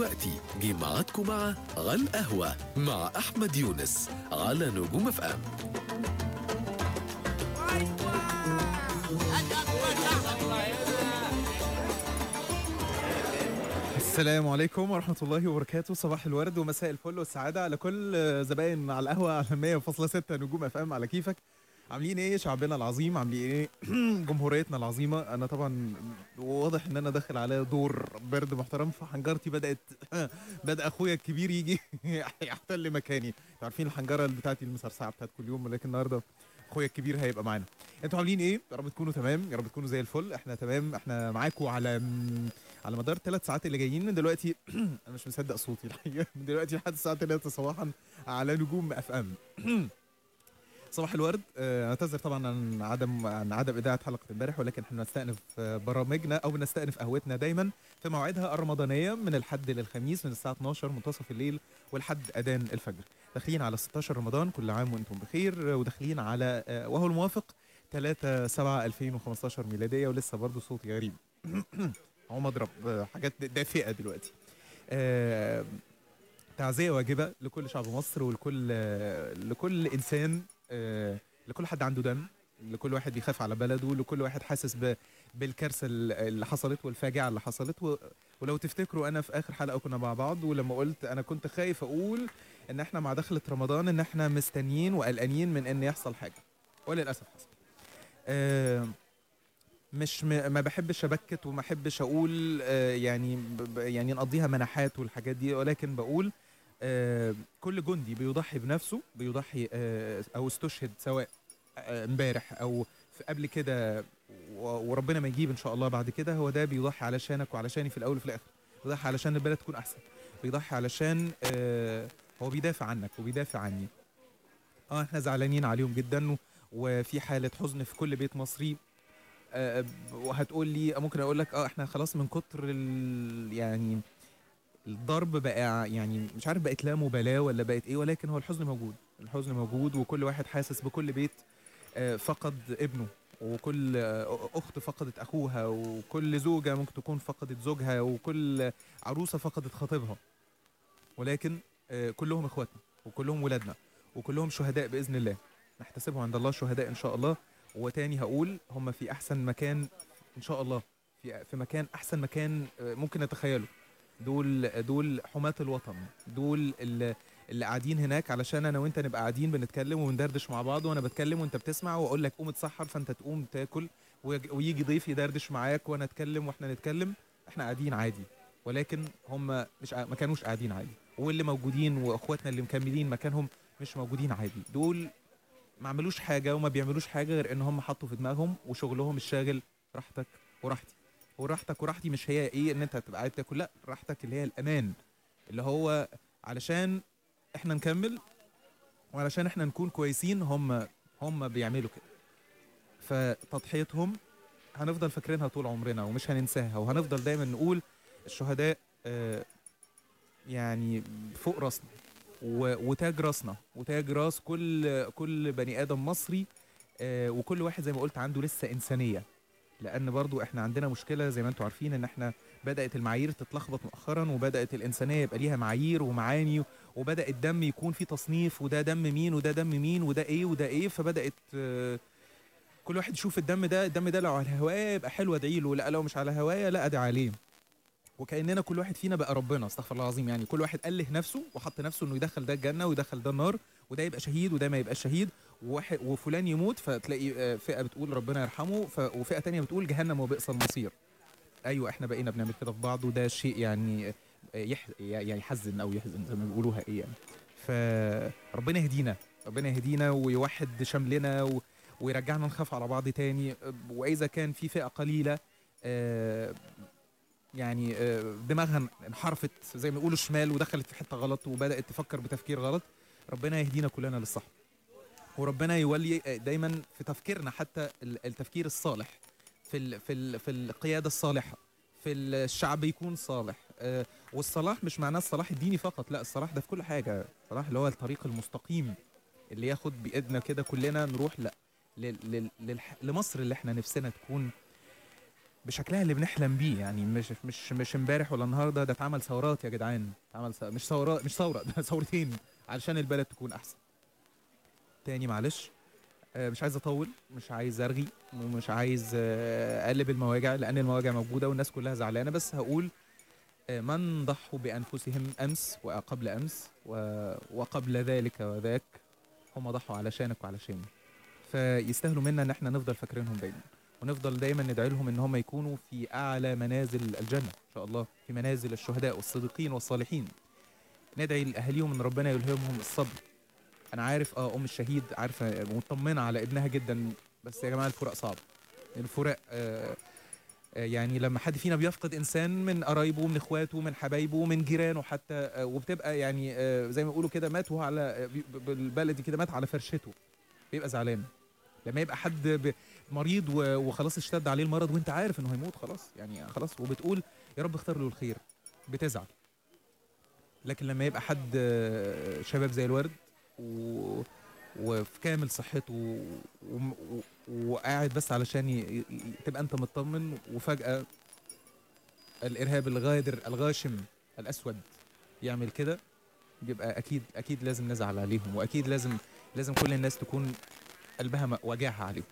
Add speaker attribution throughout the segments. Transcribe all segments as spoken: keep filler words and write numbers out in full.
Speaker 1: ودلوقتي جه ميعادكم مع على القهوة مع أحمد يونس على نجوم اف ام.
Speaker 2: السلام عليكم ورحمة الله وبركاته. صباح الورد ومساء الفل والسعادة على كل زباين على القهوة على مية فاصلة ستة نجوم اف ام. على كيفك؟ عاملين ايه شعبنا العظيم؟ عاملين ايه جمهوريتنا العظيمة؟ انا طبعا واضح ان انا داخل على دور برد محترم، فحنجرتي بدأت بدأ اخويا الكبير يجي يحتل مكاني. عارفين الحنجرة بتاعتي المسرسعة بتاعت كل يوم، ولكن النهارده اخويا الكبير هيبقى معانا. انتوا عاملين ايه؟ يا رب تكونوا تمام، يا رب تكونوا زي الفل. احنا تمام، احنا معاكم على على مدار الثلاث ساعات اللي جايين من دلوقتي. انا مش مصدق صوتي الحقيقه، من دلوقتي لحد الساعه ثلاثة صباحا على نجوم اف ام. صباح الورد. آه، اعتذر طبعا عن عدم عن عدم اذاعه حلقه امبارح، ولكن احنا بنستأنف آه، برامجنا او بنستأنف قهوتنا دايما في مواعيدها الرمضانيه من الحد للخميس من الساعه اتناشر منتصف الليل ولحد اذان الفجر. داخلين على ستاشر رمضان، كل عام وانتم بخير. وداخلين على آه، وهو الموافق ثلاثة سبعة ألفين وخمستاشر ميلاديه، ولسه برضه صوتي غريب. هقوم اضرب آه، حاجات دافئه دلوقتي. آه، تعزية واجبة لكل شعب مصر ولكل آه، لكل إنسان، آه، لكل حد عنده دم، لكل واحد بيخاف على بلده، لكل واحد حاسس ب- بالكارثة اللي حصلت والفاجعة اللي حصلت. و- ولو تفتكروا أنا في آخر حلقة كنا مع بعض، ولما قلت أنا كنت خايف أقول إن إحنا مع دخلة رمضان إن إحنا مستنيين وقلقانين من إن يحصل حاجة، وللأسف حصل. آه، مش م... ما بحبش ابكت وما بحبش اقول آه يعني ب... ب- يعني نقضيها مناحات والحاجات دي، ولكن بقول آه كل جندي بيضحي بنفسه، بيضحي آه او استشهد سواء آه، امبارح او في قبل كده، و... وربنا ما يجيب ان شاء الله بعد كده. هو ده بيضحي علشانك وعلشاني في الاول وفي الاخر، بيضحي علشان البلد تكون احسن، بيضحي علشان آه هو بيدافع عنك وبيدافع عني. اه احنا زعلانين عليهم جدا، و... وفي حالة حزن في كل بيت مصري. آه، وهتقول لي ممكن اقول لك اه احنا خلاص من كتر ال يعني الضرب بقى، يعني مش عارف بقت لا مبالاة ولا بقت ايه، ولكن هو الحزن موجود، الحزن موجود، وكل واحد حاسس بكل بيت آه، فقد ابنه، وكل آه، اخت فقدت اخوها، وكل زوجة ممكن تكون فقدت زوجها، وكل عروسة فقدت خطيبها. ولكن آه، كلهم اخواتنا وكلهم ولادنا وكلهم شهداء باذن الله، نحتسبهم عند الله شهداء ان شاء الله. وتاني هقول هم في احسن مكان ان شاء الله، في في مكان احسن مكان آه، ممكن نتخيله. دول دول حماة الوطن، دول اللي, اللي قاعدين هناك علشان انا وانت نبقى قاعدين بنتكلم وبندردش مع بعض، وانا بتكلم وانت بتسمع، واقول لك قوم اتسحر فانت تقوم تاكل، ويج- ويجي ضيف يدردش معاك وانا اتكلم واحنا نتكلم. احنا قاعدين عادي، ولكن هم مش قا- ما كانوش قاعدين عادي، واللي موجودين واخواتنا اللي مكملين مكانهم مش موجودين عادي. دول ما عملوش حاجه وما بيعملوش حاجه غير ان هم حطوا في دماغهم وشغلهم الشاغل راحتك وراحتي. وراحتك وراحتي مش هي ايه ان انت تبقى قاعد تاكل، لا، راحتك اللي هي الامان، اللي هو علشان احنا نكمل وعلشان احنا نكون كويسين. هم هم بيعملوا كده، فتضحيتهم هنفضل فاكرينها طول عمرنا ومش هننساها، وهنفضل دايما نقول الشهداء آه، يعني فوق راسنا، و- وتاج راسنا وتاج راس كل كل بني ادم مصري. آه، وكل واحد زي ما قلت عنده لسه انسانيه، لان برضو احنا عندنا مشكله زي ما انتم عارفين ان احنا بدات المعايير تتلخبط مؤخرا، وبدات الانسانيه يبقى ليها معايير ومعاني، وبدا الدم يكون فيه تصنيف، وده دم مين وده دم مين وده ايه وده ايه. فبدات آه، كل واحد يشوف الدم ده، الدم ده لو على هوايه يبقى حلو ادعي له، لا لو مش على هوايه لا ادعي عليه. وكاننا كل واحد فينا بقى ربنا، استغفر الله العظيم، يعني كل واحد اله نفسه وحط نفسه انه يدخل ده الجنه ويدخل ده النار، وده يبقى شهيد وده ما يبقاش شهيد، وواحد وفلان يموت فتلاقي آه، فئه بتقول ربنا يرحمه، ف... وفئه تانية بتقول جهنم وبئس المصير. ايوه احنا بقينا بنعمل كده في بعض، وده شيء يعني آه، يح... يعني يحزن او يحزن زي ما بيقولوها ايه يعني. فربنا يهدينا، ربنا يهدينا ويوحد شملنا، و... ويرجعنا نخاف على بعض تاني. آه، واذا كان في فئه قليله آه، يعني آه، دماغها انحرفت زي ما يقولوا شمال ودخلت في حته غلط وبدات تفكر بتفكير غلط، ربنا يهدينا كلنا للصح، وربنا يولي آه، دايما في تفكيرنا حتى ال- التفكير الصالح، في ال في ال في القياده الصالحه، في الشعب يكون صالح. آه، والصلاح مش معناه الصلاح الديني فقط، لا، الصلاح ده في كل حاجه، الصلاح اللي هو الطريق المستقيم اللي ياخد بايدنا كده كلنا نروح لا لل- لل- للح- لمصر اللي احنا نفسنا تكون بشكلها اللي بنحلم بيه، يعني مش مش مش امبارح ولا النهارده، ده اتعمل ثورات يا جدعان، اتعمل ث- مش ثورات، مش ثوره ده ثورتين علشان البلد تكون احسن. تاني معلش، آه، مش عايز اطول، مش عايز ارغي، ومش عايز آه، اقلب المواجع، لان المواجع موجوده والناس كلها زعلانه، بس هقول آه، من ضحوا بانفسهم امس وقبل امس و- وقبل ذلك وذاك، هم ضحوا علشانك وعلشاني، فيستاهلوا منا ان احنا نفضل فاكرينهم دايما، ونفضل دايما ندعي لهم ان هم يكونوا في اعلى منازل الجنه ان شاء الله، في منازل الشهداء والصديقين والصالحين. ندعي لاهاليهم ان ربنا يلهمهم الصبر. انا عارف اه ام الشهيد عارفه مطمنه على ابنها جدا، بس يا جماعه الفراق صعب. الفراق آه آه، يعني لما حد فينا بيفقد انسان من قرايبه، من اخواته، من حبايبه، من جيرانه حتى، آه وبتبقى يعني آه زي ما بيقولوا كده مات وهو على آه، بي- بالبلدي كده مات على فرشته، بيبقى زعلان. لما يبقى حد ب- مريض و- وخلاص اشتد عليه المرض وانت عارف انه هيموت خلاص، يعني خلاص، وبتقول يا رب اختار له الخير، بتزعل. لكن لما يبقى حد آه، شباب زي الورد و... وفي كامل صحته و... و... وقاعد بس علشان ي... ي... تبقى انت مطمن، وفجأة الارهاب الغادر الغاشم الاسود يعمل كده، بيبقى اكيد اكيد لازم نزعل عليهم، واكيد لازم لازم كل الناس تكون قلبها م- وجعها عليهم.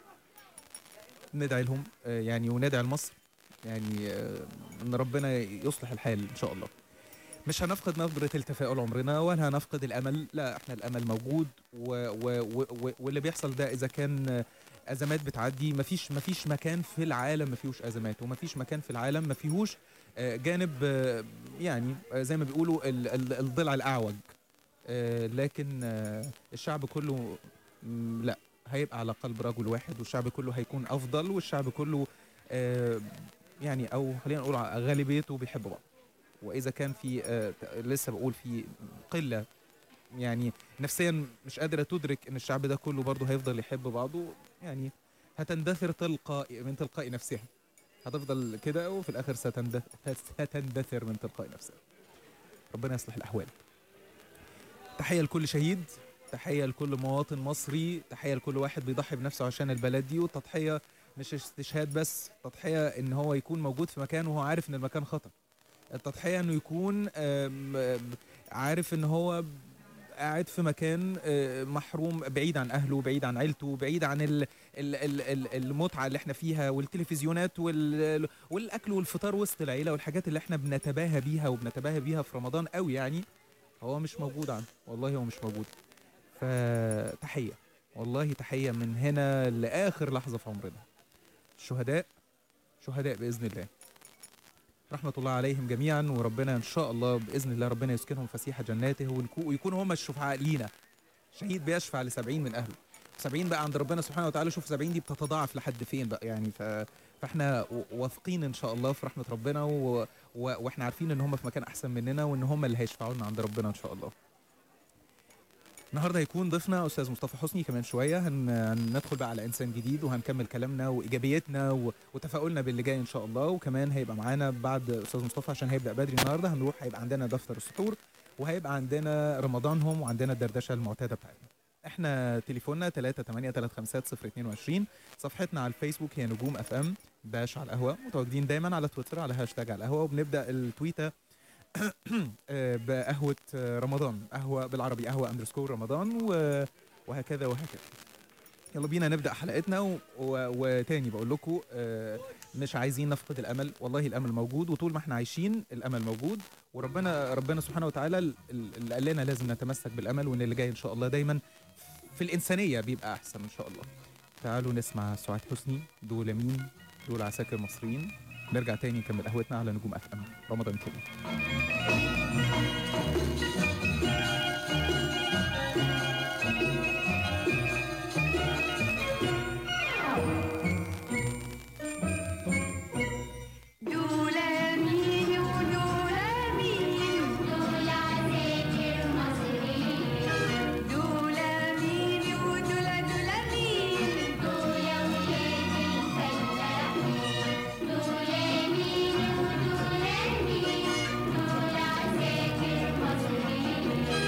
Speaker 2: ندعي لهم آه، يعني، وندعي لمصر يعني آه، ان ربنا يصلح الحال ان شاء الله. مش هنفقد نظرة التفاؤل عمرنا، ولا هنفقد الامل، لا احنا الامل موجود، و و و و واللي بيحصل ده اذا كان آه، ازمات بتعدي، مفيش مفيش مكان في العالم ما فيهوش ازمات، ومفيش مكان في العالم ما فيهوش آه، جانب آه، يعني آه، زي ما بيقولوا ال- ال- الضلع الاعوج. آه، لكن آه، الشعب كله مم، لا، هيبقى على قلب رجل واحد، والشعب كله هيكون افضل، والشعب كله آه، يعني او خلينا نقول ع- غالبيته بيحب بعض. واذا كان في آه، ت- لسه بقول في قله يعني نفسيا مش قادره تدرك ان الشعب ده كله برضه هيفضل يحب بعضه، يعني هتندثر تلقائي من تلقاء نفسها، هتفضل كده وفي الاخر ستندثر هتندثر من تلقاء نفسها. ربنا يصلح الاحوال. تحية لكل شهيد، تحية لكل مواطن مصري، تحية لكل واحد بيضحي بنفسه عشان البلد دي، والتضحية مش استشهاد بس، تضحية ان هو يكون موجود في مكان وهو عارف ان المكان خطر. التضحية انه يكون آم، آم، عارف ان هو قاعد في مكان آه، محروم، بعيد عن اهله، بعيد عن عيلته، بعيد عن ال ال ال ال المتعة اللي احنا فيها، والتلفزيونات وال والاكل والفطار وسط العيلة، والحاجات اللي احنا بنتباهى بيها وبنتباهى بيها في رمضان قوي يعني. هو مش موجود عنده، والله هو مش موجود. فتحية، والله تحية من هنا لآخر لحظة في عمرنا. الشهداء شهداء بإذن الله، رحمة الله عليهم جميعا، وربنا إن شاء الله بإذن الله ربنا يسكنهم فسيح جناته، ونكو- ويكونوا هم الشفعاء لينا. شهيد بيشفع لسبعين من أهله، سبعين بقى عند ربنا سبحانه وتعالى، شوف سبعين دي بتتضاعف لحد فين بقى يعني. ف... فاحنا و- واثقين ان شاء الله في رحمة ربنا، و... و... واحنا عارفين ان هم في مكان احسن مننا، وان هم اللي هيشفعوا لنا عند ربنا ان شاء الله. النهارده هيكون ضيفنا استاذ مصطفى حسني، كمان شويه هن... هندخل بقى على انسان جديد، وهنكمل كلامنا وايجابيتنا و... وتفاؤلنا باللي جاي ان شاء الله. وكمان هيبقى معانا بعد استاذ مصطفى عشان هيبدا بدري النهارده، هنروح هيبقى عندنا دفتر السحور، وهيبقى عندنا رمضانهم، وعندنا الدردشه المعتاده بتاعتنا. احنا تليفوننا ثلاثة ثمانية ثلاثة خمسة صفر اتنين وعشرين، صفحتنا على الفيسبوك هي نجوم اف ام داش على القهوه، متواجدين دايما على تويتر على هاشتاج على القهوه، وبنبدا التويته آه، بقهوة آه، رمضان، قهوة بالعربي قهوة اندرسكور رمضان، و- وهكذا وهكذا. يلا بينا نبدأ حلقتنا، و... و... وتاني بقول لكم آه، مش عايزين نفقد الأمل، والله الأمل موجود، وطول ما احنا عايشين الأمل موجود، وربنا ربنا سبحانه وتعالى ال- ال- اللي قال لنا لازم نتمسك بالأمل، وإن اللي جاي إن شاء الله دايما في الإنسانية بيبقى أحسن إن شاء الله. تعالوا نسمع سعاد حسني، دول مين؟ دول عساكر مصريين. نرجع تاني نكمل قهوتنا على نجوم اف ام. رمضان كريم.
Speaker 3: دولا مين ودولا مين دولا عساكر مصريين دولا مين ودولا دولا مين دولا ولاد الفلاحين دولا مين ودولا مين دولا عساكر مصريين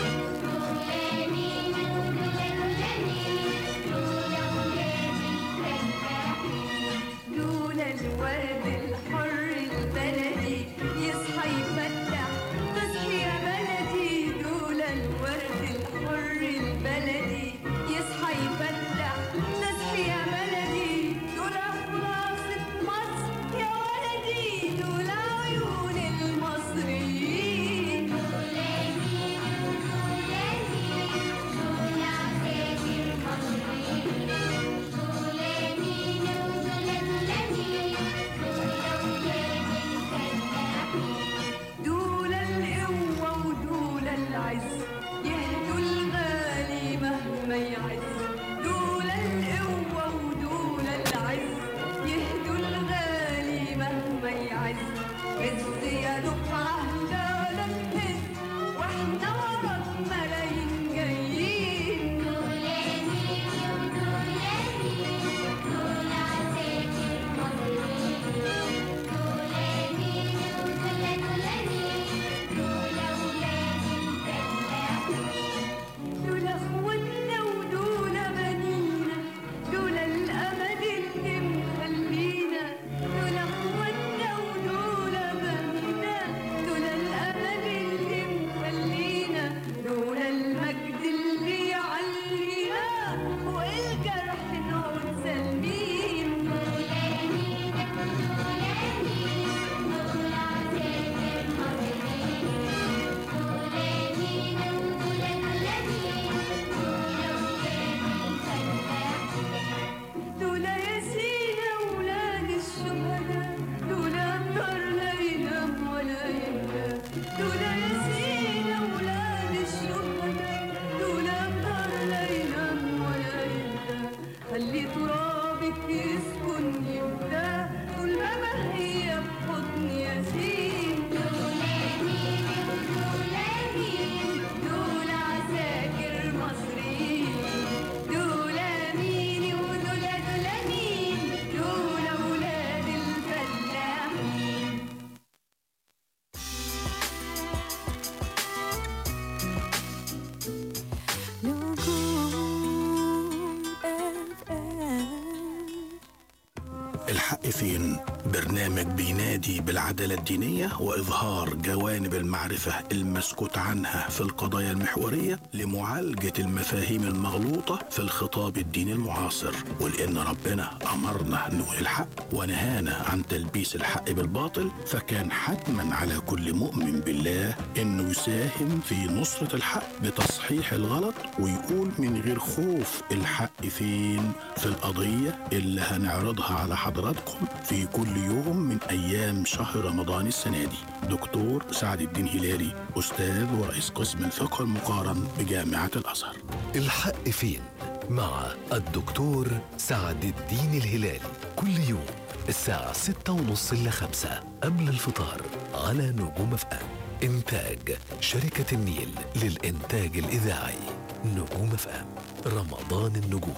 Speaker 4: الحق فين؟ برنامج بينادي بالعدالة الدينية وإظهار جوانب المعرفة المسكوت عنها في القضايا المحورية لمعالجة المفاهيم المغلوطة في الخطاب الديني المعاصر. ولأن ربنا أمرنا نقول الحق ونهانا عن تلبيس الحق بالباطل، فكان حتما على كل مؤمن بالله إنه يساهم في نصرة الحق بتصحيح الغلط ويقول من غير خوف الحق فين في القضية اللي هنعرضها على حضراتكم في كل يوم من أيام شهر رمضان السنة دي. دكتور سعد الدين هلالي، أستاذ ورئيس قسم الفقه المقارن بجامعة الأزهر.
Speaker 1: الحق فين مع الدكتور سعد الدين الهلالي، كل يوم الساعة ستة ونص إلى خمسة قبل الفطار على نجوم اف ام. إنتاج شركة النيل للإنتاج الإذاعي. نجوم اف ام، رمضان النجوم.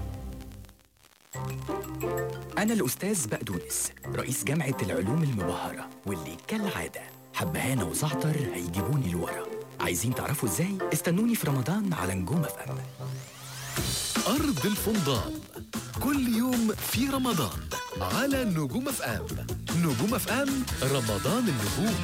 Speaker 5: أنا الأستاذ بقدونس، رئيس جامعة العلوم المبهرة، واللي كالعادة حبهانة وزعتر هيجيبوني لورا. عايزين تعرفوا إزاي؟ استنوني في رمضان على نجوم اف ام.
Speaker 1: أرض الفندق كل يوم في رمضان على نجوم اف ام. نجوم اف ام، رمضان النجوم.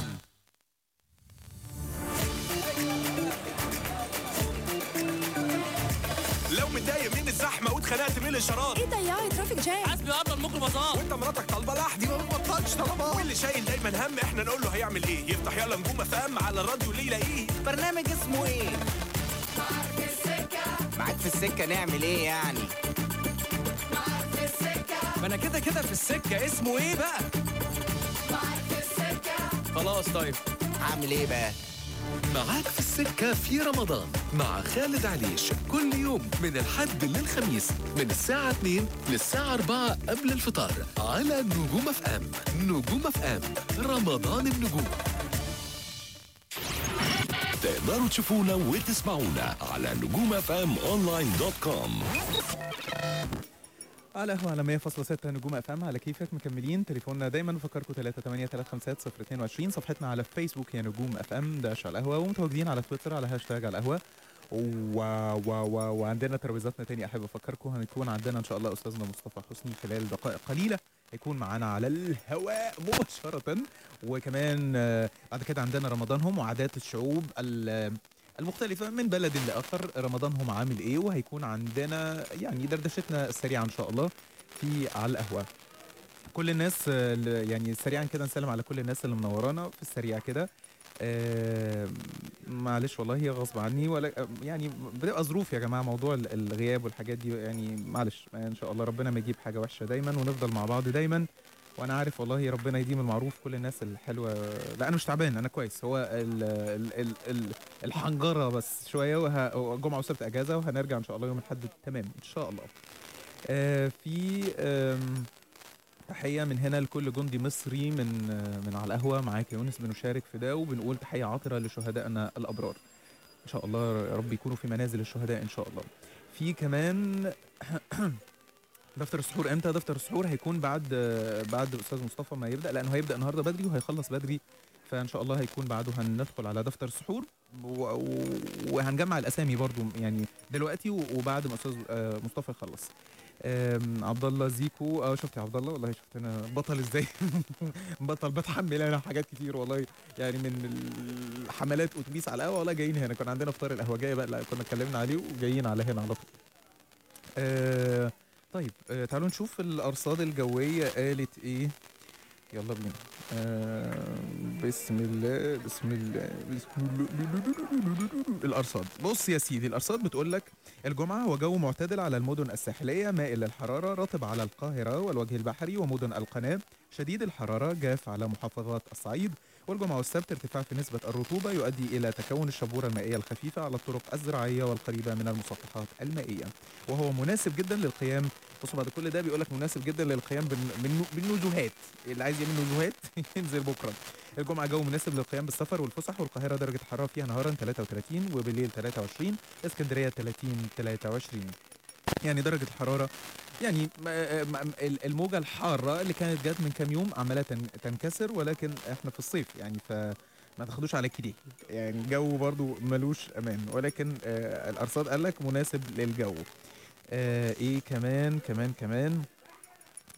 Speaker 6: لو متضايق من الزحمه واتخنقت من الاشارات،
Speaker 7: ايه ده يا ترافيك جام؟
Speaker 6: حاسبي قبل الميكروباصات، وانت مراتك طالبه لحدي ما بتبطلش طلبات، واللي شايل دايما هم احنا نقول له هيعمل ايه؟ يفتح يلا نجوم اف ام على الراديو اللي يلاقيه.
Speaker 8: برنامج اسمه ايه؟
Speaker 3: معاك في السكة،
Speaker 8: معاك في السكه نعمل ايه يعني؟
Speaker 3: معاك في السكة،
Speaker 6: ما انا كده كده في السكه، اسمه ايه بقى؟
Speaker 3: معاك في السكة.
Speaker 6: خلاص طيب،
Speaker 8: هعمل ايه بقى؟
Speaker 1: معاك في السكة في رمضان مع خالد عليش، كل يوم من الحد للخميس من الساعة اتنين للساعة أربعة قبل الفطار على نجوم اف ام. نجوم اف ام، رمضان النجوم. تقدروا تشوفونا وتسمعونا على نجوم اف ام اونلاين دوت كوم.
Speaker 2: على قهوة على مية فاصلة ستة نجوم اف ام، على كيفك مكملين. تليفوننا دايما بفكركم ثلاثة ثمانية ثلاثة خمسة صفر اثنين وعشرين. صفحتنا على فيسبوك هي نجوم اف ام داش على القهوة، ومتواجدين على تويتر على هاشتاج على القهوة. و... و... و... وعندنا ترابيزاتنا تاني احب افكركم هنكون عندنا ان شاء الله استاذنا مصطفى حسني خلال دقائق قليله هيكون معانا على الهواء مباشره. وكمان آه، بعد كده عندنا رمضانهم وعادات الشعوب ال- المختلفة من بلد لآخر، رمضانهم عامل ايه، وهيكون عندنا يعني دردشتنا السريعة ان شاء الله في على القهوة. كل الناس آه، اللي- يعني سريعا كده نسلم على كل الناس اللي منورانا في السريع كده. آه، معلش والله هي غصب عني، ولا آه، يعني بتبقى ظروف يا جماعه، موضوع ال- الغياب والحاجات دي يعني معلش، ان شاء الله ربنا ما يجيب حاجه وحشه دايما، ونفضل مع بعض دايما. وانا عارف والله ربنا يديم المعروف كل الناس الحلوه. لا انا مش تعبان، انا كويس. هو ال ال ال ال الحنجره بس شويه، وه- وجمعه وسبت اجازه، وهنرجع ان شاء الله يوم الاحد تمام ان شاء الله. آه في آم، تحية من هنا لكل جندي مصري من من على القهوة معاك يا يونس، بنشارك في ده وبنقول تحية عاطرة لشهدائنا الأبرار. إن شاء الله يا رب يكونوا في منازل الشهداء إن شاء الله. في كمان دفتر السحور امتى؟ دفتر السحور هيكون بعد بعد الأستاذ مصطفى ما يبدأ، لأنه هيبدأ النهاردة بدري وهيخلص بدري، فإن شاء الله هيكون بعده هندخل على دفتر السحور و- و- وهنجمع الأسامي برضو يعني دلوقتي و- وبعد ما أستاذ آه، مصطفى يخلص. آم، عبد الله زيكو، اه شفت يا عبد الله، والله شفت انا بطل ازاي. بطل بتحمل انا حاجات كتير والله، يعني من الحملات اتوبيس على القهوه والله جايين هنا. كان عندنا فطار القهوجيه بقى اللي كنا اتكلمنا عليه، وجايين على هنا على طول. آه طيب آه تعالوا نشوف الارصاد الجويه قالت ايه. يلا بينا. آه بسم الله بسم الله بسم الله. الارصاد، بص يا سيدي، الارصاد بتقول لك الجمعه هو جو معتدل على المدن الساحليه، مائل للحراره، رطب على القاهره والوجه البحري ومدن القناه، شديد الحراره جاف على محافظات الصعيد. والجمعه والسبت ارتفاع في نسبه الرطوبه يؤدي الى تكون الشبوره المائيه الخفيفه على الطرق الزراعيه والقريبه من المسطحات المائيه، وهو مناسب جدا للقيام. بصوا بعد كل ده بيقول لك مناسب جدا للقيام بالن- بالن- بالنزهات، اللي عايز يعمل نزهات ينزل بكره. الجمعه جو مناسب للقيام بالسفر والفسح، والقاهره درجه الحراره فيها نهارا ثلاثة وثلاثين وبالليل ثلاثة وعشرين، اسكندريه ثلاثين ثلاثة وعشرين. يعني درجه الحراره يعني م- م- ال- الموجه الحاره اللي كانت جت من كام يوم عماله تن- تنكسر، ولكن احنا في الصيف يعني ف ما تاخدوش على كده، يعني الجو برضو ملوش امان، ولكن آه الارصاد قال لك مناسب للجو. آه ايه كمان كمان كمان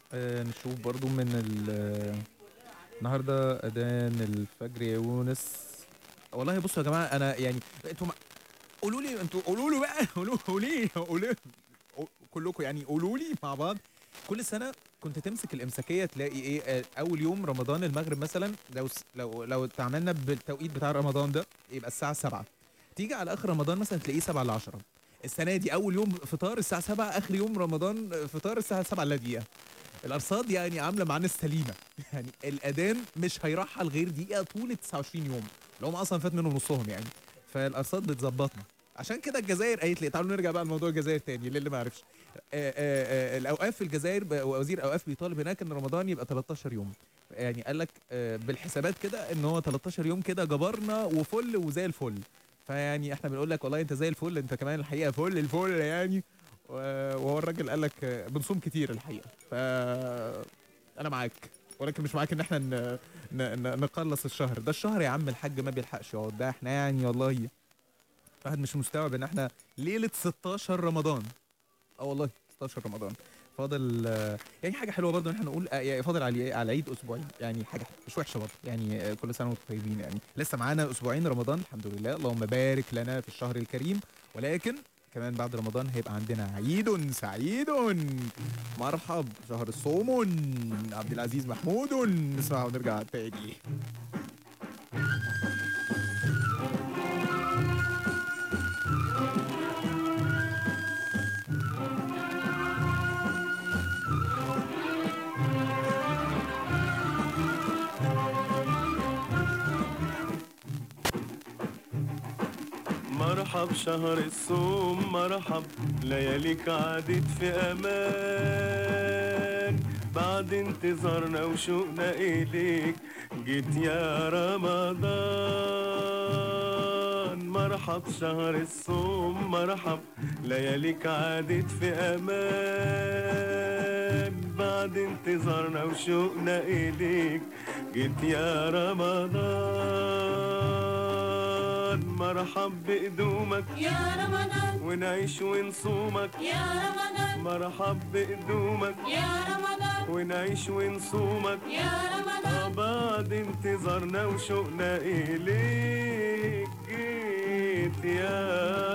Speaker 2: آه نشوف برضو من ال النهارده اذان الفجر يا يونس. والله بصوا يا جماعه انا يعني انتوا ما- قولوا لي انتوا قولوا له بقى قولوا قولوا لي قولوا كلكم يعني قولوا لي مع بعض. كل سنه كنت تمسك الامساكيه تلاقي ايه آه، اول يوم رمضان المغرب مثلا لو س- لو لو تعاملنا بالتوقيت بتاع رمضان ده يبقى الساعه سبعة. تيجي على اخر رمضان مثلا تلاقيه سبعة ل عشرة. السنه دي اول يوم فطار الساعه سبعة، اخر يوم رمضان فطار الساعه سبعة الا دقيقه. الارصاد يعني عامله معانا السليمه. يعني الاذان مش هيرحل غير دقيقه طول ال تسعة وعشرين يوم اللي هم اصلا فات منهم نصهم يعني. فالارصاد بتظبطنا. عشان كده الجزائر قالت لي تعالوا نرجع بقى لموضوع الجزائر تاني للي ما عرفش. آه، آه، آه، الاوقاف في الجزائر ب- وزير الاوقاف بيطالب هناك ان رمضان يبقى تلتاشر يوم. يعني قال لك آه، بالحسابات كده ان هو تلتاشر يوم كده جبرنا وفل وزي الفل. فيعني احنا بنقول لك والله انت زي الفل، انت كمان الحقيقه فل الفل يعني. و- وهو الراجل قال لك آه، بنصوم كتير الحقيقه. ف انا معاك، ولكن مش معاك ان احنا ن... ن... ن... نقلص الشهر ده. الشهر يا عم الحاج ما بيلحقش يقعد. ده احنا يعني والله واحد مش مستوعب ان احنا ليله ستاشر رمضان. اه والله ستاشر رمضان فاضل. آه، يعني حاجه حلوه برضه ان احنا نقول آه، يعني فاضل على على العيد اسبوعين. يعني حاجه مش وحشه برضه يعني. آه، كل سنه وانتم طيبين. يعني لسه معانا اسبوعين رمضان الحمد لله، اللهم بارك لنا في الشهر الكريم. ولكن كمان بعد رمضان هيبقى عندنا عيد سعيد. مرحب شهر الصوم. عبد العزيز محمود. نسمع ونرجع تاني.
Speaker 7: مرحب شهر الصوم مرحب، لياليك عادت في امان، بعد انتظارنا وشوقنا اليك جيت يا رمضان. مرحب شهر الصوم مرحب، لياليك عادت في امان، بعد انتظارنا وشوقنا اليك جيت يا رمضان. مرحب بقدومك
Speaker 3: يا رمضان
Speaker 7: ونعيش ونصومك،
Speaker 3: يا رمضان
Speaker 7: مرحب بقدومك
Speaker 3: يا رمضان
Speaker 7: ونعيش ونصومك،
Speaker 3: يا رمضان
Speaker 7: بعد انتظارنا وشوقنا إليك جيت يا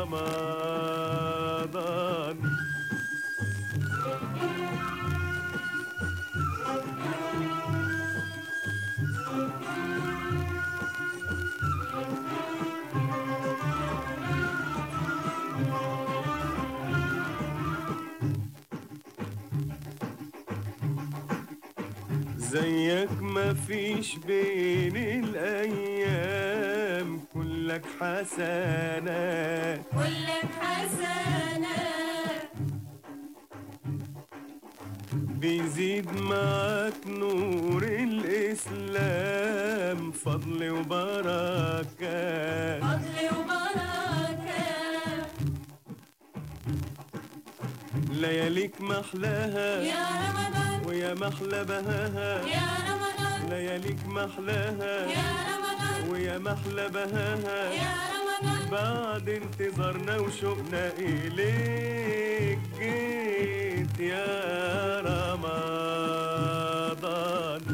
Speaker 7: رمضان. زيك مفيش بين الأيام، كلك حسنات
Speaker 3: كلك حسنة
Speaker 7: بيزيد معاك نور الإسلام، فضل وبركات
Speaker 3: فضل وبركة
Speaker 7: لياليك محلاها
Speaker 3: يا رمضان
Speaker 7: ويا محلى بهاها،
Speaker 3: يا رمضان
Speaker 7: لياليك محلاها
Speaker 3: يا رمضان
Speaker 7: ويا محلى بهاها،
Speaker 3: يا رمضان
Speaker 7: بعد انتظارنا وشوقنا إليك جيت يا رمضان.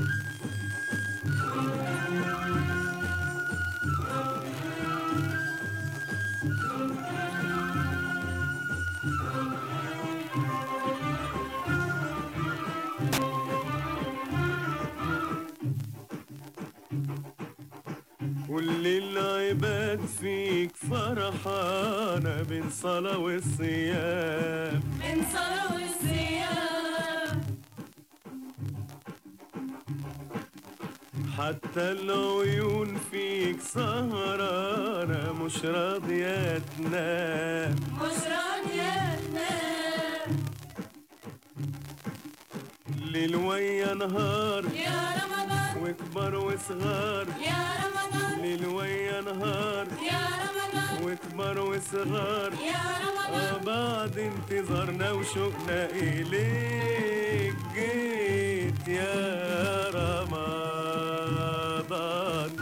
Speaker 7: كل العباد فيك فرحانة بين صلاة والصيام،
Speaker 3: من صلاة والصيام
Speaker 7: حتى العيون فيك سهرانة مش راضية تنام،
Speaker 3: مش راضية تنام
Speaker 7: ليل ويا نهار
Speaker 3: يا رمضان
Speaker 7: وكبر وصغار،
Speaker 3: يا رمضان
Speaker 7: ليل ويا نهار
Speaker 3: يا رمضان
Speaker 7: وكبر وصغار،
Speaker 3: يا رمضان
Speaker 7: بعد انتظارنا وشوقنا إليك جيت يا رمضان.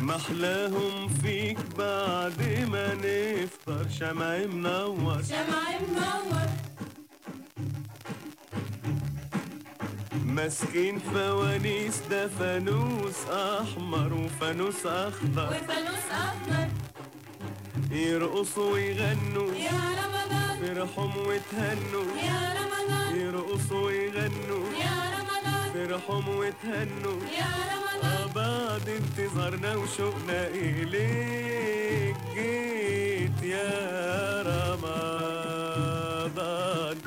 Speaker 7: محلاهم فيك بعد ما نفطر شمع منور
Speaker 3: شمع منور
Speaker 7: ماسكين فوانيس ده فانوس احمر وفانوس اخضر
Speaker 3: وفانوس احمر
Speaker 7: يرقصوا ويغنوا
Speaker 3: يا رمضان
Speaker 7: فرحهم وتهنوا
Speaker 3: يا رمضان
Speaker 7: يرقصوا ويغنوا
Speaker 3: يا رمضان
Speaker 7: فرحهم وتهنوا
Speaker 3: يا رمضان
Speaker 7: بعد انتظارنا وشوقنا إليك جيت يا رمضان.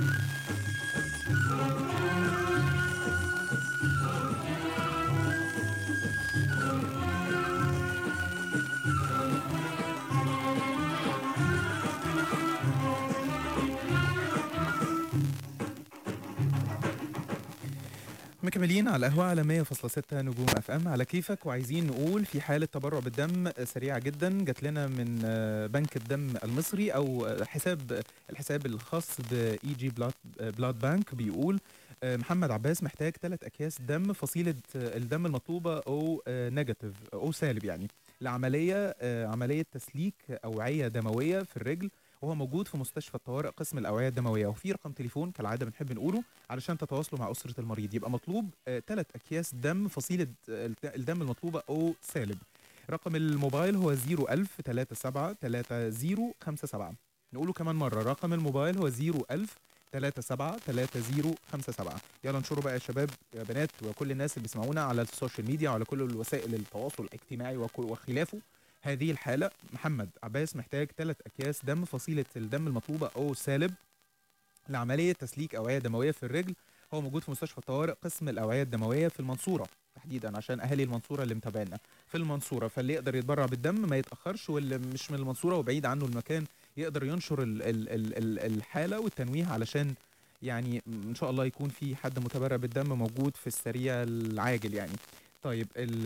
Speaker 2: مكملين على القهوة على مية فاصلة ستة نجوم اف ام على كيفك، وعايزين نقول في حالة تبرع بالدم سريعة جدا جات لنا من بنك الدم المصري او حساب الحساب الخاص باي جي بلاد بلاد بانك. بيقول محمد عباس محتاج ثلاث اكياس دم فصيلة الدم المطلوبة او نيجاتيف او سالب، يعني لعملية عملية تسليك اوعية دموية في الرجل، وهو موجود في مستشفى الطوارئ قسم الاوعيه الدمويه. وفي رقم تليفون كالعاده بنحب نقوله علشان تتواصلوا مع اسره المريض. يبقى مطلوب ثلاث آه اكياس دم فصيله آه الدم المطلوبه او سالب. رقم الموبايل هو صفر ألف ثلاثة سبعة ثلاثة صفر خمسة سبعة. نقوله كمان مره، رقم الموبايل هو صفر ألف ثلاثة سبعة ثلاثة صفر خمسة سبعة. يلا انشروا بقى يا شباب يا بنات وكل الناس اللي بيسمعونا على السوشيال ميديا وعلى كل الوسائل التواصل الاجتماعي وخلافه. هذه الحالة محمد عباس محتاج ثلاث أكياس دم فصيلة الدم المطلوبة أو سالب لعملية تسليك أوعية دموية في الرجل. هو موجود في مستشفى الطوارئ قسم الأوعية الدموية في المنصورة تحديدا، عشان أهالي المنصورة اللي متابعينا في المنصورة. فاللي يقدر يتبرع بالدم ما يتأخرش، واللي مش من المنصورة وبعيد عنه المكان يقدر ينشر ال ال ال ال الحالة والتنويه، علشان يعني إن شاء الله يكون في حد متبرع بالدم موجود في السريع العاجل يعني. طيب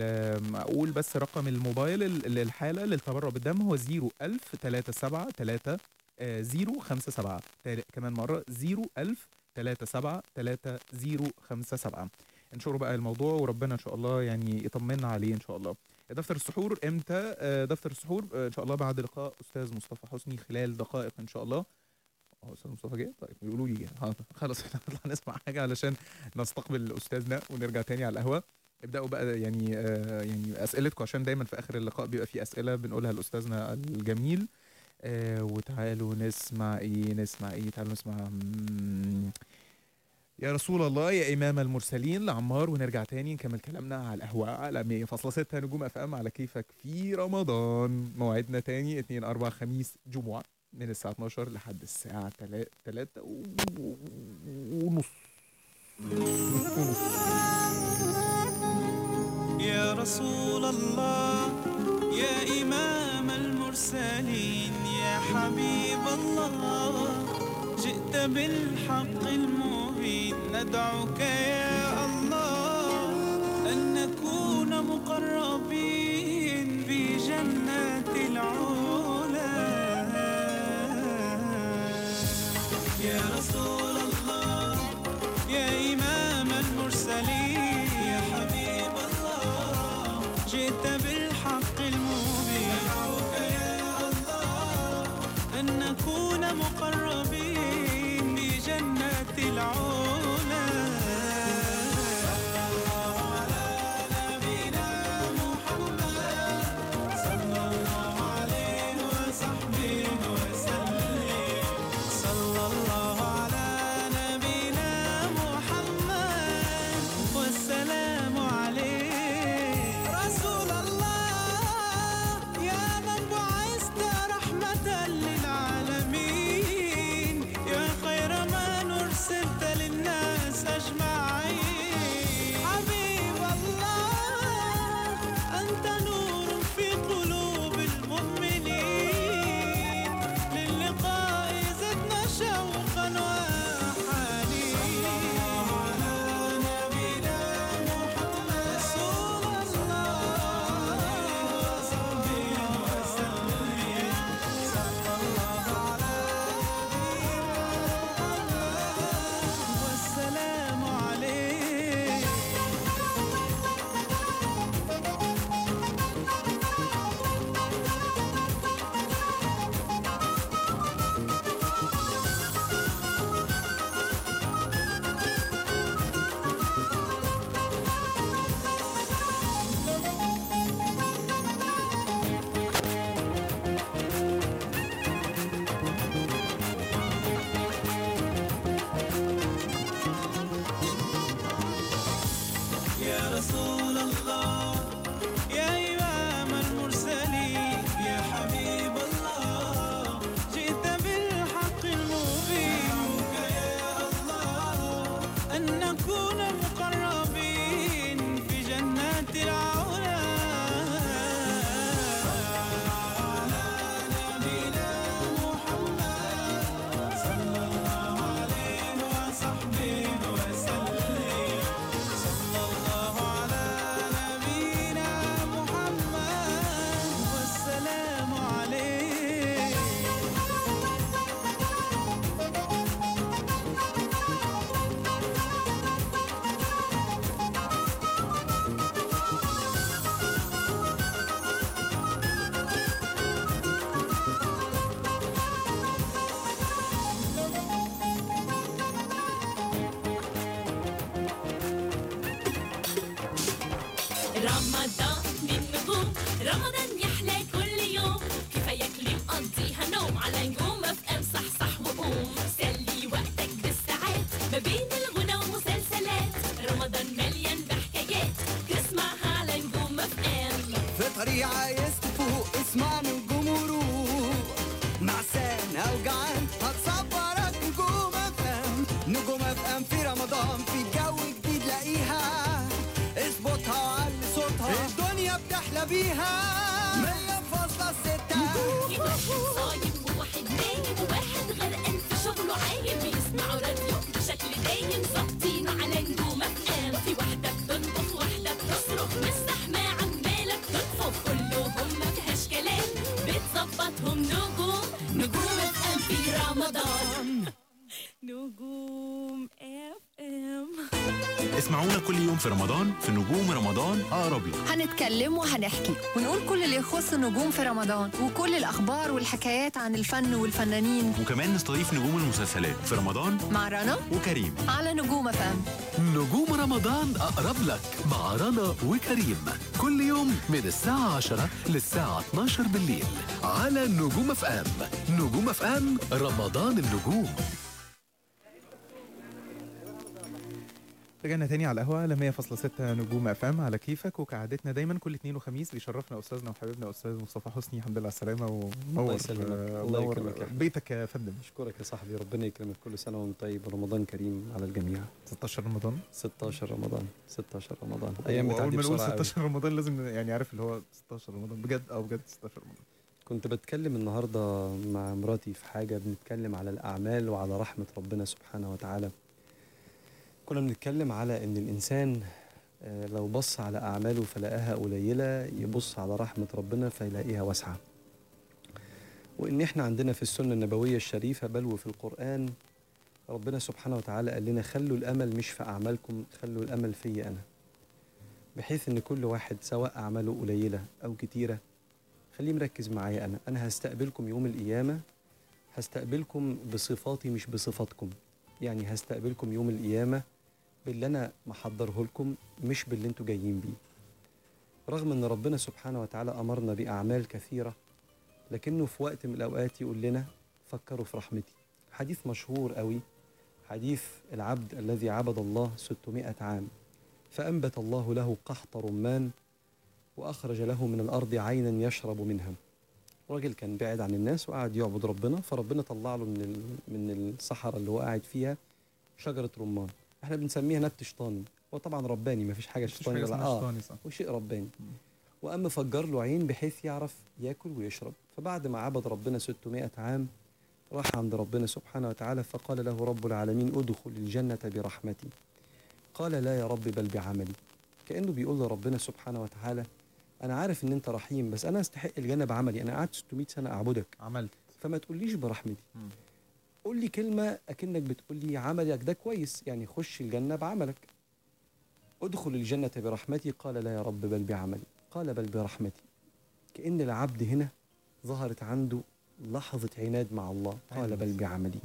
Speaker 2: اقول بس رقم الموبايل للحاله للتبرع بالدم هو صفر ألف ثلاثة سبعة ثلاثة صفر خمسة سبعة. كمان مره صفر ألف ثلاثة سبعة ثلاثة صفر خمسة سبعة. انشروا بقى الموضوع وربنا ان شاء الله يعني يطمنا عليه ان شاء الله. دفتر السحور امتى؟ دفتر السحور ان شاء الله بعد لقاء استاذ مصطفى حسني خلال دقائق ان شاء الله. اه استاذ مصطفى جه؟ طيب بيقولوا لي خلاص احنا نطلع نسمع حاجه علشان نستقبل استاذنا ونرجع تاني على القهوه. ابداوا بقى يعني آه يعني اسئلتكم، عشان دايما في اخر اللقاء بيبقى في اسئله بنقولها لاستاذنا الجميل. آه وتعالوا نسمع ايه نسمع ايه تعالوا نسمع يا رسول الله يا امام المرسلين لعمار، ونرجع تاني نكمل كلامنا على القهوه على مية فاصلة ستة نجوم اف ام على كيفك في رمضان. موعدنا تاني اثنين أربعة خميس جمعه من الساعه اتناشر لحد الساعه تلاتة ونص.
Speaker 9: يا رسول الله يا إمام المرسلين يا حبيب الله، جئت بالحق المبين ندعوك يا الله أن نكون مقربين في جنات العلا. يا رسول الله يا إمام المرسلين يا حبيب الله، جئت بالحق المبين ندعوك يا الله أن نكون مقربين بجنة العلا. صلى الله على نبينا أن نكون مقربين في جنات العلا.
Speaker 3: رمضان النجوم، رمضان يحلى كل يوم، كفاية كليب قضيها نوم، على نجوم اف ام صحصح وقوم، سلي وقتك بالساعات ما بين الغنى ومسلسلات، رمضان مليان بحكايات تسمعها على نجوم اف ام.
Speaker 10: في طريق عايز تفوق اسمع نجوم وروق، نعسان او جعان هتصبرك نجوم اف ام. نجوم اف ام في رمضان في جو جديد لاقيها، اظبطها وعلي صوتها الدنيا بتحلى بيها. مية فاصلة ستة
Speaker 3: في واحد صايم وواحد نايم وواحد غرقان في شغله عايم، بيسمعوا راديو بشكل دايم ظابطين على نجوم اف ام. في واحدة بتطبخ واحدة بتصرخ مستحمى عمالة بتنفخ، كلهم ما فيهاش كلام بتظبطهم نجوم. نجوم اف ام في رمضان. نجوم اف ام.
Speaker 11: اسمعونا كل يوم في رمضان في نجوم رمضان أقرب لك.
Speaker 12: هنتكلم وهنحكي ونقول كل اللي يخص النجوم في رمضان، وكل الأخبار والحكايات عن الفن والفنانين،
Speaker 11: وكمان نستضيف نجوم المسلسلات في رمضان
Speaker 12: مع رنا
Speaker 11: وكريم
Speaker 12: على نجوم فام.
Speaker 1: نجوم رمضان أقرب لك مع رنا وكريم كل يوم من الساعة عشرة للساعة اتناشر بالليل على نجوم اف ام. نجوم اف ام رمضان النجوم.
Speaker 2: رجعنا تاني على القهوة على مية فاصلة ستة نجوم اف ام على كيفك، وكعادتنا دايما كل اثنين وخميس بيشرفنا استاذنا وحبيبنا استاذ مصطفى حسني. الحمد لله على السلامة ونور.
Speaker 13: الله يسلمك. الله يكرمك
Speaker 2: بيتك يا فندم.
Speaker 13: اشكرك يا صاحبي، ربنا يكرمك، كل سنة وانت طيب، رمضان كريم على الجميع.
Speaker 2: ستاشر رمضان
Speaker 13: ستاشر رمضان ستاشر رمضان ايام
Speaker 2: اول
Speaker 13: بتعدي
Speaker 2: ما نقول
Speaker 13: بسرعة
Speaker 2: ستاشر رمضان لازم يعني عارف اللي هو ستاشر رمضان بجد او بجد ستاشر رمضان.
Speaker 13: كنت بتكلم النهاردة مع مراتي في حاجة، بنتكلم على الأعمال وعلى رحمة ربنا سبحانه وتعالى. كنا بنتكلم على ان الانسان لو بص على اعماله فلقاها قليله، يبص على رحمه ربنا فيلاقيها واسعه. وان احنا عندنا في السنه النبويه الشريفه بل وفي القران ربنا سبحانه وتعالى قال لنا خلوا الامل مش في اعمالكم، خلوا الامل في انا. بحيث ان كل واحد سواء اعماله قليله او كتيره خليه مركز معايا، انا انا هستقبلكم يوم القيامه، هستقبلكم بصفاتي مش بصفاتكم. يعني هستقبلكم يوم القيامه باللي أنا محضره لكم مش باللي انتوا جايين بيه. رغم أن ربنا سبحانه وتعالى أمرنا بأعمال كثيرة، لكنه في وقت من الأوقات يقول لنا فكروا في رحمتي. حديث مشهور قوي، حديث العبد الذي عبد الله ستمائة عام فأنبت الله له قحط رمان وأخرج له من الأرض عينا يشرب منها. راجل كان بعيد عن الناس وقعد يعبد ربنا، فربنا طلع له من من الصحراء اللي هو قاعد فيها شجرة رمان. احنا بنسميها نبت شيطاني، هو طبعا رباني، ما فيش حاجه شيطاني ولا اه وشيء رباني. وأما فجر له عين بحيث يعرف ياكل ويشرب. فبعد ما عبد ربنا ستمائة عام راح عند ربنا سبحانه وتعالى فقال له رب العالمين ادخل الجنة برحمتي. قال لا يا رب بل بعملي. كأنه بيقول لربنا سبحانه وتعالى أنا عارف إن أنت رحيم، بس أنا أستحق الجنة بعملي، أنا قعدت ستمائة سنة أعبدك
Speaker 2: عملت،
Speaker 13: فما تقوليش برحمتي. م. قول لي كلمة أكنك بتقول لي عملك ده كويس، يعني خش الجنة بعملك. ادخل الجنة برحمتي. قال لا يا رب بل بعملي. قال بل برحمتي. كأن العبد هنا ظهرت عنده لحظة عناد مع الله. قال بل بعملي.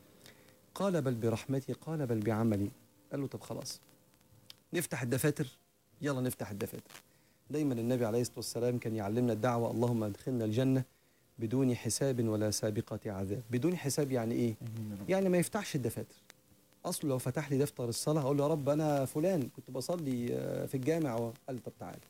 Speaker 13: قال بل برحمتي. قال بل بعملي. قال له طب خلاص نفتح الدفاتر، يلا نفتح الدفاتر. دايما النبي عليه الصلاة والسلام كان يعلمنا الدعوة اللهم ادخلنا الجنة بدون حساب ولا سابقة عذاب. بدون حساب يعني ايه؟ يعني ما يفتحش الدفاتر. اصله لو فتح لي دفتر الصلاة اقول له يا رب انا فلان كنت بصلي في الجامع، قال طب تعالى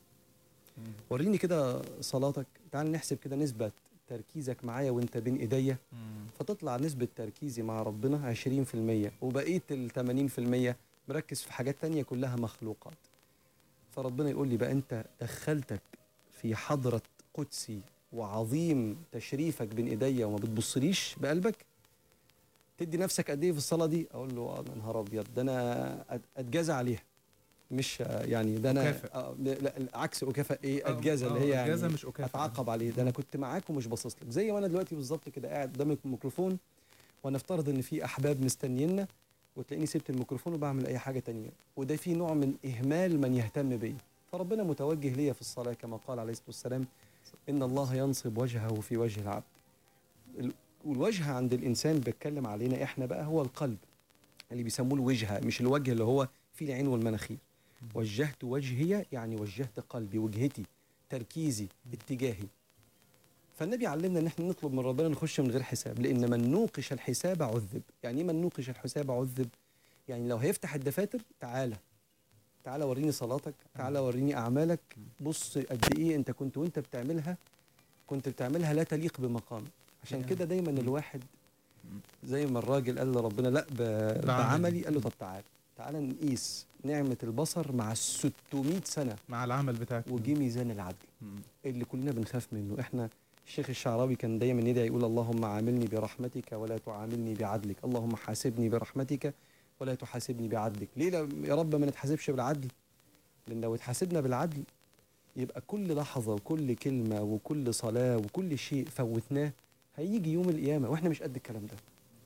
Speaker 13: وريني كده صلاتك، تعال نحسب كده نسبة تركيزك معايا وانت بين ايديا، فتطلع نسبة تركيزي مع ربنا عشرين في المية وبقية ال ثمانين في المية مركز في حاجات تانية كلها مخلوقات. فربنا يقول لي بقى أنت دخلتك في حضرة قدسي وعظيم تشريفك بين إيديا وما بتبصليش بقلبك، تدي نفسك قد إيه في الصلاة دي؟ أقول له آه يا نهار أبيض، ده أنا أت- أتجازى عليها، مش يعني ده أنا
Speaker 2: أكافئ.
Speaker 13: آه لا عكس أكافئ إيه،
Speaker 2: آه،
Speaker 13: أتجازى اللي
Speaker 2: آه،
Speaker 13: هي يعني
Speaker 2: أتجازى مش أكافئ.
Speaker 13: أتعاقب عليه. ده أنا كنت معاك ومش باصص لك، زي ما أنا دلوقتي بالظبط كده قاعد قدامك الميكروفون، ونفترض إن في أحباب مستنينا وتلاقيني سبت الميكروفون وبعمل أي حاجة تانية، وده فيه نوع من إهمال من يهتم بيا. فربنا متوجه ليا في الصلاة كما قال عليه الصلاة والسلام: إن الله ينصب وجهه في وجه العبد. ال- والوجه عند الإنسان بيتكلم علينا إحنا بقى هو القلب، اللي بيسموه الوجهة، مش الوجه اللي هو فيه العين والمناخير. وجهت وجهي يعني وجهت قلبي، وجهتي، تركيزي، اتجاهي. فالنبي علمنا ان احنا نطلب من ربنا نخش من غير حساب، لان من نوقش الحساب عذب. يعني ايه من نوقش الحساب عذب؟ يعني لو هيفتح الدفاتر، تعالى تعالى وريني صلاتك، تعالى وريني اعمالك، بص قد ايه انت كنت وانت بتعملها كنت بتعملها لا تليق بمقامك. عشان كده دايما الواحد زي ما الراجل قال لربنا لا ب- بعملي، قال له طب تعالى تعالى نقيس نعمة البصر مع الستمائة سنة
Speaker 2: مع العمل بتاعك،
Speaker 13: وجي ميزان العدل اللي كلنا بنخاف منه. احنا الشيخ الشعراوي كان دايما يدعي يقول: اللهم عاملني برحمتك ولا تعاملني بعدلك، اللهم حاسبني برحمتك ولا تحاسبني بعدلك. ليه لا- يا رب ما نتحاسبش بالعدل؟ لان لو اتحاسبنا بالعدل يبقى كل لحظة وكل كلمة وكل صلاة وكل شيء فوتناه هيجي يوم القيامة واحنا مش قد الكلام ده.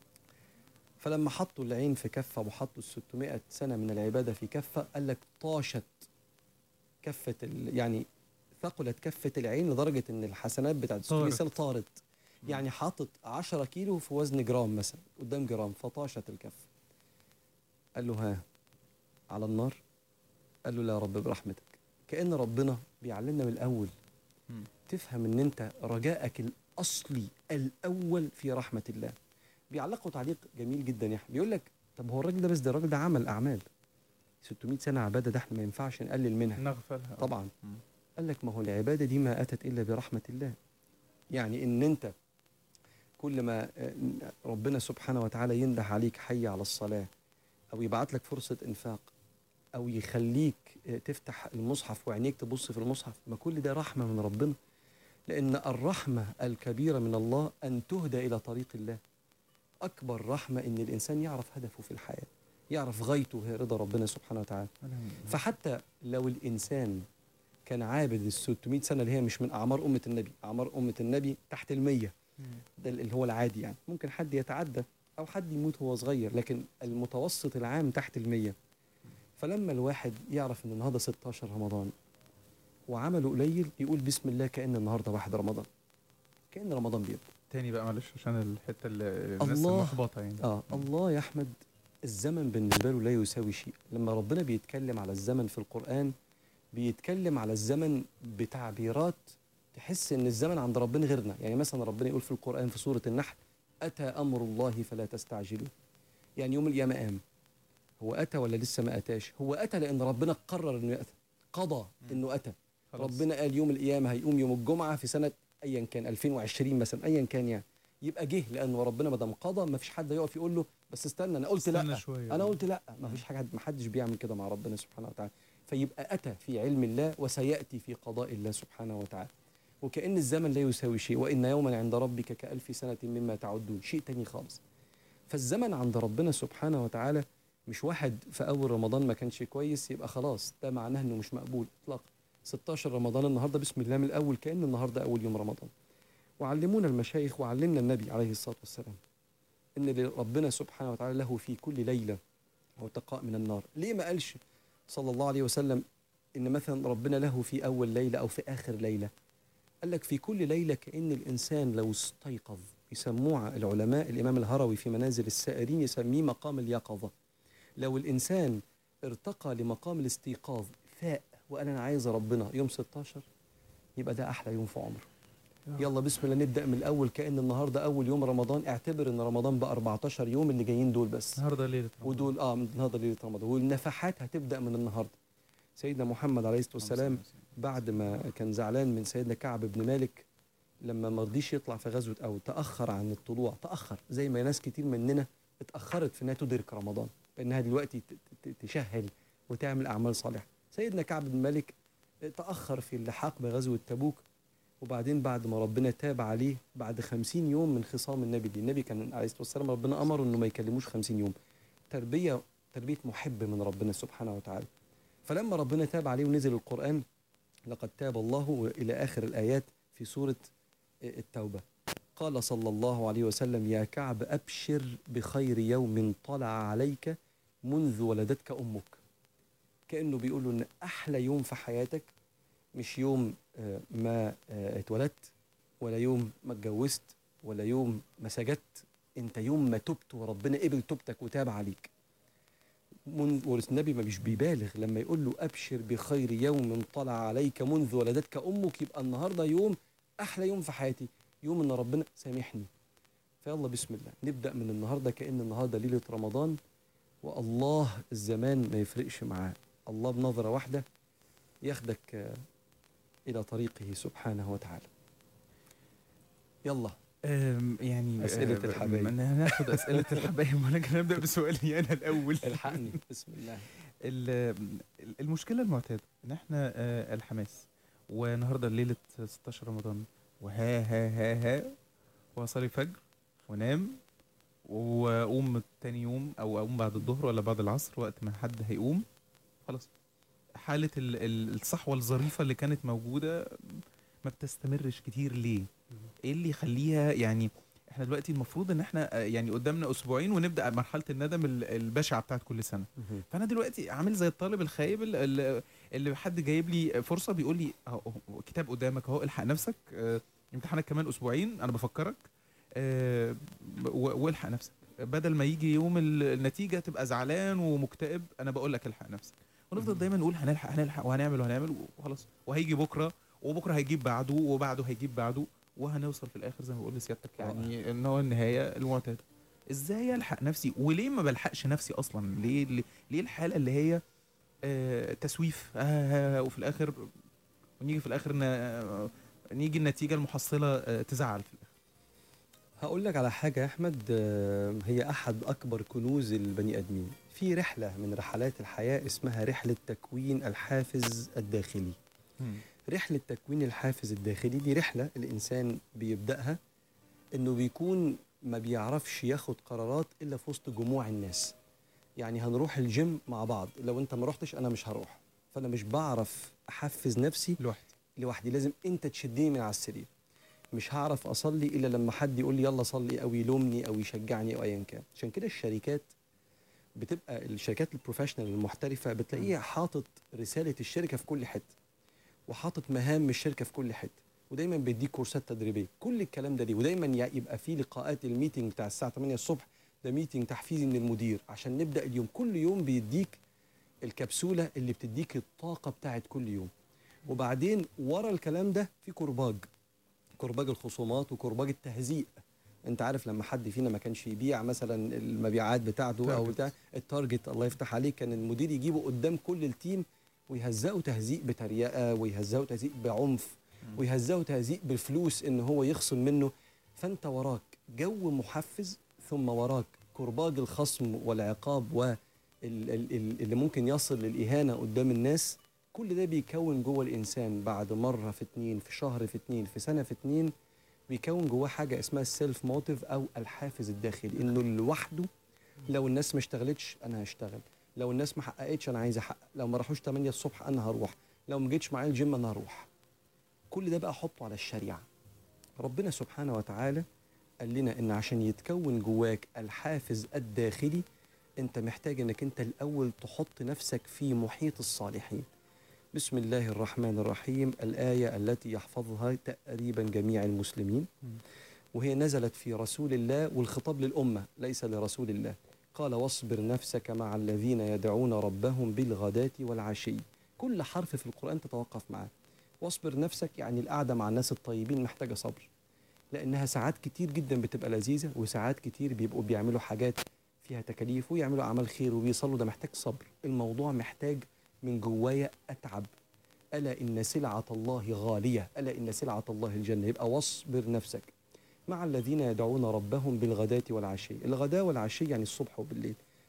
Speaker 13: فلما حطوا العين في كفة وحطوا الستمائة سنة من العبادة في كفة، قال لك طاشت كفة ال... يعني ثقلت كفة العين لدرجة ان الحسنات بتاعت ستمائة
Speaker 2: طارت.
Speaker 13: سنة طارت. يعني حاطط عشرة كيلو في وزن جرام مثلا قدام جرام، فطاشت الكفة. قال له: ها على النار؟ قال له: لا يا رب برحمتك. كأن ربنا بيعلمنا من الأول تفهم ان انت رجائك الأصلي الأول في رحمة الله. بيعلقوا تعليق جميل جدا يا احمد، بيقول لك: طب هو الراجل ده بس ده الراجل ده عمل أعمال ستمائة سنة عبادة، ده احنا ما ينفعش نقلل منها
Speaker 2: نغفلها
Speaker 13: طبعا. قال لك: ما هو العبادة دي ما أتت إلا برحمة الله. يعني إن أنت كل ما آه، ربنا سبحانه وتعالى ينده عليك حي على الصلاة، أو يبعت لك فرصة إنفاق، أو يخليك آه، تفتح المصحف وعينيك تبص في المصحف، ما كل ده رحمة من ربنا. لأن الرحمة الكبيرة من الله أن تهدى إلى طريق الله. أكبر رحمة إن الإنسان يعرف هدفه في الحياة، يعرف غايته هي رضا ربنا سبحانه وتعالى. فحتى لو الإنسان كان عابد ال ستمائة سنة اللي هي مش من أعمار أمة النبي، أعمار أمة النبي تحت المية، ده اللي هو العادي. يعني ممكن حد يتعدى أو حد يموت وهو صغير، لكن المتوسط العام تحت المية. فلما الواحد يعرف إن النهارده ستاشر رمضان وعمله قليل، يقول بسم الله كأن النهارده واحد رمضان، كأن رمضان بيبدأ
Speaker 2: تاني بقى. معلش عشان الحته اللي الناس
Speaker 13: الله
Speaker 2: المحبطه يعني.
Speaker 13: اه الله يا احمد، الزمن بالنسبه له لا يساوي شيء. لما ربنا بيتكلم على الزمن في القرآن بيتكلم على الزمن بتعبيرات تحس ان الزمن عند ربنا غيرنا. يعني مثلا ربنا يقول في القرآن في سورة النحل: أتى أمر الله فلا تستعجلوا. يعني يوم القيامة قام، هو أتى ولا لسه ما أتاش؟ هو أتى لأن ربنا قرر إنه يأتي، قضى إنه أتى.
Speaker 2: خلاص.
Speaker 13: ربنا قال يوم القيامة هيقوم يوم الجمعة في سنة أيا كان ألفين وعشرين مثلا، أيا كان يعني، يبقى جه لأنه ربنا ما دام قضى ما فيش حد يقف يقول له بس استنى أنا قلت
Speaker 2: استنى
Speaker 13: لا
Speaker 2: شوية.
Speaker 13: أنا قلت لا. ما فيش حاجة، ما حدش بيعمل كده مع ربنا سبحانه وتعالى. فيبقى أتى في علم الله وسيأتي في قضاء الله سبحانه وتعالى. وكأن الزمن لا يساوي شيء، وإن يوما عند ربك كألف سنة مما تعدون، شيء تاني خالص. فالزمن عند ربنا سبحانه وتعالى مش واحد في أول رمضان ما كانش كويس يبقى خلاص ده معناه إنه مش مقبول إطلاقا. ستاشر رمضان النهارده بسم الله من الأول كأن النهارده أول يوم رمضان. وعلمونا المشايخ وعلمنا النبي عليه الصلاة والسلام إن ربنا سبحانه وتعالى له في كل ليلة عتقاء من النار. ليه ما قالش صلى الله عليه وسلم إن مثلا ربنا له في أول ليلة أو في آخر ليلة؟ قال لك في كل ليلة كأن الإنسان لو استيقظ، يسموه العلماء الإمام الهروي في منازل السائرين يسميه مقام اليقظة. لو الإنسان ارتقى لمقام الاستيقاظ فاق وقال أنا عايز ربنا يوم ستاشر، يبقى ده أحلى يوم في عمره. يلا بسم الله نبدأ من الأول كأن النهاردة أول يوم رمضان. اعتبر إن رمضان بقى أربعتاشر يوم اللي جايين دول بس.
Speaker 2: النهارده ليلة رمضان.
Speaker 13: ودول اه النهارده ليلة رمضان، والنفحات هتبدأ من النهارده. سيدنا محمد عليه الصلاة والسلام بعد ما كان زعلان من سيدنا كعب بن مالك لما ما رضيش يطلع في غزوة أو تأخر عن الطلوع، تأخر زي ما ناس كتير مننا اتأخرت في إنها تدرك رمضان. بانها دلوقتي ت- ت- تشهل وتعمل اعمال صالحه. سيدنا كعب بن مالك تاخر في اللحاق بغزوه تبوك، وبعدين بعد ما ربنا تاب عليه بعد خمسين يوم من خصام النبي دي، النبي كان عليه الصلاه والسلام ربنا امره انه ما يكلموش خمسين يوم، تربيه تربيه محب من ربنا سبحانه وتعالى. فلما ربنا تاب عليه ونزل القرآن لقد تاب الله إلى آخر الآيات في سورة التوبة، قال صلى الله عليه وسلم: يا كعب أبشر بخير يوم طلع عليك منذ ولدتك أمك. كأنه بيقول له إن أحلى يوم في حياتك مش يوم ما اتولدت، ولا يوم ما اتجوزت، ولا يوم ما سجدت، انت يوم ما تبت وربنا قبل توبتك وتاب عليك. والنبي ما مش بيبالغ لما يقول له أبشر بخير يوم طلع عليك منذ ولدتك أمك، يبقى النهاردة يوم أحلى يوم في حياتي، يوم إن ربنا سامحني. فيلا بسم الله نبدأ من النهاردة كأن النهاردة ليلة رمضان، والله الزمان ما يفرقش معاه، الله بنظرة واحدة ياخدك إلى طريقه سبحانه وتعالى. يلا
Speaker 2: يعني
Speaker 13: أسئلة الحبايب.
Speaker 2: ناخد أسئلة الحبايب ولكن نبدأ بسؤالي أنا الأول.
Speaker 13: الحقني بسم الله.
Speaker 2: المشكلة المعتادة إن إحنا الحماس، والنهاردة ليلة ستاشر رمضان، وها ها ها ها وأصلي الفجر ونام وأقوم تاني يوم أو أقوم بعد الظهر ولا بعد العصر وقت ما حد هيقوم، خلاص حالة الصحوة الظريفة اللي كانت موجودة ما بتستمرش كتير. ليه؟ ايه اللي يخليها؟ يعني احنا دلوقتي المفروض ان احنا يعني قدامنا اسبوعين ونبدا مرحله الندم البشعه بتاعت كل سنه. فانا دلوقتي عامل زي الطالب الخايب اللي, اللي حد جايب لي فرصه بيقول لي اهو كتاب قدامك اهو، الحق نفسك، اه امتحانك كمان اسبوعين، انا بفكرك اه والحق نفسك، بدل ما يجي يوم النتيجه تبقى زعلان ومكتئب، انا بقول لك الحق نفسك. ونفضل دايما نقول هنلحق هنلحق وهنعمل وهنعمل وخلاص، وهيجي بكره وبكره هيجيب بعده وبعده هيجيب بعده، وهنوصل في الاخر زي ما بقول لسيادتك يعني ان هو النهايه المعتاده. ازاي الحق نفسي؟ وليه ما بلحقش نفسي اصلا؟ ليه ليه الحاله اللي هي آه تسويف آه آه وفي الاخر ونيجي في الاخر آه نيجي النتيجه المحصله آه تزعل في الاخر.
Speaker 13: هقول لك على حاجه يا احمد، آه هي احد اكبر كنوز البني ادمين. في رحله من رحلات الحياه اسمها رحله تكوين الحافز الداخلي. م. رحلة تكوين الحافز الداخلي دي رحلة الإنسان بيبدأها إنه بيكون ما بيعرفش ياخد قرارات إلا في وسط جموع الناس. يعني هنروح الجيم مع بعض، لو أنت ما رحتش أنا مش هروح، فأنا مش بعرف أحفز نفسي
Speaker 2: لوحدي
Speaker 13: لوحدي لازم أنت تشدني من على السرير. مش هعرف أصلي إلا لما حد يقول لي يلا صلي، أو يلومني أو يشجعني أو أيا كان. عشان كده الشركات بتبقى الشركات البروفيشنال المحترفة بتلاقيها حاطط رسالة الشركة في كل حتة، وحاطط مهام الشركه في كل حته، ودايما بيديك كورسات تدريبيه. كل الكلام ده ليه؟ ودايما يبقى في لقاءات الميتنج بتاع الساعه تمانية الصبح، ده ميتنج تحفيزي من المدير عشان نبدا اليوم. كل يوم بيديك الكبسوله اللي بتديك الطاقه بتاعت كل يوم. وبعدين ورا الكلام ده في كرباج، كرباج الخصومات وكرباج التهزيء. انت عارف لما حد فينا ما كانش يبيع مثلا المبيعات بتاعته او بتاع التارجت، الله يفتح عليك، كان المدير يجيبه قدام كل التيم ويهزقوا تهزيء بتريقه، ويهزقوا تهزيء بعنف، ويهزقوا تهزيء بالفلوس ان هو يخصم منه. فانت وراك جو محفز، ثم وراك كرباج الخصم والعقاب واللي ممكن يصل للاهانه قدام الناس. كل ده بيكون جوه الانسان بعد مره في اتنين، في شهر في اتنين، في سنه في اتنين، بيكون جواه حاجه اسمها السيلف موتيف او الحافز الداخلي، انه لوحده لو الناس ما اشتغلتش انا هشتغل، لو الناس ما حققتش انا عايز احقق، لو ما راحوش تمانية الصبح انا هروح، لو ما جيتش معايا الجيم انا هروح. كل ده بقى حطه على الشريعه. ربنا سبحانه وتعالى قال لنا ان عشان يتكون جواك الحافز الداخلي انت محتاج انك انت الاول تحط نفسك في محيط الصالحين. بسم الله الرحمن الرحيم، الايه التي يحفظها تقريبا جميع المسلمين، وهي نزلت في رسول الله، والخطاب للامه ليس لرسول الله. قال واصبر نفسك مع الذين يدعون ربهم بالغداة والعشي. كل حرف في القرآن تتوقف معاه. واصبر نفسك يعني القعدة مع الناس الطيبين محتاجة صبر، لأنها ساعات كتير جدا بتبقى لذيذة، وساعات كتير بيبقوا بيعملوا حاجات فيها تكاليف ويعملوا أعمال خير وبيصلوا، ده محتاج صبر. الموضوع محتاج من جوايا أتعب. ألا إن سلعة الله غالية، ألا إن سلعة الله الجنة. يبقى واصبر نفسك مع الذين يدعون ربهم بالغداة والعشي. الغداة والعشي يعني الصبح وبالليل.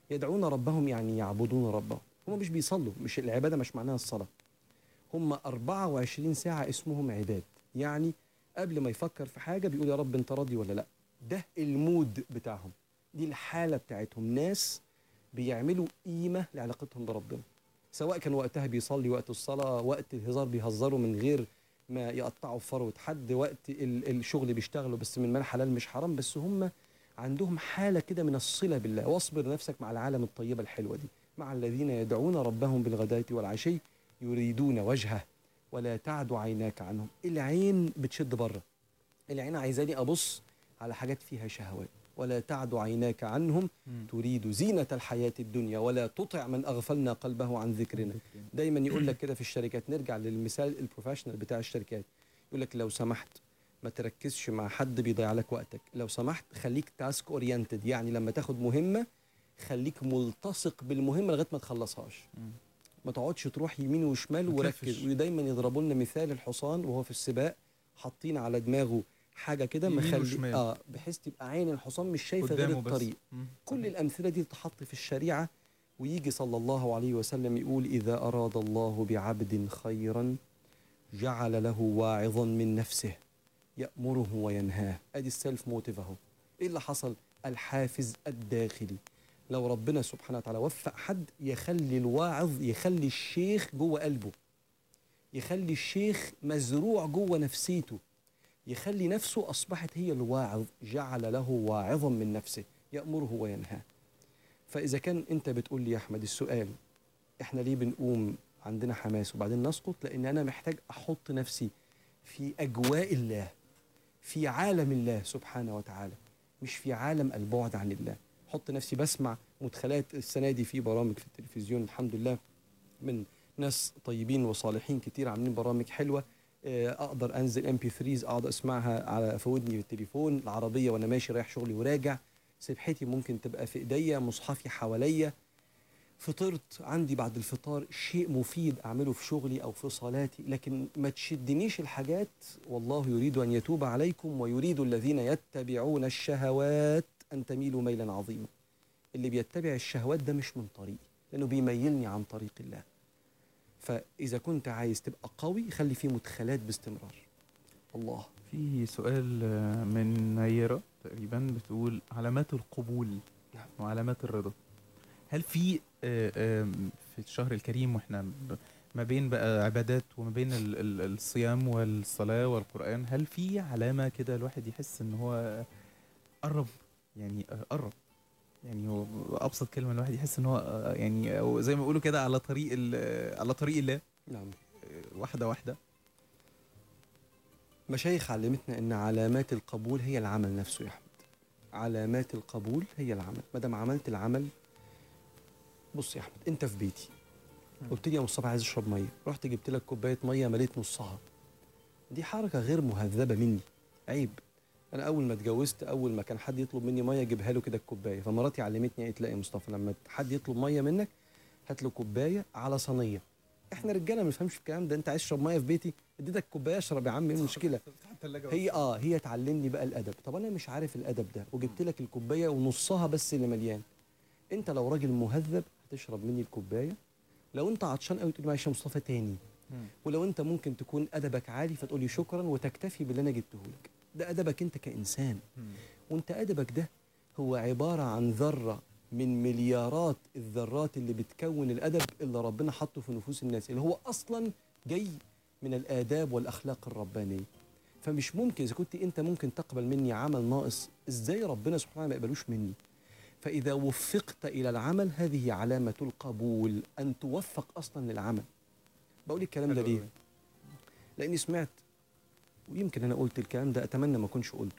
Speaker 13: يدعون ربهم يعني يعبدون ربهم. هم مش بيصلوا، مش العبادة مش معناها الصلاة. هم أربعة وعشرين ساعة اسمهم عباد، يعني قبل ما يفكر في حاجة بيقول يا رب انت راضي ولا لا. ده المود بتاعهم، دي الحالة بتاعتهم. ناس بيعملوا قيمة لعلاقتهم بربنا، سواء كان وقتها بيصلي وقت الصلاة، وقت الهزار بيهزروا من غير ما يقطعوا في فروة حد، وقت الشغل بيشتغلوا بس من مال حلال مش حرام، بس هم عندهم حالة كده من الصلة بالله. واصبر نفسك مع العالم الطيبة الحلوة دي، مع الذين يدعون ربهم بالغداة والعشي يريدون وجهه ولا تعد عيناك عنهم. العين بتشد بره، العين عايزاني أبص على حاجات فيها شهوات. ولا تعد عيناك عنهم تريد زينة الحياة الدنيا ولا تطع من أغفلنا قلبه عن ذكرنا. دايما يقول لك كده في الشركات، نرجع للمثال البروفيشنال بتاع الشركات، يقول لك لو سمحت ما تركزش مع حد بيضيع لك وقتك، لو سمحت خليك تاسك اورينتد، يعني لما تاخد مهمة خليك ملتصق بالمهمة لغاية ما تخلصهاش، ما تقعدش تروح يمين وشمال وركز. ودايما يضربوا لنا مثال الحصان وهو في السباق، حاطين على دماغه حاجه كده مخلي اه بحيث تبقى عين الحصان مش شايفه غير الطريق. كل الامثله دي تحط في الشريعه، ويجي صلى الله عليه وسلم يقول اذا اراد الله بعبد خيرا جعل له واعظا من نفسه يأمره وينهاه. ادي السيلف موتيف اهو. ايه اللي حصل؟ الحافز الداخلي. لو ربنا سبحانه وتعالى وفق حد يخلي الواعظ، يخلي الشيخ جوه قلبه، يخلي الشيخ مزروع جوه نفسيته، يخلي نفسه أصبحت هي الواعظ، جعل له واعظا من نفسه يأمره وينهاه. فإذا كان أنت بتقول لي يا أحمد السؤال إحنا ليه بنقوم عندنا حماس وبعدين نسقط؟ لأن أنا محتاج أحط نفسي في أجواء الله، في عالم الله سبحانه وتعالى، مش في عالم البعد عن الله. حط نفسي بسمع مدخلات. السنة دي في برامج في التلفزيون الحمد لله من ناس طيبين وصالحين كتير عاملين برامج حلوة، اقدر انزل ام بي ثريز اقعد اسمعها على في ودني بالتليفون، العربيه وانا ماشي رايح شغلي وراجع، سبحتي ممكن تبقى في ايديا، مصحفي حواليا، فطرت عندي بعد الفطار شيء مفيد اعمله في شغلي او في صلاتي. لكن ما تشدنيش الحاجات، والله يريد ان يتوب عليكم ويريد الذين يتبعون الشهوات ان تميلوا ميلا عظيما. اللي بيتبع الشهوات ده مش من طريقي، لانه بيميلني عن طريق الله. فإذا كنت عايز تبقى قوي خلي فيه مدخلات باستمرار. الله.
Speaker 2: في سؤال من نيرة تقريبا بتقول علامات القبول وعلامات الرضا. هل في في الشهر الكريم واحنا ما بين بقى عبادات وما بين ال ال الصيام والصلاة والقرآن، هل في علامة كده الواحد يحس ان هو قرب، يعني قرب، يعني هو ابسط كلمه الواحد يحس ان هو يعني زي ما بيقولوا كده على طريق على طريق الله؟
Speaker 13: نعم.
Speaker 2: واحده واحده.
Speaker 13: مشايخ علمتنا ان علامات القبول هي العمل نفسه يا احمد. علامات القبول هي العمل. ما دام عملت العمل، بص يا احمد انت في بيتي قلت لي يا مصطفى عايز اشرب ميه، رحت جبت لك كوبايه ميه مليت نصها، دي حركه غير مهذبه مني، عيب. انا اول ما اتجوزت اول ما كان حد يطلب مني ميه اجيبها له كده الكوبايه، فمراتي علمتني قالت لا يا مصطفى لما حد يطلب ميه منك هات له كوبايه على صينيه. احنا رجاله ما بنفهمش الكلام ده، انت عايز تشرب ميه في بيتي اديتك كوبايه اشرب يا عم، ايه المشكله؟ هي اه هي تعلمني بقى الادب. طب انا مش عارف الادب ده وجبت لك الكوبايه ونصها بس اللي مليان. انت لو راجل مهذب هتشرب مني الكوبايه، لو انت عطشان قوي تقول معلش يا مصطفى تاني، ولو انت ممكن تكون ادبك عالي فتقول لي شكرا وتكتفي باللي انا جبته لك. ده أدبك أنت كإنسان. وأنت أدبك ده هو عبارة عن ذرة من مليارات الذرات اللي بتكون الأدب اللي ربنا حطه في نفوس الناس، اللي هو أصلا جاي من الآداب والأخلاق الربانية. فمش ممكن إذا كنت أنت ممكن تقبل مني عمل ناقص، إزاي ربنا سبحانه وتعالى ما يقبلوش مني؟ فإذا وفقت إلى العمل هذه علامة القبول، أن توفق أصلا للعمل. بقول الكلام ده ليه؟ لأني سمعت، ويمكن أنا قلت الكلام ده أتمنى ما أكونش قلته،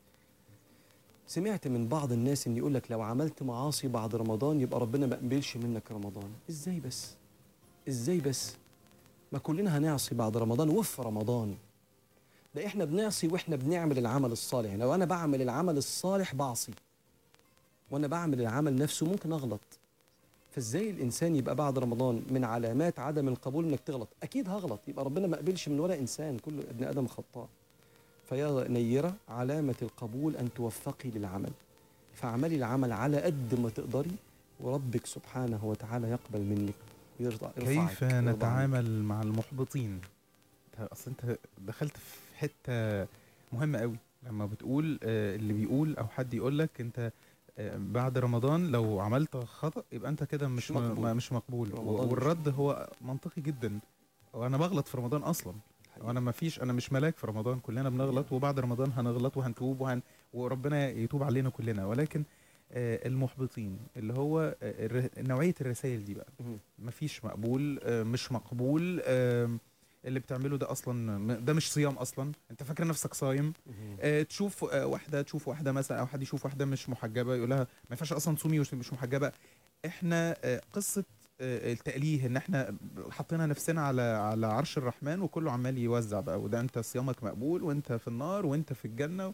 Speaker 13: سمعت من بعض الناس إن يقول لك لو عملت معاصي بعد رمضان يبقى ربنا ما قبلش منك رمضان. إزاي بس؟ إزاي بس؟ ما كلنا هنعصي بعد رمضان وفي رمضان. ده إحنا بنعصي وإحنا بنعمل العمل الصالح. لو أنا بعمل العمل الصالح بعصي، وأنا بعمل العمل نفسه ممكن أغلط. فإزاي الإنسان يبقى بعد رمضان من علامات عدم القبول إنك تغلط؟ أكيد هغلط، يبقى ربنا ما قبلش من ولا إنسان، كل ابن آدم خطاء. فيا نيرة علامة القبول أن توفقي للعمل، فاعملي العمل على قد ما تقدري، وربك سبحانه وتعالى يقبل منك ويرضى
Speaker 2: كيف
Speaker 13: يرفعك ويرضى عنك.
Speaker 2: نتعامل مع المحبطين؟ أنت- اصل انت دخلت في حته مهمه قوي لما بتقول آه، اللي بيقول او حد يقول لك انت آه، بعد رمضان لو عملت خطأ يبقى انت كده مش
Speaker 13: مش مقبول.
Speaker 2: م- مش مقبول.
Speaker 13: رمضان مش-
Speaker 2: والرد هو منطقي جدا. وانا بغلط في رمضان اصلا، وانا ما فيش انا مش ملاك في رمضان، كلنا بنغلط وبعد رمضان هنغلط وهنتوب وهن وربنا يتوب علينا كلنا. ولكن آه، المحبطين اللي هو آه، الر- نوعيه الرسائل دي بقى
Speaker 13: مهم.
Speaker 2: مفيش مقبول، آه، مش مقبول، آه، اللي بتعمله ده اصلا م- ده مش صيام اصلا، انت فاكر نفسك صايم.
Speaker 13: مهم.
Speaker 2: آه، تشوف آه، واحده تشوف واحده مثلا او حد يشوف واحده مش محجبه يقول لها ما ينفعش اصلا تصومي ومش مش محجبه. احنا آه، قصه آه، التأليه ان احنا حطينا نفسنا على على عرش الرحمن وكله عمال يوزع بقى، وده انت صيامك مقبول وانت في النار وانت في الجنه.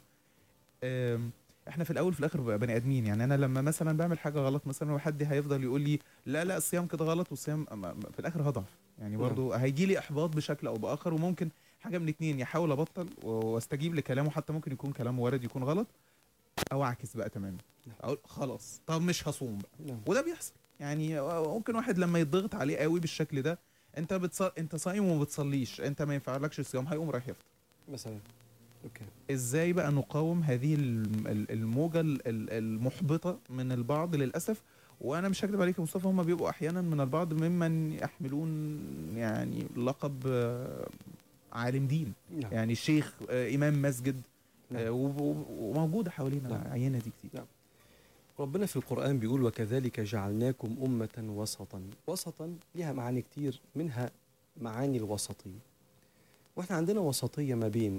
Speaker 2: آم، احنا في الاول في الاخر بقى بني ادمين. يعني انا لما مثلا بعمل حاجه غلط مثلا وحد هيفضل يقول لي لا لا الصيام كده غلط والصيام، ما- ما- في الاخر هضعف. يعني برضو هيجي لي احباط بشكل او باخر، وممكن حاجه من اتنين، يحاول ابطل واستجيب لكلامه حتى ممكن يكون كلامه وارد يكون غلط، او اعكس بقى تماما اقول خلاص طب مش هصوم بقى.
Speaker 13: نعم.
Speaker 2: وده بيحصل. يعني ممكن واحد لما يضغط عليه قوي بالشكل ده، انت بتص... انت صايم وما بتصليش، انت ما ينفعلكش الصيام، هيقوم رايح يفطر
Speaker 13: مثلا. اوكي.
Speaker 2: ازاي بقى نقاوم هذه الم- ال- الموجه ال- ال- المحبطه من البعض للاسف؟ وانا مش هكذب عليك يا مصطفى، هم بيبقوا احيانا من البعض ممن يحملون يعني لقب آه، عالم دين.
Speaker 13: نعم.
Speaker 2: يعني شيخ، آه، امام مسجد،
Speaker 13: نعم.
Speaker 2: آه، وب- وب- وموجوده حوالينا
Speaker 13: نعم.
Speaker 2: عينه دي كتير.
Speaker 13: نعم. ربنا في القرآن بيقول وكذلك جعلناكم أمة وسطا. وسطا لها معاني كتير، منها معاني الوسطية. واحنا عندنا وسطية ما بين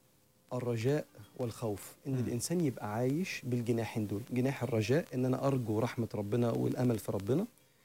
Speaker 13: الرجاء والخوف، ان
Speaker 2: مم.
Speaker 13: الانسان يبقى عايش بالجناحين دول. جناح الرجاء ان انا ارجو رحمة ربنا والامل في ربنا،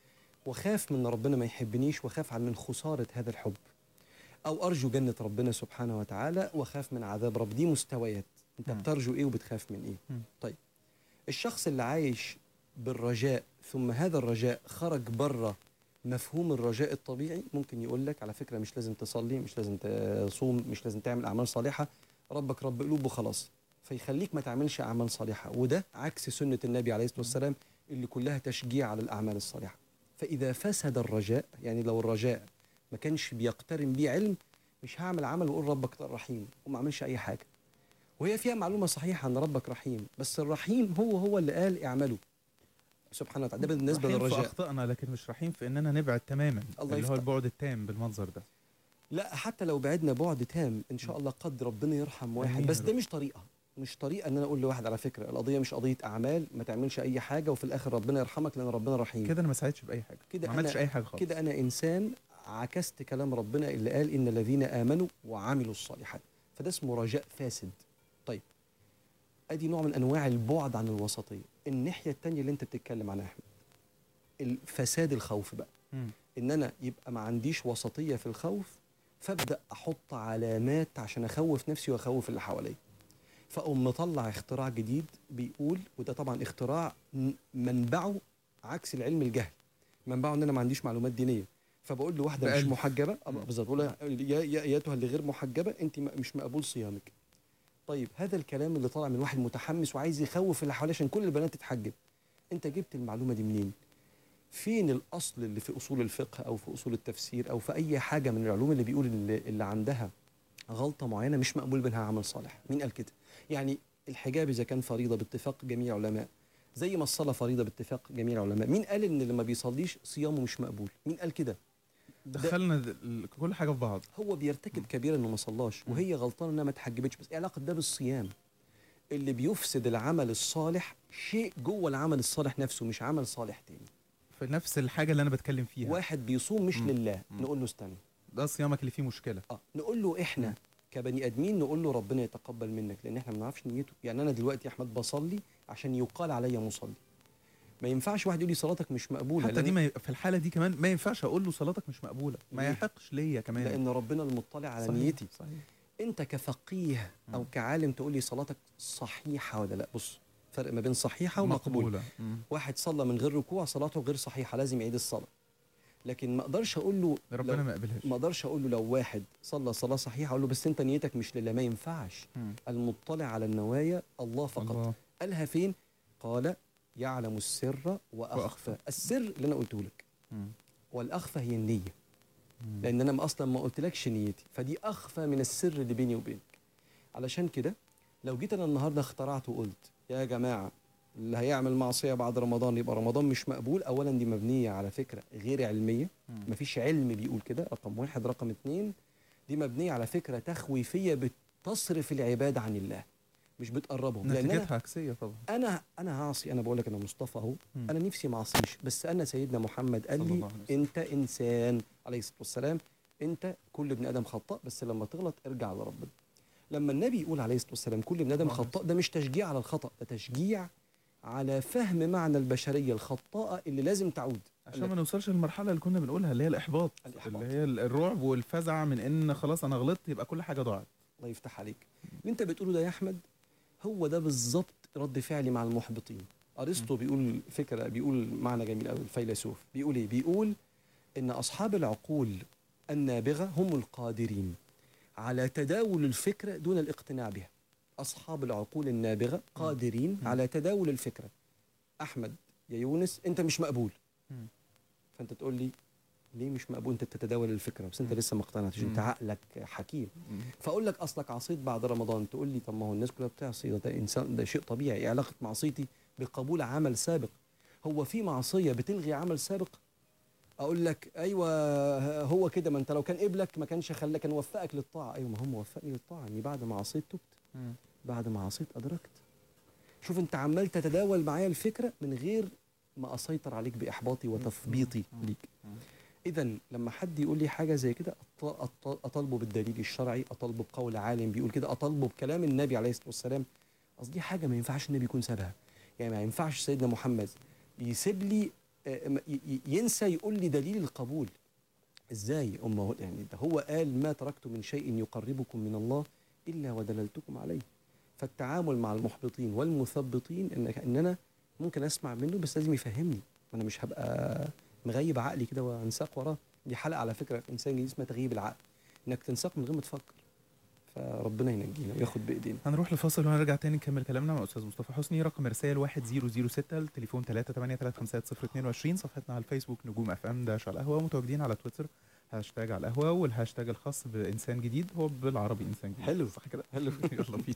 Speaker 13: وخاف من ربنا ما يحبنيش وخاف عن من خسارة هذا الحب، او ارجو جنة ربنا سبحانه وتعالى وخاف من عذاب رب. دي مستويات، انت
Speaker 2: مم.
Speaker 13: بترجو ايه وبتخاف من ايه.
Speaker 2: مم.
Speaker 13: طيب الشخص اللي عايش بالرجاء ثم هذا الرجاء خرج بره مفهوم الرجاء الطبيعي، ممكن يقول لك على فكرة مش لازم تصلي، مش لازم تصوم، مش لازم تعمل أعمال صالحة، ربك رب قلوب وخلاص، فيخليك ما تعملش أعمال صالحة. وده عكس سنة النبي عليه الصلاة والسلام اللي كلها تشجيع على الأعمال الصالحة. فإذا فسد الرجاء، يعني لو الرجاء ما كانش بيقترن بيه علم، مش هعمل عمل وأقول ربك رحيم وما أعملش أي حاجة. وهي فيها معلومة صحيحة أن ربك رحيم، بس الرحيم هو هو اللي قال اعملوا سبحانه وتعالى. ده بالنسبة
Speaker 2: رحيم في
Speaker 13: للرجاء.
Speaker 2: اخطائنا، لكن مش رحيم في اننا نبعد تماما،
Speaker 13: الله
Speaker 2: اللي هو
Speaker 13: يفتح.
Speaker 2: البعد التام بالمنظر ده.
Speaker 13: لا، حتى لو بعدنا بعد تام ان شاء الله قد ربنا يرحم واحد،
Speaker 2: آمين
Speaker 13: بس
Speaker 2: يا
Speaker 13: ده
Speaker 2: رب.
Speaker 13: مش طريقه مش طريقه ان انا اقول لواحد على فكره القضيه مش قضيه اعمال، ما تعملش اي حاجه وفي الاخر ربنا يرحمك لان ربنا رحيم.
Speaker 2: كده انا ما ساعدتش باي حاجه،
Speaker 13: كده
Speaker 2: ما عملتش
Speaker 13: أنا-
Speaker 2: اي حاجه خالص.
Speaker 13: كده انا انسان عكست كلام ربنا اللي قال ان الذين امنوا وعملوا الصالحات، فده اسمه رجاء فاسد. طيب ادي نوع من انواع البعد عن الوسطيه. الناحيه الثانيه اللي انت بتتكلم عنها يا احمد، الفساد الخوف بقى،
Speaker 2: مم.
Speaker 13: ان انا يبقى ما عنديش وسطيه في الخوف، فابدا احط علامات عشان اخوف نفسي واخوف اللي حواليا. فاقوم مطلع اختراع جديد بيقول، وده طبعا اختراع م- منبعه عكس العلم الجهل، منبعه ان انا ما عنديش معلومات دينيه. فبقول لواحده مش
Speaker 2: بقلب.
Speaker 13: محجبه، أه بالظبط، بقول لها يا يا ايتها اللي غير محجبه انت م- مش مقبول صيامك. طيب هذا الكلام اللي طالع من واحد متحمس وعايز يخوف اللي حواليه عشان كل البنات تتحجب، انت جبت المعلومه دي منين؟ فين الاصل اللي في اصول الفقه او في اصول التفسير او في اي حاجه من العلوم اللي بيقول اللي, اللي عندها غلطه معينه مش مقبول منها عمل صالح؟ مين قال كده؟ يعني الحجاب اذا كان فريضه باتفاق جميع العلماء، زي ما الصلاه فريضه باتفاق جميع العلماء، مين قال ان اللي ما بيصليش صيامه مش مقبول؟ مين قال كده؟
Speaker 2: دخلنا د- ال- كل حاجه في بعض.
Speaker 13: هو بيرتكب كبيره انه ما صلاش وهي غلطانه انها ما اتحجبتش، بس ايه علاقه ده بالصيام؟ اللي بيفسد العمل الصالح شيء جوه العمل الصالح نفسه، مش عمل صالح تاني.
Speaker 2: في نفس الحاجه اللي انا بتكلم فيها.
Speaker 13: واحد بيصوم مش
Speaker 2: مم.
Speaker 13: لله،
Speaker 2: مم.
Speaker 13: نقول له استنى،
Speaker 2: ده صيامك اللي فيه مشكله.
Speaker 13: اه نقول له احنا كبني ادمين نقول له ربنا يتقبل منك، لان احنا ما نعرفش نيته. يعني انا دلوقتي يا احمد بصلي عشان يقال عليا مصلي، ما ينفعش واحد يقول لي صلاتك مش مقبوله،
Speaker 2: حتى
Speaker 13: لأن-
Speaker 2: دي ما ي... في الحاله دي كمان ما ينفعش اقول له صلاتك مش مقبوله، ما
Speaker 13: ليه؟
Speaker 2: يحقش ليا كمان.
Speaker 13: لان ربنا المطلع على
Speaker 2: صحيح.
Speaker 13: نيتي.
Speaker 2: صحيح.
Speaker 13: انت كفقيه او كعالم تقول لي صلاتك صحيحه ولا لا؟ بص، فرق ما بين صحيحه ومقبوله.
Speaker 2: مقبولة. مم.
Speaker 13: واحد صلى من غير ركوع صلاته غير صحيحه، لازم يعيد الصلاه. لكن ما اقدرش اقول له
Speaker 2: ربنا
Speaker 13: لو-
Speaker 2: ما يقبلهاش.
Speaker 13: ما اقدرش اقول له لو واحد صلى صلاه صحيحه اقول له بس انت نيتك مش لله، ما ينفعش.
Speaker 2: مم.
Speaker 13: المطلع على النوايا الله فقط.
Speaker 2: الله.
Speaker 13: قالها فين؟ قال يعلم السر وأخفى, وأخفى. السر اللي أنا قلته لك، والأخفى هي النية، لأن أنا أصلا ما قلتلكش نيتي، فدي أخفى من السر اللي بيني وبينك. علشان كده لو جيت أنا النهاردة اخترعت وقلت يا جماعة اللي هيعمل معصية بعد رمضان يبقى رمضان مش مقبول، أولا دي مبنية على فكرة غير علمية، مفيش علم بيقول كده، رقم واحد. رقم اتنين، دي مبنية على فكرة تخويفية بتصرف العباد عن الله، مش بتقربهم.
Speaker 2: نتيجتها عكسية طبعا.
Speaker 13: أنا أنا هعصي، أنا بقول لك أنا مصطفى أهو، أنا نفسي ما أعصيش، بس أنا سيدنا محمد قال لي أنت إنسان عليه الصلاة والسلام، أنت كل ابن آدم خطاء، بس لما تغلط ارجع لربنا. لما النبي يقول عليه الصلاة والسلام كل ابن آدم خطاء، ده مش تشجيع على الخطأ، ده تشجيع على فهم معنى البشرية الخطاءة اللي لازم تعود،
Speaker 2: عشان ما نوصلش للمرحلة اللي كنا بنقولها اللي هي الإحباط, الإحباط. اللي هي الرعب والفزع من إن خلاص أنا غلطت يبقى كل حاجة ضاعت.
Speaker 13: الله يفتح عليك. اللي أنت بتقوله ده يا أحمد هو ده بالظبط رد فعلي مع المحبطين. أرسطو بيقول فكرة، بيقول معنى جميل قوي، الفيلسوف بيقول إيه؟ بيقول إن أصحاب العقول النابغة هم القادرين على تداول الفكرة دون الاقتناع بها. أصحاب العقول النابغة قادرين م. على تداول الفكرة. أحمد يا يونس أنت مش مقبول، م. فأنت تقول لي ليه مش مقبول؟ أنت تتداول الفكرة بس أنت م. لسه ما اقتنعتش، أنت عقلك حكيم. م. فأقول لك أصلك عصيت بعد رمضان، تقول لي طب ما هو الناس كلها بتعصي، ده إنسان، ده شيء طبيعي. إيه علاقة معصيتي بقبول عمل سابق؟ هو في معصية بتلغي عمل سابق؟ اقول لك ايوه هو كده، ما انت لو كان قبلك ما كانش خلاك، كان وفقك للطاعه. ايوه ما هو موفقني للطاعه، اني بعد ما عصيت تبت، بعد ما عصيت ادركت. شوف انت عمال تتداول معايا الفكره من غير ما اسيطر عليك باحباطي وتثبيطي ليك. اذا لما حد يقول لي حاجه زي كده اطالبه بالدليل الشرعي، اطالبه بقول عالم بيقول كده، اطالبه بكلام النبي عليه الصلاه والسلام. قصدي حاجه ما ينفعش النبي يكون سابها، يعني ما ينفعش سيدنا محمد يسيب لي ينسى يقول لي دليل القبول. ازاي؟ امه يعني ده هو قال ما تركت من شيء يقربكم من الله الا ودللتكم عليه. فالتعامل مع المحبطين والمثبطين ان ان انا ممكن اسمع منه بس لازم يفهمني، انا مش هبقى مغيب عقلي كده وانساق وراه. دي حلقه على فكره في انسان جديد اسمها تغييب العقل، انك تنساق من غير ما تفكر. فربنا ينجينا وياخد بايدينا.
Speaker 2: هنروح لفاصل وهنرجع تاني نكمل كلامنا مع استاذ مصطفى حسني. رقم رسائل واحد صفر صفر ستة، التليفون ثلاثة ثمانية ثلاثة خمسة صفر اثنين وعشرين، صفحتنا على الفيسبوك نجوم اف ام داش على القهوه، متواجدين على تويتر هاشتاج على القهوه، والهاشتاج الخاص بانسان جديد هو بالعربي انسان جديد.
Speaker 13: حلو
Speaker 2: صح كده؟
Speaker 13: حلو.
Speaker 2: يلا بينا.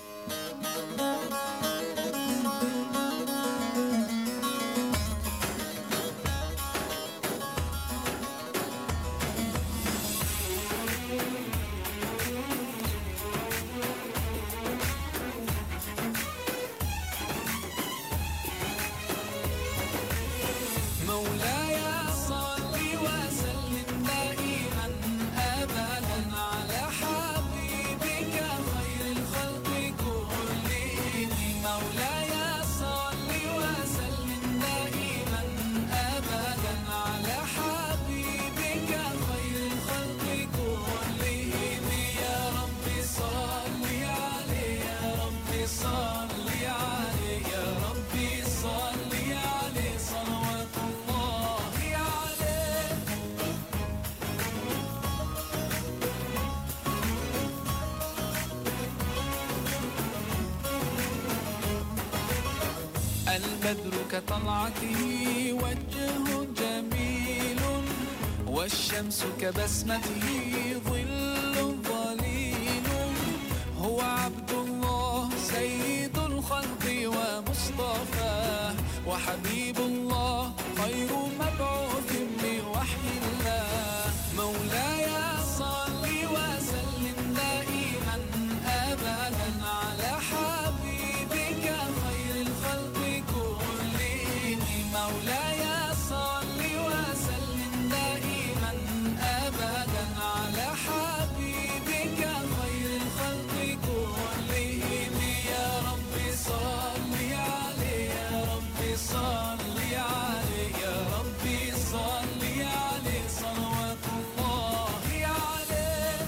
Speaker 9: البدر كطلعته وجهه جميل، والشمس كبسمته ظل ظليل. هو عبد الله سيد الخلق ومصطفاه، وحبيب الله خير مبعوث بوحي الله. مولاي صل وسلم دائما ابدا على حبيبك خير الخلق كلهم. مولاي صل وسلم دائما ابدا على حبيبك خير الخلق كلهم. يا رب صل عليه، يا رب صل عليه، يا رب صل عليه صلوات الله عليه.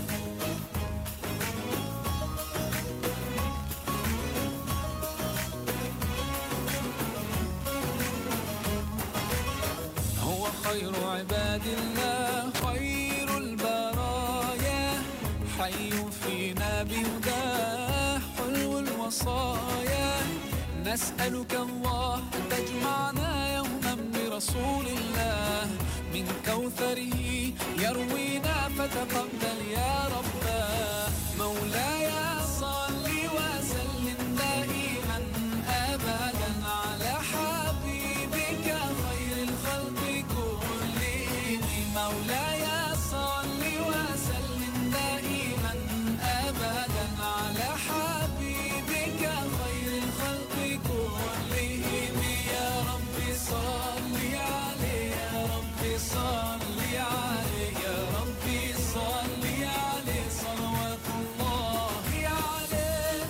Speaker 9: هو خير عباد الله خير البرايا، حي فينا بهداه حلو الوصايا. نسألك الله أن تجمعنا يوما برسول الله من كوثره يروينا فتقبل يا رباه. مولاي صل وسلم دائما أبدا على حبيبك خير الخلق كلهم. مولاي صل وسلم دائما أبدا على حبيبك خير الخلق كلهم. يا رب صل عليه يا رب صل عليه يا رب صل عليه صلوات الله عليه.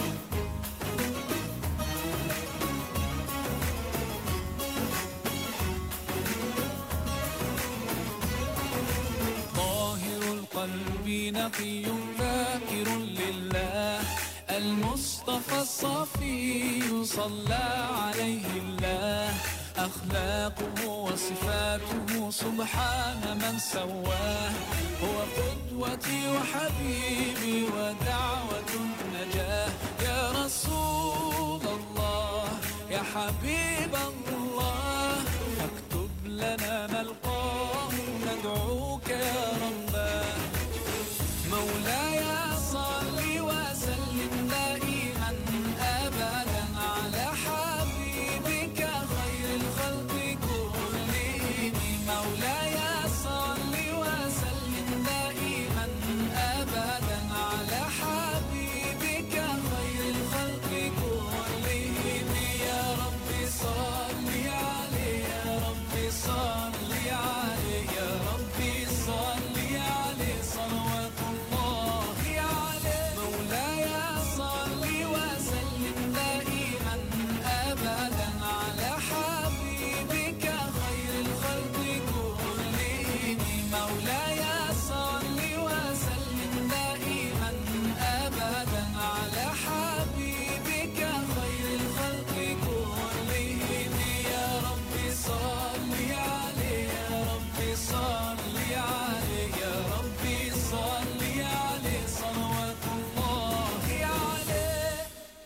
Speaker 9: طاهر القلب نقي ذاكر لله المصطفى الصفي صلى عليه الله. أخلاقه وصفاته سبحان من سواه. هو قدوتي وحبيبي ودعوة النجاة. يا رسول الله يا حبيب الله فاكتب لنا نلقاه ندعوك يا رباه. مولاي صل وسلم دائما أبدا على حبيبك خير الخلق كلهم. مولاي صل وسلم دائما أبدا على حبيبك خير الخلق كلهم. يا رب صل عليه يا رب صل عليه يا رب صل عليه صلوات الله عليه. مولاي صل وسلم دائما أبدا على حبيبك خير الخلق كلهم. مولاي صل وسلم دائما أبدا على حبيبك خير الخلق كلهم. يا رب صل عليه يا رب صل عليه يا رب صل عليه صلوات الله عليه.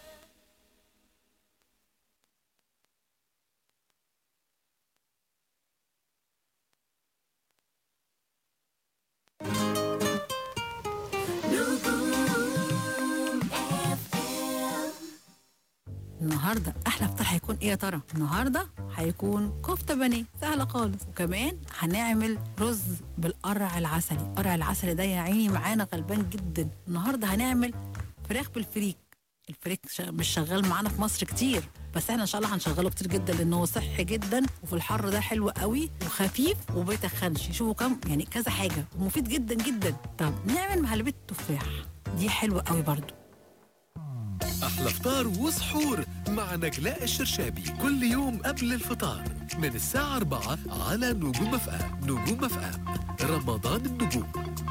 Speaker 14: النهارده احلى فطار هيكون ايه يا ترى؟ النهارده هيكون كفته بانيه سهله خالص، وكمان هنعمل رز بالقرع العسلي. القرع العسلي ده يا عيني معانا غلبان جدا. النهارده هنعمل فراخ بالفريك. الفريك شا- مش شغال معانا في مصر كتير، بس احنا ان شاء الله هنشغله كتير جدا لان هو صحي جدا وفي الحر ده حلو قوي وخفيف وبيتخنش. شوفوا كم يعني كذا حاجه ومفيد جدا جدا. طب نعمل مهلبيه التفاح دي حلوه قوي برضو.
Speaker 1: أحلى فطار وسحور مع نجلاء الشرشابي كل يوم قبل الفطار من الساعة أربعة على نجوم اف ام. نجوم اف ام رمضان النجوم.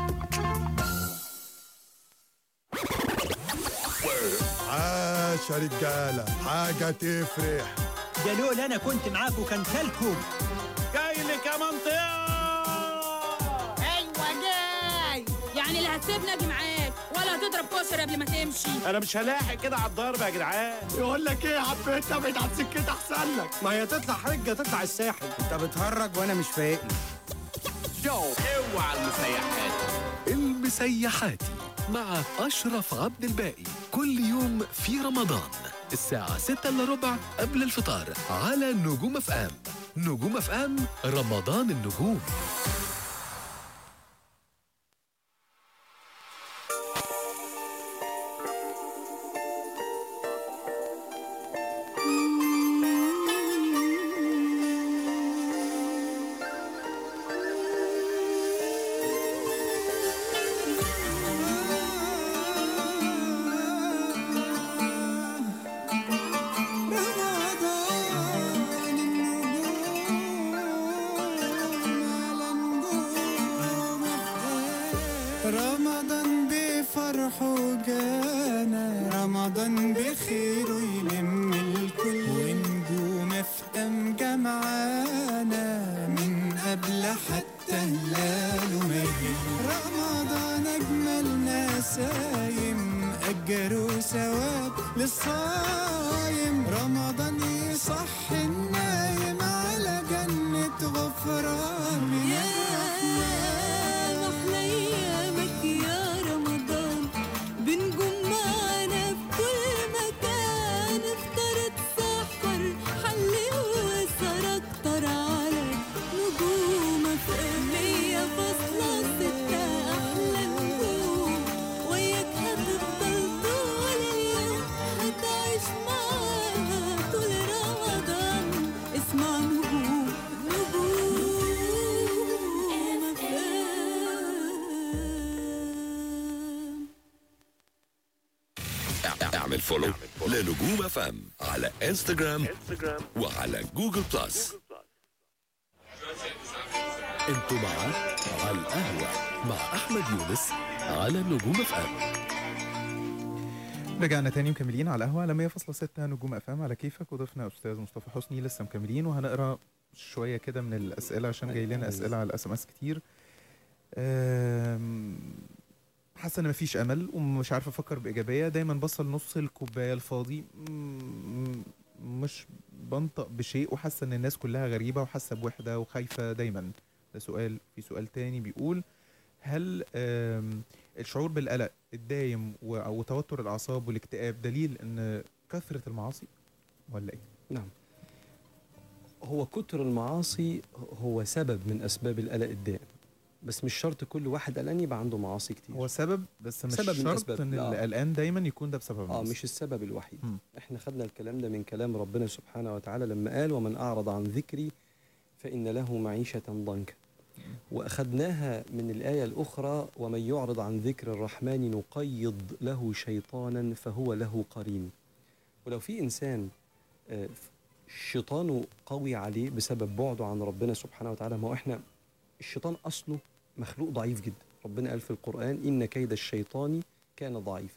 Speaker 15: عاش يا رجالة، حاجة تفرح.
Speaker 16: ده لولا انا كنت معاكم كان كلكم.
Speaker 17: جاي لك يا منطقة.
Speaker 3: ايوه جاي، يعني لا هتسيبنا اجي معاك ولا هتضرب كشري قبل ما تمشي.
Speaker 17: انا مش هلاحق كده على الضرب يا جدعان.
Speaker 15: يقول لك ايه يا حبيت ابعد عن سكتي احسن لك.
Speaker 17: ما هي تطلع حجة تطلع الساحل.
Speaker 8: انت بتهرج وانا مش فايق.
Speaker 17: جو اوعى المسيحات.
Speaker 1: المسيحات مع أشرف عبد الباقي كل يوم في رمضان الساعة ستة إلا ربع قبل الفطار على نجوم اف ام. نجوم اف ام رمضان النجوم.
Speaker 10: رمضان بفرحه جانا، رمضان بخير يلم الكل، ونجوم افتم جمعانا من قبل حتى هلاله ما يهل. رمضان اجمل نسايم، أجر وثواب للصايم، رمضان يصحي النايم على جنة غفران من الرحمن.
Speaker 3: أحلى أيامك يا رمضان، بنجوم معانا في كل مكان، افطر اتسحر حلي واسهر أكتر على نجوم في مية فاصلة ستة. أحلى نجوم وياك هتفضل طول اليوم، هتعيش معاها طول رمضان. اسمع نجوم نجوم
Speaker 1: اعمل فولو لنجوم اف ام على انستغرام وعلى جوجل بلس. انتوا مع على القهوة مع احمد يونس على نجوم اف ام.
Speaker 2: رجعنا تاني مكملين على القهوة على مية فاصلة ستة نجوم اف ام على كيفك، وضيفنا استاذ مصطفى حسني. لسه مكملين وهنقرا شوية كده من الاسئلة عشان جاي لنا اسئلة على الاس ام اس كتير. أم، حاسه ان مفيش امل ومش عارفه افكر بايجابيه، دايما بصل نص الكوبايه الفاضي، م- مش بنطق بشيء، وحاسه ان الناس كلها غريبه وحاسه بوحده وخايفه دايما. ده سؤال. في سؤال تاني بيقول هل آم، الشعور بالقلق الدايم و- وتوتر الاعصاب والاكتئاب دليل ان كثره المعاصي ولا ايه؟
Speaker 13: نعم، هو كتر المعاصي هو سبب من أسباب القلق الدائم، بس مش شرط كل واحد قلقان يبقى عنده معاصي كتير.
Speaker 2: هو سبب بس مش
Speaker 13: سبب من
Speaker 2: شرط
Speaker 13: الأسباب.
Speaker 2: ان
Speaker 13: لا.
Speaker 2: اللي قلقان دايما يكون ده بسبب
Speaker 13: اه
Speaker 2: المعاصي.
Speaker 13: مش السبب الوحيد.
Speaker 2: مم.
Speaker 13: احنا خدنا الكلام ده من كلام ربنا سبحانه وتعالى لما قال ومن أعرض عن ذكري فإن له معيشة ضنكا، وأخذناها من الآية الأخرى ومن يعرض عن ذكر الرحمن نقيض له شيطانا فهو له قرين. ولو في إنسان آه، شيطانه قوي عليه بسبب بعده عن ربنا سبحانه وتعالى، ما هو احنا الشيطان أصله مخلوق ضعيف جدا. ربنا قال في القرآن إن كيد الشيطان كان ضعيفا.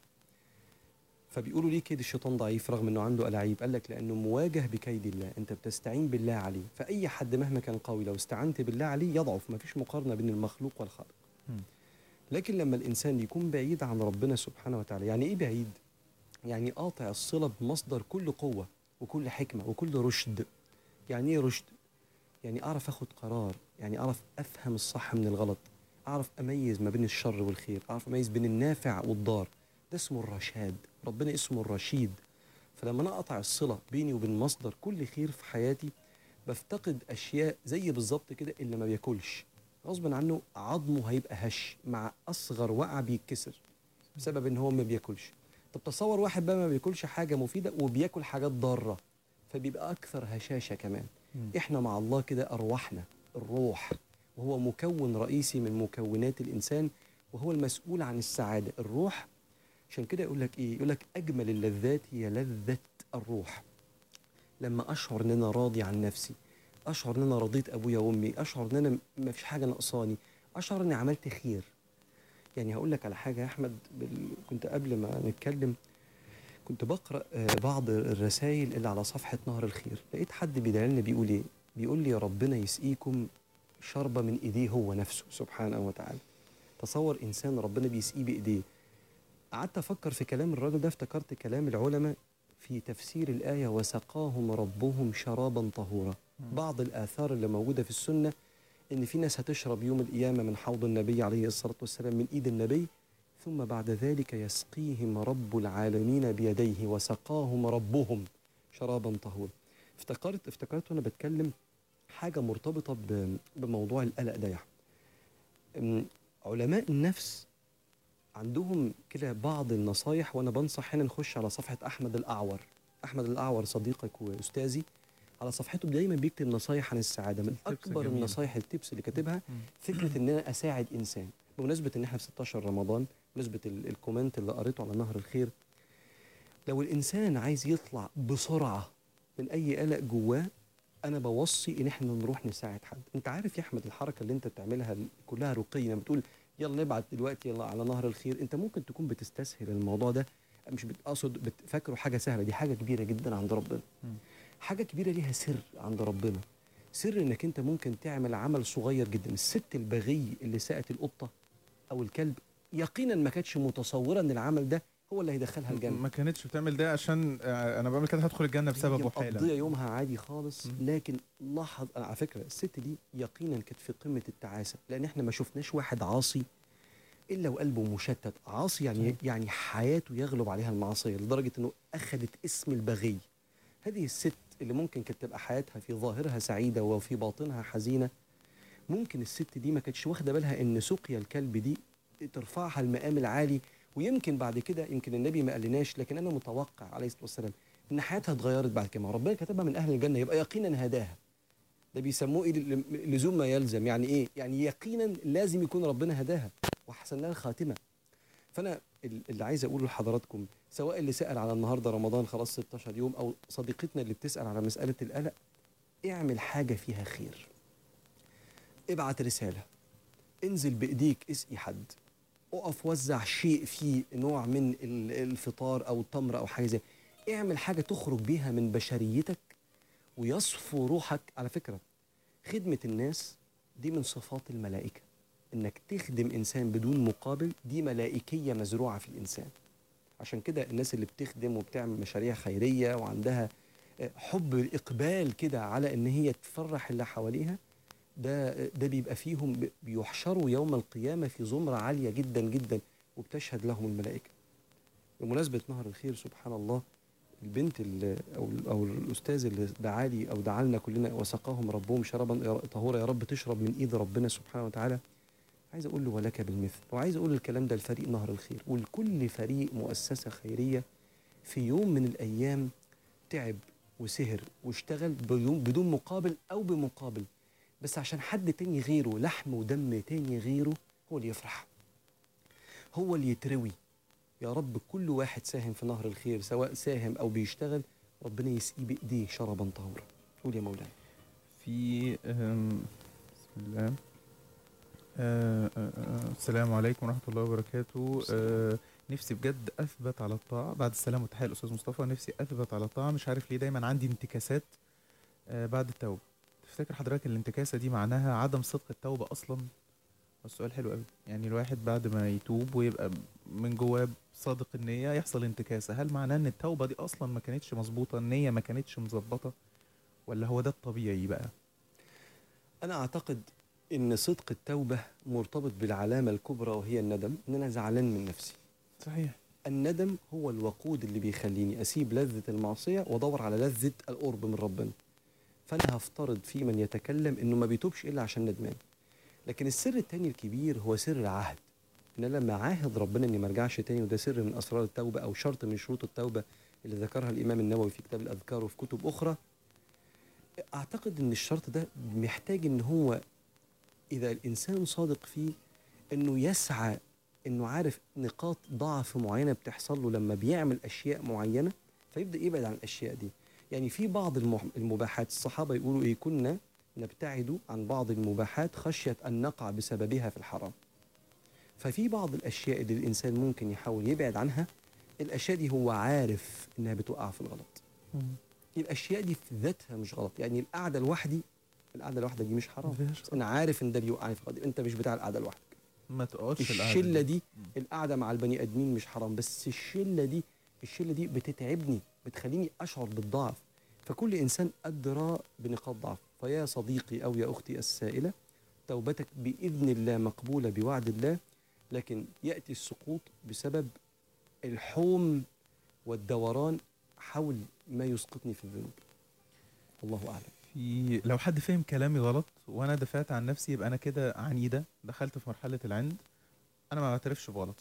Speaker 13: فبيقولوا ليه كيد الشيطان ضعيف رغم انه عنده ألاعيب؟ قال لك لانه مواجه بكيد الله، انت بتستعين بالله عليه. فاي حد مهما كان قوي لو استعنت بالله عليه يضعف، ما فيش مقارنه بين المخلوق والخالق.
Speaker 2: مم.
Speaker 13: لكن لما الانسان يكون بعيد عن ربنا سبحانه وتعالى، يعني ايه بعيد؟ يعني قاطع الصله بمصدر كل قوه وكل حكمه وكل رشد. يعني ايه رشد؟ يعني اعرف اخد قرار، يعني اعرف افهم الصح من الغلط، اعرف اميز ما بين الشر والخير، اعرف اميز بين النافع والضار. ده اسمه الرشاد، ربنا اسمه الرشيد. فلما انا اقطع الصله بيني وبين مصدر كل خير في حياتي بفتقد اشياء زي بالظبط كده اللي ما بياكلش غصبا عنه عظمه هيبقى هش، مع اصغر وقعه بيتكسر بسبب ان هو ما بياكلش. طب تصور واحد بقى ما بياكلش حاجه مفيده وبياكل حاجات ضاره، فبيبقى اكثر هشاشه كمان.
Speaker 2: مم.
Speaker 13: احنا مع الله كده ارواحنا، الروح وهو مكون رئيسي من مكونات الانسان وهو المسؤول عن السعاده. الروح عشان كده يقول لك ايه؟ يقول لك اجمل اللذات هي لذة الروح. لما اشعر ان انا راضي عن نفسي، اشعر ان انا رضيت ابويا وامي، اشعر ان انا ما فيش حاجه ناقصاني، اشعر اني عملت خير. يعني هقول لك على حاجه يا احمد، بال... كنت قبل ما نتكلم كنت بقرا آه، بعض الرسائل اللي على صفحه نهر الخير، لقيت حد بيدعي لنا بيقول ايه؟ بيقول لي يا ربنا يسقيكم شربة من ايديه هو نفسه سبحانه وتعالى. تصور انسان ربنا بيسقيه بايديه. قعدت افكر في كلام الراجل ده، افتكرت كلام العلماء في تفسير الايه وسقاهم ربهم شرابا طهورا. بعض الاثار اللي موجوده في السنه ان في ناس هتشرب يوم القيامه من حوض النبي عليه الصلاه والسلام من ايد النبي، ثم بعد ذلك يسقيهم رب العالمين بيديه وسقاهم ربهم شرابا طهورا. افتكرت افتكرت وانا بتكلم حاجه مرتبطه ب- بموضوع القلق ده يا احمد. أم، علماء النفس عندهم كده بعض النصايح، وانا بنصح هنا نخش على صفحه احمد الاعور. احمد الاعور صديقك واستاذي، على صفحته دايما بيكتب نصايح عن السعاده. من اكبر
Speaker 2: جميلة.
Speaker 13: النصايح التبس اللي كاتبها فكره ان انا اساعد انسان. بمناسبه ان احنا في ستاشر رمضان، بمناسبه ال- الكومنت اللي قريته على نهر الخير، لو الانسان عايز يطلع بسرعه من اي قلق جواه، انا بوصي ان احنا نروح نساعد حد. انت عارف يا احمد الحركه اللي انت بتعملها كلها رقيه، لما بتقول يلا نبعت دلوقتي يلا على نهر الخير، انت ممكن تكون بتستسهل الموضوع ده، مش بتقصد بتفكره حاجه سهله. دي حاجه كبيره جدا عند ربنا، حاجه كبيره ليها سر عند ربنا. سر انك انت ممكن تعمل عمل صغير جدا. الست البغي اللي سقت القطه او الكلب يقينا ما كانتش متصوره ان العمل ده هو اللي هيدخلها الجنه.
Speaker 2: ما كانتش بتعمل ده عشان آه، انا بعمل كده هدخل الجنه بسببه حالا.
Speaker 13: مقضيه يومها عادي خالص، لكن لاحظ أنا على فكره الست دي يقينا كانت في قمه التعاسه، لان احنا ما شفناش واحد عاصي الا وقلبه مشتت. عاصي يعني
Speaker 2: صحيح.
Speaker 13: يعني حياته يغلب عليها المعصيه لدرجه انه اخذت اسم البغي. هذه الست اللي ممكن كانت تبقى حياتها في ظاهرها سعيده وفي باطنها حزينه، ممكن الست دي ما كانتش واخده بالها ان سقيا الكلب دي ترفعها المقام العالي، ويمكن بعد كده يمكن النبي ما قالناش، لكن انا متوقع عليه الصلاه والسلام ان حياتها اتغيرت بعد كده. ربنا كتبها من اهل الجنه، يبقى يقينا هداها. ده بيسموه ايه؟ لزوم ما يلزم. يعني ايه؟ يعني يقينا لازم يكون ربنا هداها واحسن لها الخاتمه. فانا اللي عايز اقوله لحضراتكم، سواء اللي سال على النهارده رمضان خلاص ستاشر يوم، او صديقتنا اللي بتسال على مساله القلق، اعمل حاجه فيها خير. ابعت رساله، انزل بايديك اسقي حد، اقف وزع شيء فيه نوع من الفطار او التمر او حاجه زي، اعمل حاجه تخرج بيها من بشريتك ويصفو روحك. على فكره خدمه الناس دي من صفات الملائكه، انك تخدم انسان بدون مقابل دي ملائكيه مزروعه في الانسان. عشان كده الناس اللي بتخدم وبتعمل مشاريع خيريه وعندها حب الاقبال كده على ان هي تفرح اللي حواليها، ده ده بيبقى فيهم بيحشروا يوم القيامه في زمره عاليه جدا جدا وبتشهد لهم الملائكه. بمناسبه نهر الخير سبحان الله، البنت اللي او او الاستاذ اللي دعا لي او دعا لنا كلنا وسقاهم ربهم شرابا طهورا، يا رب تشرب من ايد ربنا سبحانه وتعالى، عايز اقول له ولك بالمثل. وعايز اقول الكلام ده لفريق نهر الخير ولكل فريق مؤسسه خيريه في يوم من الايام تعب وسهر واشتغل بدون بدون مقابل او بمقابل، بس عشان حد تاني غيره، لحم ودم تاني غيره، هو اللي يفرح، هو اللي يتروي. يا رب كل واحد ساهم في نهر الخير سواء ساهم او بيشتغل، ربنا يسقيه بايديه شربا طهورا. قول يا مولانا.
Speaker 2: في بسم الله. آه آه آه السلام عليكم ورحمه الله وبركاته. آه نفسي بجد اثبت على الطاعه. بعد السلام والتحيه الاستاذ مصطفى، نفسي اثبت على الطاعه، مش عارف ليه دايما عندي انتكاسات آه بعد التوبه. تفتكر حضرتك الانتكاسه دي معناها عدم صدق التوبه اصلا؟ السؤال حلو قوي. يعني الواحد بعد ما يتوب ويبقى من جواه صادق النيه يحصل انتكاسه، هل معناه ان التوبه دي اصلا ما كانتش مظبوطه، النيه ما كانتش مظبطه، ولا هو ده الطبيعي بقى؟
Speaker 13: انا اعتقد ان صدق التوبه مرتبط بالعلامه الكبرى وهي الندم، ان انا زعلان من نفسي.
Speaker 2: صحيح.
Speaker 13: الندم هو الوقود اللي بيخليني اسيب لذه المعصيه وادور على لذه القرب من ربنا. فانا هفترض في من يتكلم انه ما بيتوبش الا عشان ندمان. لكن السر التاني الكبير هو سر العهد، ان انا لما عاهد ربنا اني ما ارجعش تاني، وده سر من اسرار التوبه او شرط من شروط التوبه اللي ذكرها الامام النووي في كتاب الاذكار وفي كتب اخرى. اعتقد ان الشرط ده محتاج ان هو اذا الانسان صادق فيه انه يسعى، انه عارف نقاط ضعف معينه بتحصل له لما بيعمل اشياء معينه، فيبدا يبعد عن الاشياء دي. يعني في بعض المباحات الصحابه يقولوا ايه، كنا نبتعد عن بعض المباحات خشيه ان نقع بسببها في الحرام. ففي بعض الاشياء اللي الانسان ممكن يحاول يبعد عنها، الاشياء دي هو عارف انها بتوقع في الغلط.
Speaker 2: مم.
Speaker 13: الاشياء دي في ذاتها مش غلط. يعني القعده لوحدي، القعده لوحدها دي مش حرام، انا عارف ان ده بيوقعني في الغلط. انت مش بتاع القعده لوحدك،
Speaker 2: ما تقعدش
Speaker 13: الشله دي. القعده مع البني ادمين مش حرام، بس الشله دي الشله دي بتتعبني، بتخليني اشعر بالضعف. فكل انسان ادرى بنقاط ضعف. فيا صديقي او يا اختي السائله، توبتك باذن الله مقبوله بوعد الله، لكن ياتي السقوط بسبب الحوم والدوران حول ما يسقطني في الذنوب. الله اعلم.
Speaker 2: في لو حد فهم كلامي غلط وانا دفعت عن نفسي، يبقى انا كده عنيده، دخلت في مرحله العند، انا ما بعترفش بغلطي.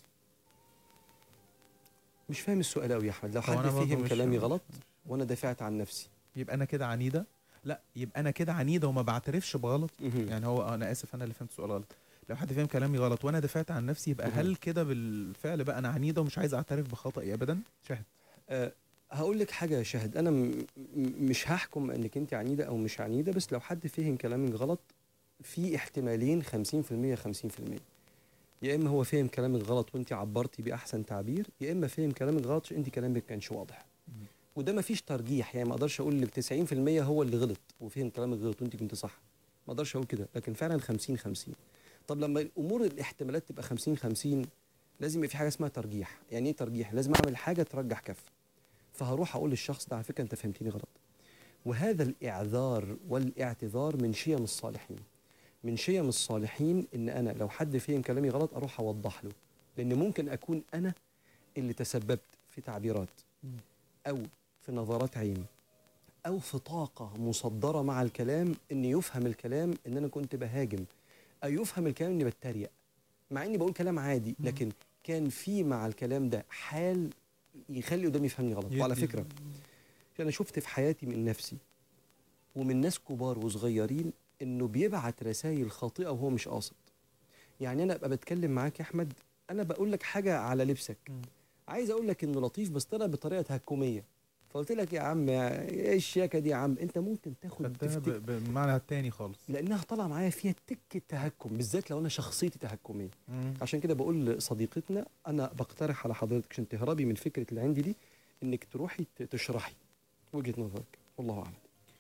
Speaker 13: مش فاهم السؤال قوي يا احمد. لو حد فهم كلامي غلط وانا دفعت عن نفسي،
Speaker 2: يبقى انا كده عنيده؟ لا، يبقى انا كده عنيده وما بعترفش بغلط. يعني هو انا اسف، انا اللي فهمت السؤال غلط. لو حد فهم كلامي غلط وانا دفعت عن نفسي، يبقى هل كده بالفعل بقى انا عنيده ومش عايز اعترف بخطئي ابدا؟ شاهد.
Speaker 13: أه هقول لك حاجه يا شاهد، انا م مش هحكم انك انت عنيده او مش عنيده، بس لو حد فهم كلامك غلط في احتمالين خمسين في المية خمسين في المية. يا اما هو فهم كلامك غلط وانت عبرتي باحسن تعبير، يا اما فهم كلامك غلط انت كلامك كانش واضح. وده ما فيش ترجيح. يعني ما اقدرش اقول لك تسعين في المية هو اللي غلط وفهم كلامك غلط وانت كنت صح، ما اقدرش اقول كده، لكن فعلا خمسين خمسين. طب لما الامور الاحتمالات تبقى خمسين خمسين، لازم يبقى في حاجه اسمها ترجيح. يعني ايه ترجيح؟ لازم اعمل حاجه ترجح كفه، فهروح اقول للشخص ده على فكره انت فهمتني غلط. وهذا الاعذار والاعتذار من شيم الصالحين. من شيم الصالحين ان انا لو حد فهم كلامي غلط اروح اوضح له، لان ممكن اكون انا اللي تسببت في تعبيرات او في نظرات عين او في طاقه مصدره مع الكلام ان يفهم الكلام ان انا كنت بهاجم، او يفهم الكلام اني بتريق، مع اني بقول كلام عادي، لكن كان في مع الكلام ده حال يخلي قدامي يفهمني غلط. وعلى فكره انا شفت في حياتي من نفسي ومن ناس كبار وصغيرين انه بيبعت رسائل خاطئه وهو مش قاصد. يعني انا ابقى بتكلم معاك يا احمد، انا بقول لك حاجه على لبسك، عايز اقول لك انه لطيف بس طلع بطريقه تهكميه، فقلت لك يا عم ايه الشياكه دي يا عم، انت ممكن تاخد
Speaker 2: تفتكر بمعنى التاني خالص،
Speaker 13: لانها طالعه معايا فيها تكه تهكم، بالذات لو انا شخصيتي تهكميه.
Speaker 2: مم.
Speaker 13: عشان كده بقول لصديقتنا انا بقترح على حضرتك عشان تهربي من فكره اللي عندي دي انك تروحي تشرحي وجهه نظرك. والله اعلم.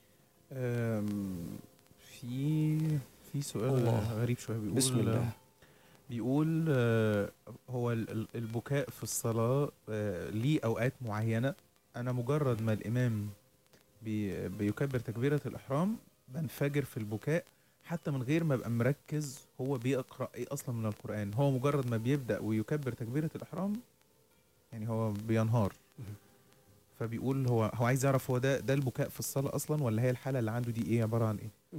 Speaker 2: أم، في في سؤال
Speaker 13: الله.
Speaker 2: غريب شويه بيقول
Speaker 13: بسم الله.
Speaker 2: بيقول آه، هو ال- ال- البكاء في الصلاة آه، ليه أوقات معينة، أنا مجرد ما الإمام بي بيكبر تكبيرة الإحرام بنفجر في البكاء حتى من غير ما أبقى مركز هو بيقرأ إيه أصلا من القرآن، هو مجرد ما بيبدأ ويكبر تكبيرة الإحرام يعني هو بينهار. فبيقول هو هو عايز يعرف هو ده ده البكاء في الصلاة أصلا، ولا هي الحالة اللي عنده دي إيه، عبارة عن إيه؟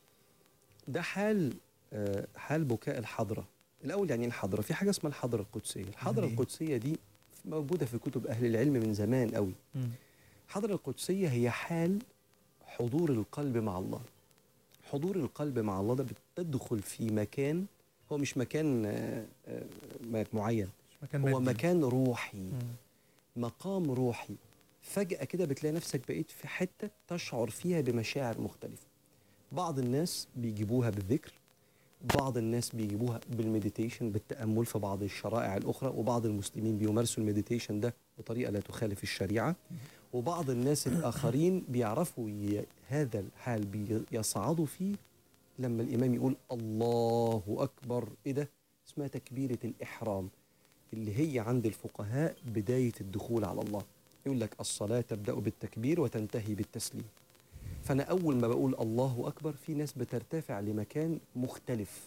Speaker 13: ده حال آه، حال بكاء الحضرة. الأول يعني الحضرة، في حاجة اسمها الحضرة القدسية. الحضرة
Speaker 2: يعني إيه؟
Speaker 13: القدسية دي موجودة في كتب أهل العلم من زمان قوي.
Speaker 2: مم.
Speaker 13: الحضرة القدسية هي حال حضور القلب مع الله. حضور القلب مع الله ده بتدخل في مكان، هو مش مكان آه، آه، معين،
Speaker 2: مكان
Speaker 13: هو
Speaker 2: مادي.
Speaker 13: مكان روحي،
Speaker 2: مم.
Speaker 13: مقام روحي. فجأة كده بتلاقي نفسك بقيت في حتة تشعر فيها بمشاعر مختلفة. بعض الناس بيجيبوها بالذكر، بعض الناس بيجيبوها بالمديتيشن، بالتأمل في بعض الشرائع الأخرى، وبعض المسلمين بيمارسوا المديتيشن ده بطريقة لا تخالف الشريعة، وبعض الناس الآخرين بيعرفوا ي... هذا الحال بيصعدوا فيه لما الإمام يقول الله أكبر. إيه ده؟ اسمها تكبيرة الإحرام، اللي هي عند الفقهاء بداية الدخول على الله. يقول لك الصلاة تبدأ بالتكبير وتنتهي بالتسليم. فأنا أول ما بقول الله أكبر في ناس بترتفع لمكان مختلف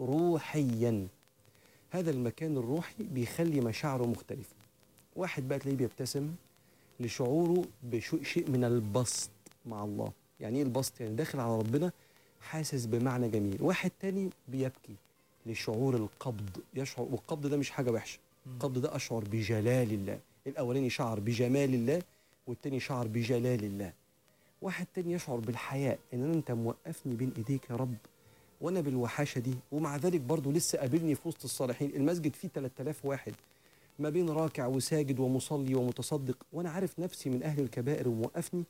Speaker 13: روحيا. هذا المكان الروحي بيخلي مشاعره مختلفة. واحد بقى تلاقيه بيبتسم لشعوره بشيء من البسط مع الله. يعني إيه البسط؟ يعني داخل على ربنا حاسس بمعنى جميل. واحد تاني بيبكي لشعور القبض، يشعر، والقبض ده مش حاجة وحشة، القبض ده أشعر بجلال الله. الأولاني شعر بجمال الله والتاني شعر بجلال الله. واحد تاني يشعر بالحياء، ان انت موقفني بين ايديك يا رب وانا بالوحاشه دي، ومع ذلك برضه لسه قابلني في وسط الصالحين. المسجد فيه ثلاثة آلاف واحد ما بين راكع وساجد ومصلي ومتصدق، وانا عارف نفسي من اهل الكبائر وموقفني،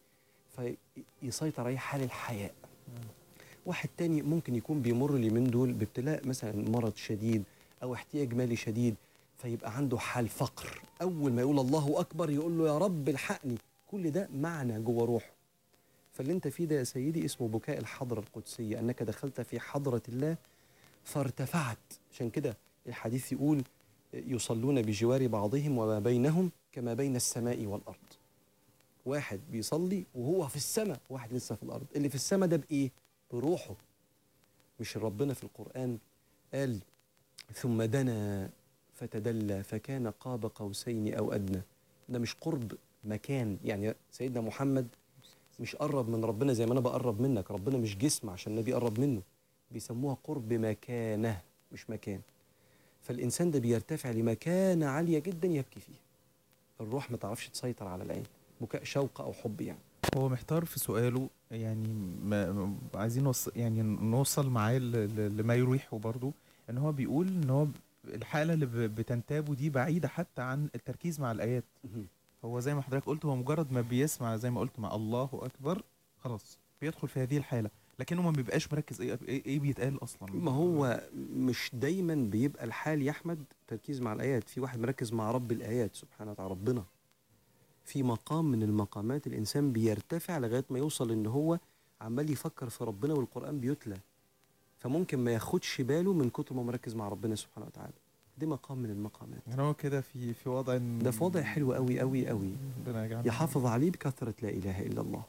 Speaker 13: فيسيطر عليه حال الحياء. واحد تاني ممكن يكون بيمر اليومين دول بابتلاء مثلا مرض شديد او احتياج مالي شديد، فيبقى عنده حال فقر. اول ما يقول الله اكبر يقول له يا رب الحقني. كل ده معنى جوه روحه. فاللي انت فيه ده يا سيدي اسمه بكاء الحضرة القدسية، انك دخلت في حضرة الله فارتفعت. عشان كده الحديث يقول يصلون بجوار بعضهم وما بينهم كما بين السماء والأرض. واحد بيصلي وهو في السماء، واحد لسه في الأرض. اللي في السماء ده بإيه؟ بروحه. مش ربنا في القرآن قال ثم دنا فتدلى فكان قاب قوسين أو أدنى؟ ده مش قرب مكان. يعني سيدنا محمد مش قرب من ربنا زي ما أنا بقرب منك، ربنا مش جسم عشان النبي قرب منه، بيسموها قرب مكانه مش مكان. فالإنسان ده بيرتفع لمكانة عالية جدا يبكي فيها. الروح ما تعرفش تسيطر على العين، بكاء شوق أو حب يعني.
Speaker 2: هو محتار في سؤاله، يعني ما ما- عايزين نوصل يعني نوصل معاه ل- ل- لما يريحه برضه، ان هو بيقول ان هو الحالة اللي ب- بتنتابه دي بعيدة حتى عن التركيز مع الآيات. هو زي ما حضرتك قلت، هو مجرد ما بيسمع زي ما قلت مع الله أكبر خلاص بيدخل في هذه الحالة، لكنه ما بيبقاش مركز ايه ايه, إيه بيتقال اصلا.
Speaker 13: ما هو مش دايما بيبقى الحال يا أحمد تركيز مع الآيات. في واحد مركز مع رب الآيات سبحانه وتعالى. ربنا في مقام من المقامات الإنسان بيرتفع لغاية ما يوصل إن هو عمال يفكر في ربنا والقرآن بيتلى، فممكن ما ياخدش باله من كتر ما مركز مع ربنا سبحانه وتعالى. دي مقام من المقامات.
Speaker 2: يعني هو كده في في وضع إن-
Speaker 13: ده في وضع حلو قوي قوي قوي
Speaker 2: ربنا يجعلنا.
Speaker 13: يحافظ عليه بكثرة لا إله إلا الله.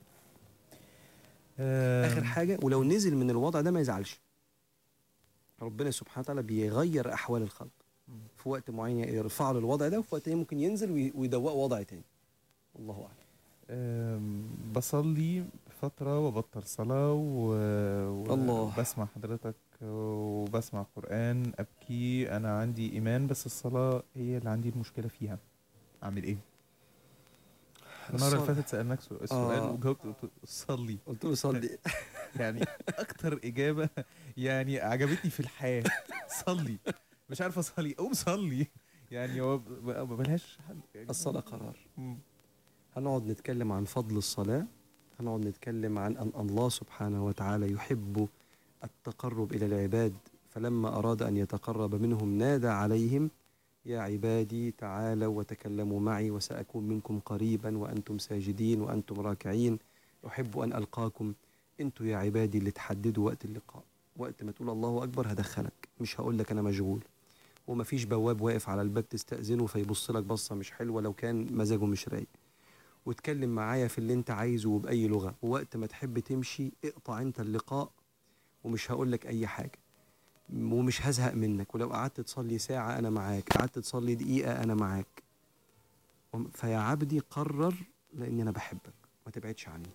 Speaker 2: آم،
Speaker 13: آخر حاجة، ولو نزل من الوضع ده ما يزعلش. ربنا سبحانه وتعالى بيغير أحوال الخلق. في وقت معين يرفعه للوضع ده، وفي وقت تاني ممكن ينزل وي- ويدوقه وضع تاني. الله أعلم.
Speaker 2: آم، بصلي فترة وبطل صلاة و... و...
Speaker 13: الله.
Speaker 2: وبسمع حضرتك وبسمع قرآن، أبكي، أنا عندي إيمان بس الصلاة هي اللي عندي المشكلة فيها، أعمل إيه؟ المرة اللي
Speaker 13: الصلاة.
Speaker 2: فاتت سألناك سؤال, سؤال
Speaker 13: آه.
Speaker 2: وجاوبت قلت صلي.
Speaker 13: قلت له صلي.
Speaker 2: يعني أكتر إجابة يعني عجبتني في الحياة، صلي. مش عارف أصلي، قوم صلي. يعني هو ب- ب- ملهاش حل يعني.
Speaker 13: الصلاة قرار.
Speaker 2: مم.
Speaker 13: هنقعد نتكلم عن فضل الصلاة، هنقعد نتكلم عن أن الله سبحانه وتعالى يحب التقرب إلى العباد، فلما أراد أن يتقرب منهم نادى عليهم يا عبادي تعالوا وتكلموا معي وسأكون منكم قريبا وأنتم ساجدين وأنتم راكعين، أحب أن ألقاكم. أنتوا يا عبادي اللي تحددوا وقت اللقاء. وقت ما تقول الله أكبر هدخلك، مش هقول لك أنا مشغول. ومفيش بواب واقف على الباب تستأذنه فيبص لك بصة مش حلوة لو كان مزاجه مش رايق. واتكلم معايا في اللي انت عايزه وبأي لغة، ووقت ما تحب تمشي اقطع انت اللقاء ومش هقول لك أي حاجة، ومش هزهق منك. ولو قعدت تصلي ساعة أنا معاك، قعدت تصلي دقيقة أنا معاك. وم- فيا عبدي قرر، لأني أنا بحبك، ما تبعدش عني.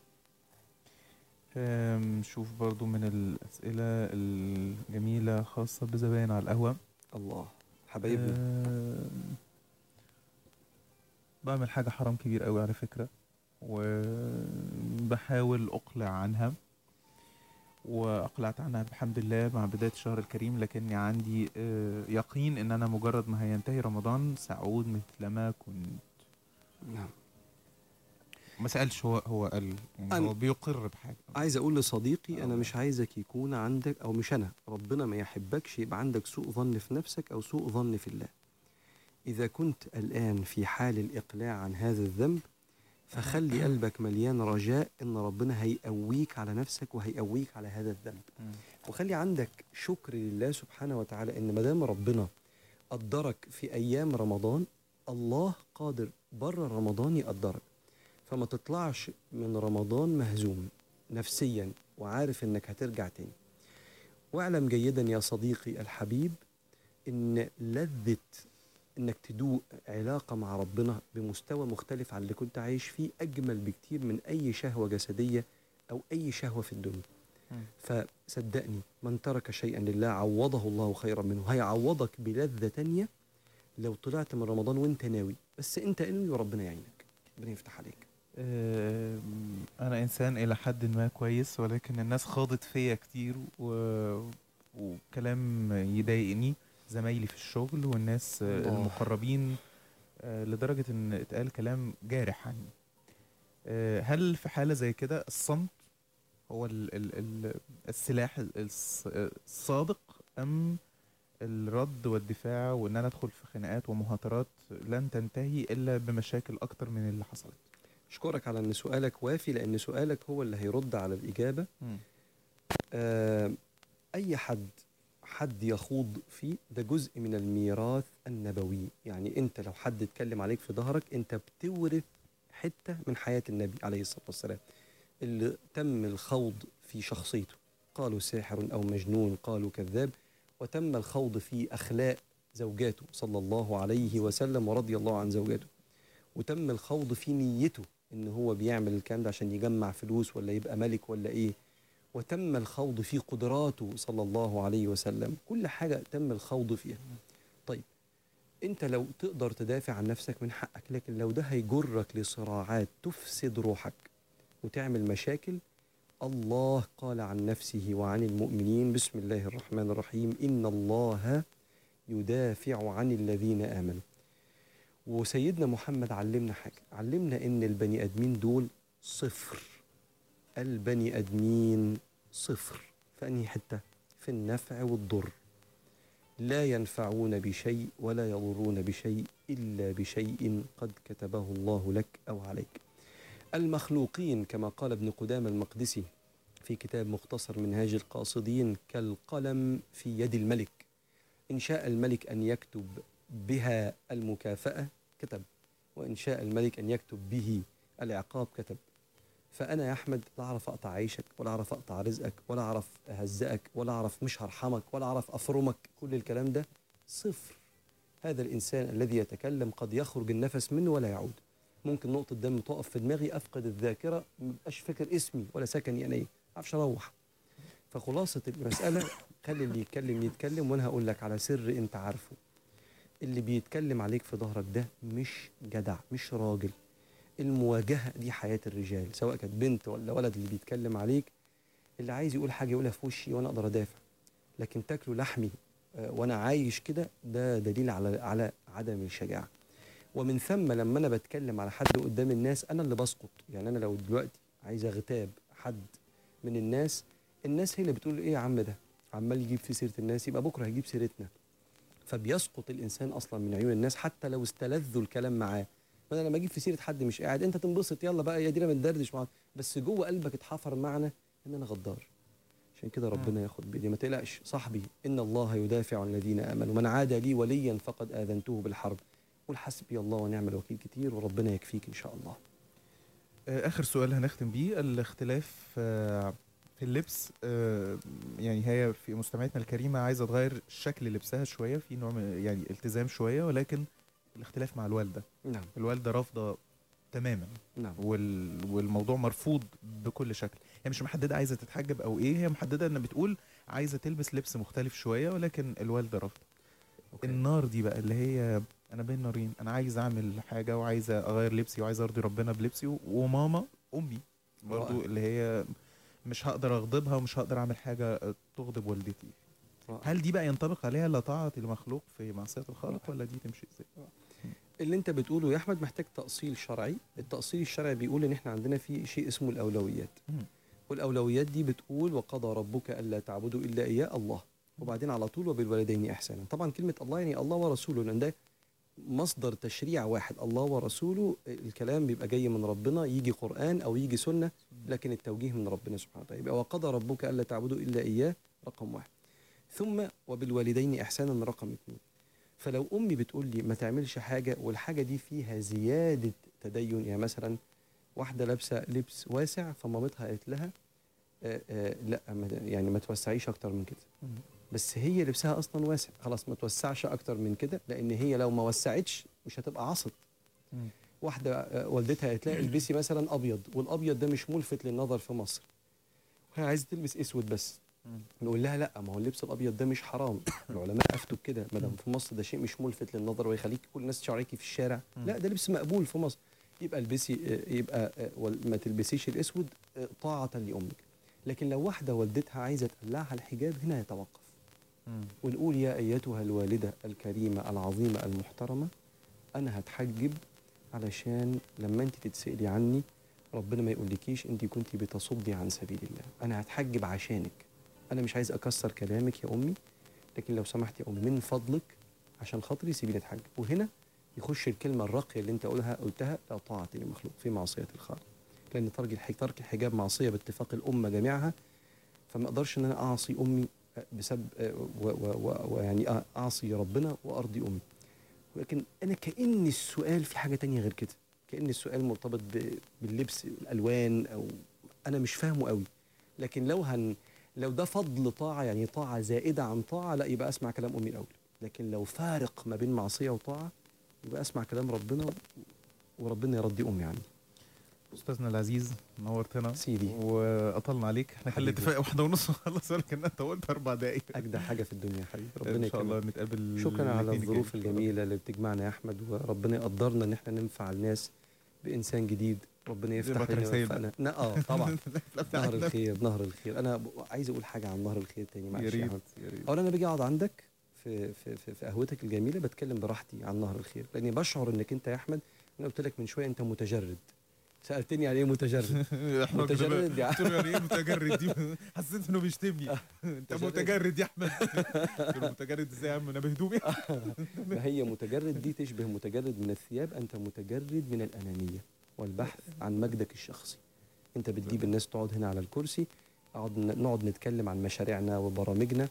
Speaker 2: أم، شوف برضو من الأسئلة الجميلة خاصة بزباين على القهوة.
Speaker 13: الله حبايبنا.
Speaker 2: أم، بعمل حاجة حرام كبير قوي على فكرة، وبحاول أقلع عنها، وأقلعت عنها بحمد الله مع بداية الشهر الكريم، لكني عندي آه، يقين إن أنا مجرد ما هينتهي رمضان سأعود مثلما كنت.
Speaker 13: نعم.
Speaker 2: ما سألش، هو هو قال يعني
Speaker 13: أنا-
Speaker 2: هو بيقر بحاجة.
Speaker 13: عايز أقول لصديقي أنا مش عايزك يكون عندك، أو مش أنا، ربنا ما يحبكش يبقى عندك سوء ظن في نفسك أو سوء ظن في الله. إذا كنت الآن في حال الإقلاع عن هذا الذنب فخلي قلبك مليان رجاء إن ربنا هيقويك على نفسك وهيقويك على هذا الذنب. وخلي عندك شكر لله سبحانه وتعالى إن مدام ربنا قدرك في أيام رمضان، الله قادر بره رمضان يقدرك. فما تطلعش من رمضان مهزوم نفسيا وعارف إنك هترجع تاني. واعلم جيدا يا صديقي الحبيب إن لذة إنك تدوق علاقة مع ربنا بمستوى مختلف عن اللي كنت عايش فيه أجمل بكتير من أي شهوة جسدية أو أي شهوة في الدنيا. فصدقني من ترك شيئا لله عوضه الله خيرا منه. هيعوضك بلذة تانية لو طلعت من رمضان وانت ناوي، بس انت انوي وربنا يعينك، ربنا يفتح عليك.
Speaker 2: آم، أنا إنسان إلى حد ما كويس، ولكن الناس خاضت فيا كتير و... وكلام يضايقني، زمايلي في الشغل والناس آه،
Speaker 13: الله.
Speaker 2: المقربين، آه، لدرجة إن اتقال كلام جارح عني. آه، هل في حالة زي كده الصمت هو ال ال ال السلاح الص- الصادق، أم الرد والدفاع وإن أنا أدخل في خناقات ومهاترات لن تنتهي إلا بمشاكل أكتر من اللي حصلت؟
Speaker 13: أشكرك على أن سؤالك وافي، لأن سؤالك هو اللي هيرد على الإجابة. آه أي حد حد يخوض فيه ده جزء من الميراث النبوي. يعني أنت لو حد اتكلم عليك في ظهرك أنت بتورث حتة من حياة النبي عليه الصلاة والسلام اللي تم الخوض في شخصيته. قالوا ساحر أو مجنون، قالوا كذاب، وتم الخوض في أخلاق زوجاته صلى الله عليه وسلم ورضي الله عن زوجاته، وتم الخوض في نيته إن هو بيعمل الكلام ده عشان يجمع فلوس ولا يبقى ملك ولا إيه، وتم الخوض في قدراته صلى الله عليه وسلم. كل حاجة تم الخوض فيها. طيب أنت لو تقدر تدافع عن نفسك من حقك، لكن لو ده هيجرك لصراعات تفسد روحك وتعمل مشاكل، الله قال عن نفسه وعن المؤمنين بسم الله الرحمن الرحيم إن الله يدافع عن الذين آمنوا. وسيدنا محمد علمنا حاجة، علمنا إن البني أدمين دول صفر. البني أدمين صفر. فأنهي حتة؟ في النفع والضر. لا ينفعون بشيء ولا يضرون بشيء إلا بشيء قد كتبه الله لك أو عليك. المخلوقين كما قال ابن قدامة المقدسي في كتاب مختصر منهاج القاصدين كالقلم في يد الملك. إن شاء الملك أن يكتب بها المكافأة كتب، وإن شاء الملك أن يكتب به العقاب كتب. فأنا يا أحمد لا أعرف أقطع عيشك، ولا أعرف أقطع رزقك، ولا أعرف أهزئك، ولا أعرف مش هرحمك، ولا أعرف أفرمك. كل الكلام ده صفر. هذا الإنسان الذي يتكلم قد يخرج النفس منه ولا يعود. ممكن نقطة دم تقف في دماغي، أفقد الذاكرة، مبقاش فاكر اسمي ولا سكني أنا إيه، معرفش أروح. فخلاصة المسألة خلي اللي يتكلم يتكلم، وأنا هقول لك على سر أنت عارفه. اللي بيتكلم عليك في ظهرك ده مش جدع، مش راجل. المواجهة دي حياة الرجال، سواء كانت بنت ولا ولد. اللي بيتكلم عليك اللي عايز يقول حاجة يقولها في وشي وأنا أقدر أدافع، لكن تاكلوا لحمي آه، وأنا عايش كده، ده دليل على على عدم الشجاعة. ومن ثم لما أنا بتكلم على حد قدام الناس أنا اللي بسقط. يعني أنا لو دلوقتي عايز أغتاب حد من الناس، الناس هي اللي بتقول إيه يا عم ده عمال يجيب في سيرة الناس، يبقى بكرة هيجيب سيرتنا. فبيسقط الإنسان أصلا من عيون الناس حتى لو استلذوا الكلام معاه. ما انا لما اجيب في سيره حد مش قاعد، انت تنبسط يلا بقى يا دينا بندردش معاك، بس جوه قلبك اتحفر معنى ان انا غدار. عشان كده ربنا ياخد بايدي. ما تقلقش صاحبي، ان الله يدافع عن الذين امنوا، من عاد لي وليا فقد اذنته بالحرب. قل حسبي الله ونعم الوكيل كتير، وربنا يكفيك ان شاء الله.
Speaker 2: اخر سؤال هنختم بيه، الاختلاف آه، في اللبس. آه، يعني هي في مستمعتنا الكريمه عايزه تغير شكل لبسها شويه، في نوع من يعني التزام شويه، ولكن الاختلاف مع الوالده.
Speaker 13: نعم.
Speaker 2: الوالده رافضه تماما.
Speaker 13: نعم.
Speaker 2: وال... والموضوع مرفوض بكل شكل. هي مش محدده عايزه تتحجب او ايه، هي محدده ان بتقول عايزه تلبس لبس مختلف شويه، ولكن الوالده رافضه. النار دي بقى اللي هي انا بين نارين، انا عايز اعمل حاجه وعايزه اغير لبسي وعايزه ارضي ربنا بلبسي، وماما امي برضو
Speaker 13: رائع.
Speaker 2: اللي هي مش هقدر اغضبها ومش هقدر اعمل حاجه تغضب والدتي.
Speaker 13: رائع.
Speaker 2: هل دي بقى ينطبق عليها لا طاعه المخلوق في معصيه الخالق، ولا دي تمشي ازاي؟
Speaker 13: اللي انت بتقوله يا احمد محتاج تأصيل شرعي. التأصيل الشرعي بيقول ان احنا عندنا في شيء اسمه الاولويات. والاولويات دي بتقول وقضى ربك الا تعبدوا الا اياه الله، وبعدين على طول وبالوالدين احسانا. طبعا كلمه الله يعني الله ورسوله، لان ده مصدر تشريع واحد، الله ورسوله. الكلام بيبقى جاي من ربنا، يجي قرآن او يجي سنه، لكن التوجيه من ربنا سبحانه وتعالى. يبقى وقضى ربك الا تعبدوا الا اياه رقم واحد، ثم وبالوالدين احسانا رقم اثنين. فلو امي بتقول لي ما تعملش حاجه والحاجه دي فيها زياده تدين، يعني مثلا واحده لابسه لبس واسع فمامتها قالت لها آآ آآ لا يعني ما توسعيش اكتر من كده، بس هي لبسها اصلا واسع، خلاص ما توسعش اكتر من كده، لان هي لو ما وسعتش مش هتبقى عصت. واحده والدتها قالت لها البسي مثلا ابيض، والابيض ده مش ملفت للنظر في مصر، وهي عايزه تلبس اسود بس. نقول لها لا، ما هو اللبس الابيض ده مش حرام، العلماء افتوا بكده، ما دام في مصر ده شيء مش ملفت للنظر ويخليك كل الناس تشعريكي في الشارع، لا ده لبس مقبول في مصر، يبقى البسي، يبقى ما تلبسيش الاسود طاعه لامك. لكن لو واحده والدتها عايزه تقلعها الحجاب، هنا يتوقف ونقول يا ايتها الوالده الكريمه العظيمه المحترمه، انا هتحجب علشان لما انت تتسالي عني ربنا ما يقولكيش انت كنتي بتصدي عن سبيل الله، انا هتحجب عشانك، انا مش عايز اكسر كلامك يا امي، لكن لو سمحت يا امي من فضلك عشان خاطري سيبيني اتحجب. وهنا يخش الكلمه الراقيه اللي انت قولها قلتها، لا طاعه لمخلوق في معصيه الخالق، لان ترك ترك الحجاب معصيه باتفاق الامه جميعها، فما اقدرش ان انا اعصي امي بسبب ويعني اعصي ربنا وارضي امي. ولكن انا كأن السؤال في حاجه تانية غير كده، كأن السؤال مرتبط باللبس، الالوان، او انا مش فاهمه قوي. لكن لو هن لو ده فضل طاعه، يعني طاعه زائده عن طاعه، لا يبقى اسمع كلام امي الاول. لكن لو فارق ما بين معصيه وطاعه، يبقى اسمع كلام ربنا، وربنا يرضي امي عني.
Speaker 2: استاذنا العزيز نورتنا
Speaker 13: سيدي
Speaker 2: واطلنا عليك. احنا خلي الاتفاق واحده ونص ونخلص، ولكن انت قلت اربع دقائق.
Speaker 13: اجدع حاجه في الدنيا يا حبيبي، ربنا
Speaker 2: ان شاء الله نتقابل.
Speaker 13: شكرا على الظروف الجميله اللي بتجمعنا يا احمد، وربنا يقدرنا ان احنا ننفع الناس بانسان جديد، ربنا يفتح لنا ويوفقنا. اه طبعا نهر الخير، نهر الخير. انا عايز اقول حاجه عن نهر الخير تاني، معلش يا احمد. اولا انا باجي اقعد عندك في في في, في قهوتك الجميله، بتكلم براحتي عن نهر الخير، لاني بشعر انك انت يا احمد، انا قلت لك من شويه انت متجرد، سالتني يعني ايه متجرد؟
Speaker 2: متجرد يعني يعني ايه متجرد دي؟ حسيت انه بيشتمني. انت متجرد يا احمد. متجرد ازاي يا عم، انا بهدومي.
Speaker 13: ما هي متجرد دي تشبه متجرد من الثياب، انت متجرد من الانانيه والبحث عن مجدك الشخصي. انت بتجيب الناس تقعد هنا على الكرسي، اقعد نقعد نتكلم عن مشاريعنا وبرامجنا،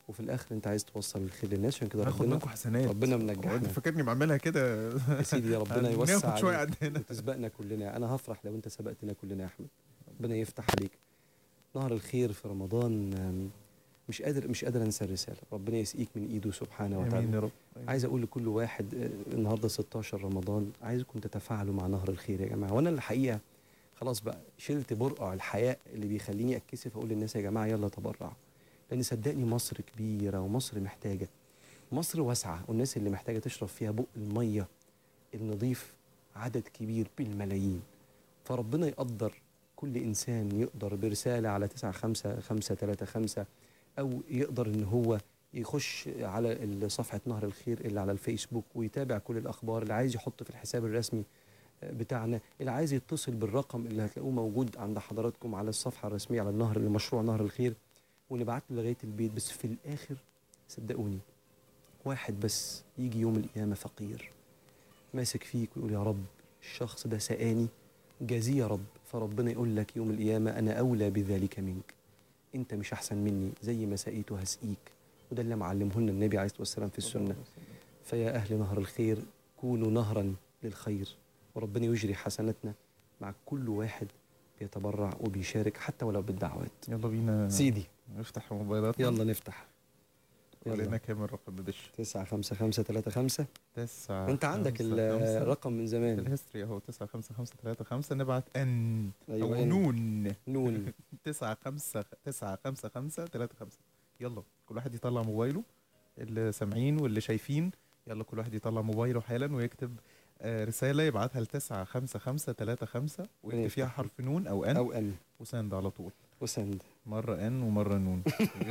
Speaker 13: وفي الاخر انت عايز توصل الخير للناس. عشان كده
Speaker 2: هاخد
Speaker 13: ربنا
Speaker 2: منكم حسنات.
Speaker 13: ربنا
Speaker 2: هو
Speaker 13: منجحنا.
Speaker 2: انت فاكرني بعملها كده
Speaker 13: يا سيدي ربنا يوسع
Speaker 2: ناخد شويه
Speaker 13: عليك
Speaker 2: عندنا.
Speaker 13: وتسبقنا كلنا. انا هفرح لو انت سبقتنا كلنا يا احمد. ربنا يفتح عليك. نهر الخير في رمضان، آم، مش قادر مش قادر انسى الرساله. ربنا يسقيك من ايده سبحانه
Speaker 2: امين
Speaker 13: وتعالى.
Speaker 2: يا رب.
Speaker 13: عايز اقول لكل واحد، آه، النهارده ستاشر رمضان، عايزكم تتفاعلوا مع نهر الخير يا جماعه. وانا الحقيقه خلاص بقى شلت برقع الحياء اللي بيخليني اتكسف اقول للناس يا جماعه يلا تبرعوا. لان صدقني مصر كبيره ومصر محتاجه. مصر واسعه والناس اللي محتاجه تشرب فيها بق الميه النظيف عدد كبير بالملايين. فربنا يقدر كل انسان يقدر برساله على تسعة خمسة خمسة ثلاثة خمسة، او يقدر ان هو يخش على صفحه نهر الخير اللي على الفيسبوك ويتابع كل الاخبار. اللي عايز يحط في الحساب الرسمي بتاعنا، اللي عايز يتصل بالرقم اللي هتلاقوه موجود عند حضراتكم على الصفحه الرسميه على النهر لمشروع نهر الخير، ونبعت له لغايه البيت. بس في الاخر صدقوني واحد بس يجي يوم القيامه فقير ماسك فيك ويقول يا رب الشخص ده سقاني جازيه يا رب. فربنا يقول لك يوم القيامه انا اولى بذلك منك، انت مش احسن مني، زي ما سقيته هسقيك. وده اللي معلمه لنا النبي عليه الصلاه والسلام في السنه. فيا اهل نهر الخير كونوا نهرا للخير، وربنا يجري حسناتنا مع كل واحد بيتبرع وبيشارك حتى ولو بالدعوات.
Speaker 2: يلا بينا
Speaker 13: سيدي
Speaker 2: نفتح موبايلاتنا.
Speaker 13: يلا نفتح.
Speaker 2: ولقينا كام الرقم بدش؟
Speaker 13: تسعة خمسة خمسة ثلاثة خمسة.
Speaker 2: تسعة
Speaker 13: وانت عندك الرقم من زمان.
Speaker 2: الهيستوري اهو تسعة خمسة خمسة ثلاثة خمسة. نبعت ان
Speaker 13: أيوة
Speaker 2: او
Speaker 13: إن.
Speaker 2: نون
Speaker 13: نون
Speaker 2: تسعة خمسة تسعة خمسة خمسة ثلاثة خمسة. يلا كل واحد يطلع موبايله، اللي سامعين واللي شايفين يلا كل واحد يطلع موبايله حالا ويكتب آه رسالة يبعتها لتسعة خمسة خمسة ثلاثة خمسة ويكتب فيها حرف نون أو أن
Speaker 13: أو أن
Speaker 2: وسند على طول.
Speaker 13: وسند
Speaker 2: مرة أن ومرة نون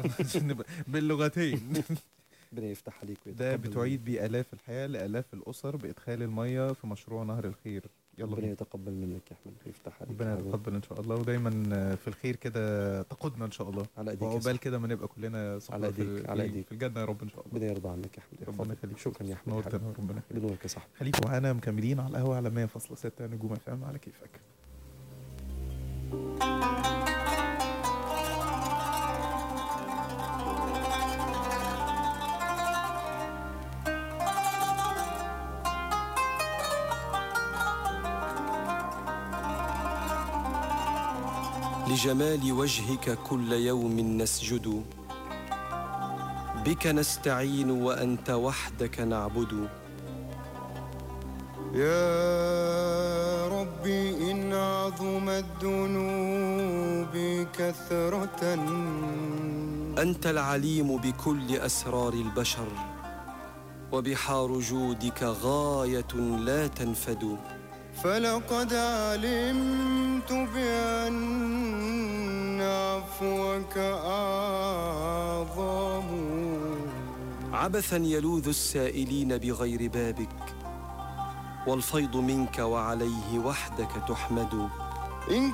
Speaker 2: باللغتين.
Speaker 13: ربنا يفتح عليك.
Speaker 2: ده بتعيد بيه آلاف الحياة لآلاف الأسر بإدخال المية في مشروع نهر الخير. يلا
Speaker 13: ربنا يتقبل منك يا أحمد ويفتح عليك.
Speaker 2: ربنا يتقبل إن شاء الله، ودايما في الخير كده تقودنا إن شاء الله.
Speaker 13: على إيديك
Speaker 2: وعقبال كده ما نبقى كلنا
Speaker 13: على إيديك
Speaker 2: في,
Speaker 13: على إيديك
Speaker 2: في الجنة يا رب إن شاء الله.
Speaker 13: ربنا يرضى عنك يا أحمد.
Speaker 2: ربنا يخليك.
Speaker 13: شكرا يا أحمد.
Speaker 2: نورتنا ربنا يخليك.
Speaker 13: بنورك يا صاحبي.
Speaker 2: خليكم معانا مكملين على القهوة على مية فاصلة ستة نجوم اف ام على كيفك.
Speaker 18: لجمال وجهك كل يوم نسجد، بك نستعين وأنت وحدك نعبد.
Speaker 10: يا ربي إن عظم الذنوب كثرة،
Speaker 18: أنت العليم بكل أسرار البشر، وبحار جودك غاية لا تنفد.
Speaker 10: فلقد علمت بأن عفوك أعظم.
Speaker 18: عبثا يلوذ السائلين بغير بابك، والفيض منك وعليه وحدك تحمد.
Speaker 10: إن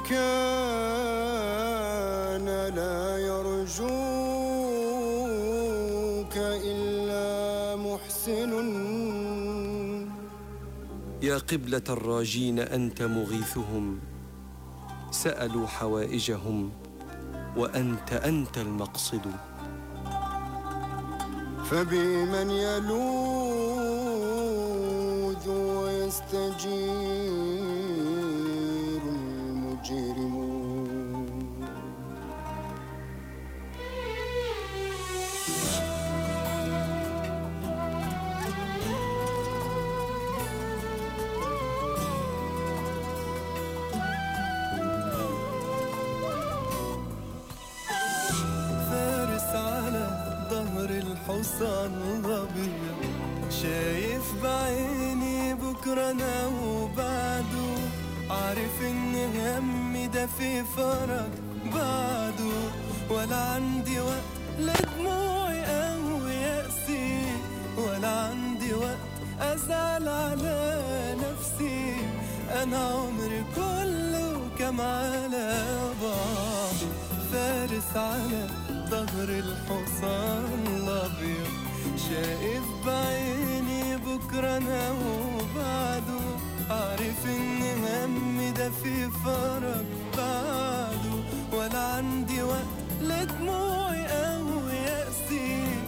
Speaker 10: كان لا يرجوك إلا محسن،
Speaker 18: يا قبلة الراجين أنت مغيثهم، سألوا حوائجهم وأنت أنت المقصد.
Speaker 10: فبمن يلوذ ويستجير المجرمون.
Speaker 19: الحصان الربيع شايف بعيني بكرة أنا وبعده، عارف إن همي ده في فرج بعده، ولا عندي وقت لدموعي أو يأسي، ولا عندي وقت أزعل على نفسي. أنا عمري كله كم على بعضه، فارس على ظهر الحصان الأبيض، شايف بعيني بكرة أنا وبعده، عارف إن همي ده في فرج بعده، ولا عندي وقت لدموعي أو يأسي،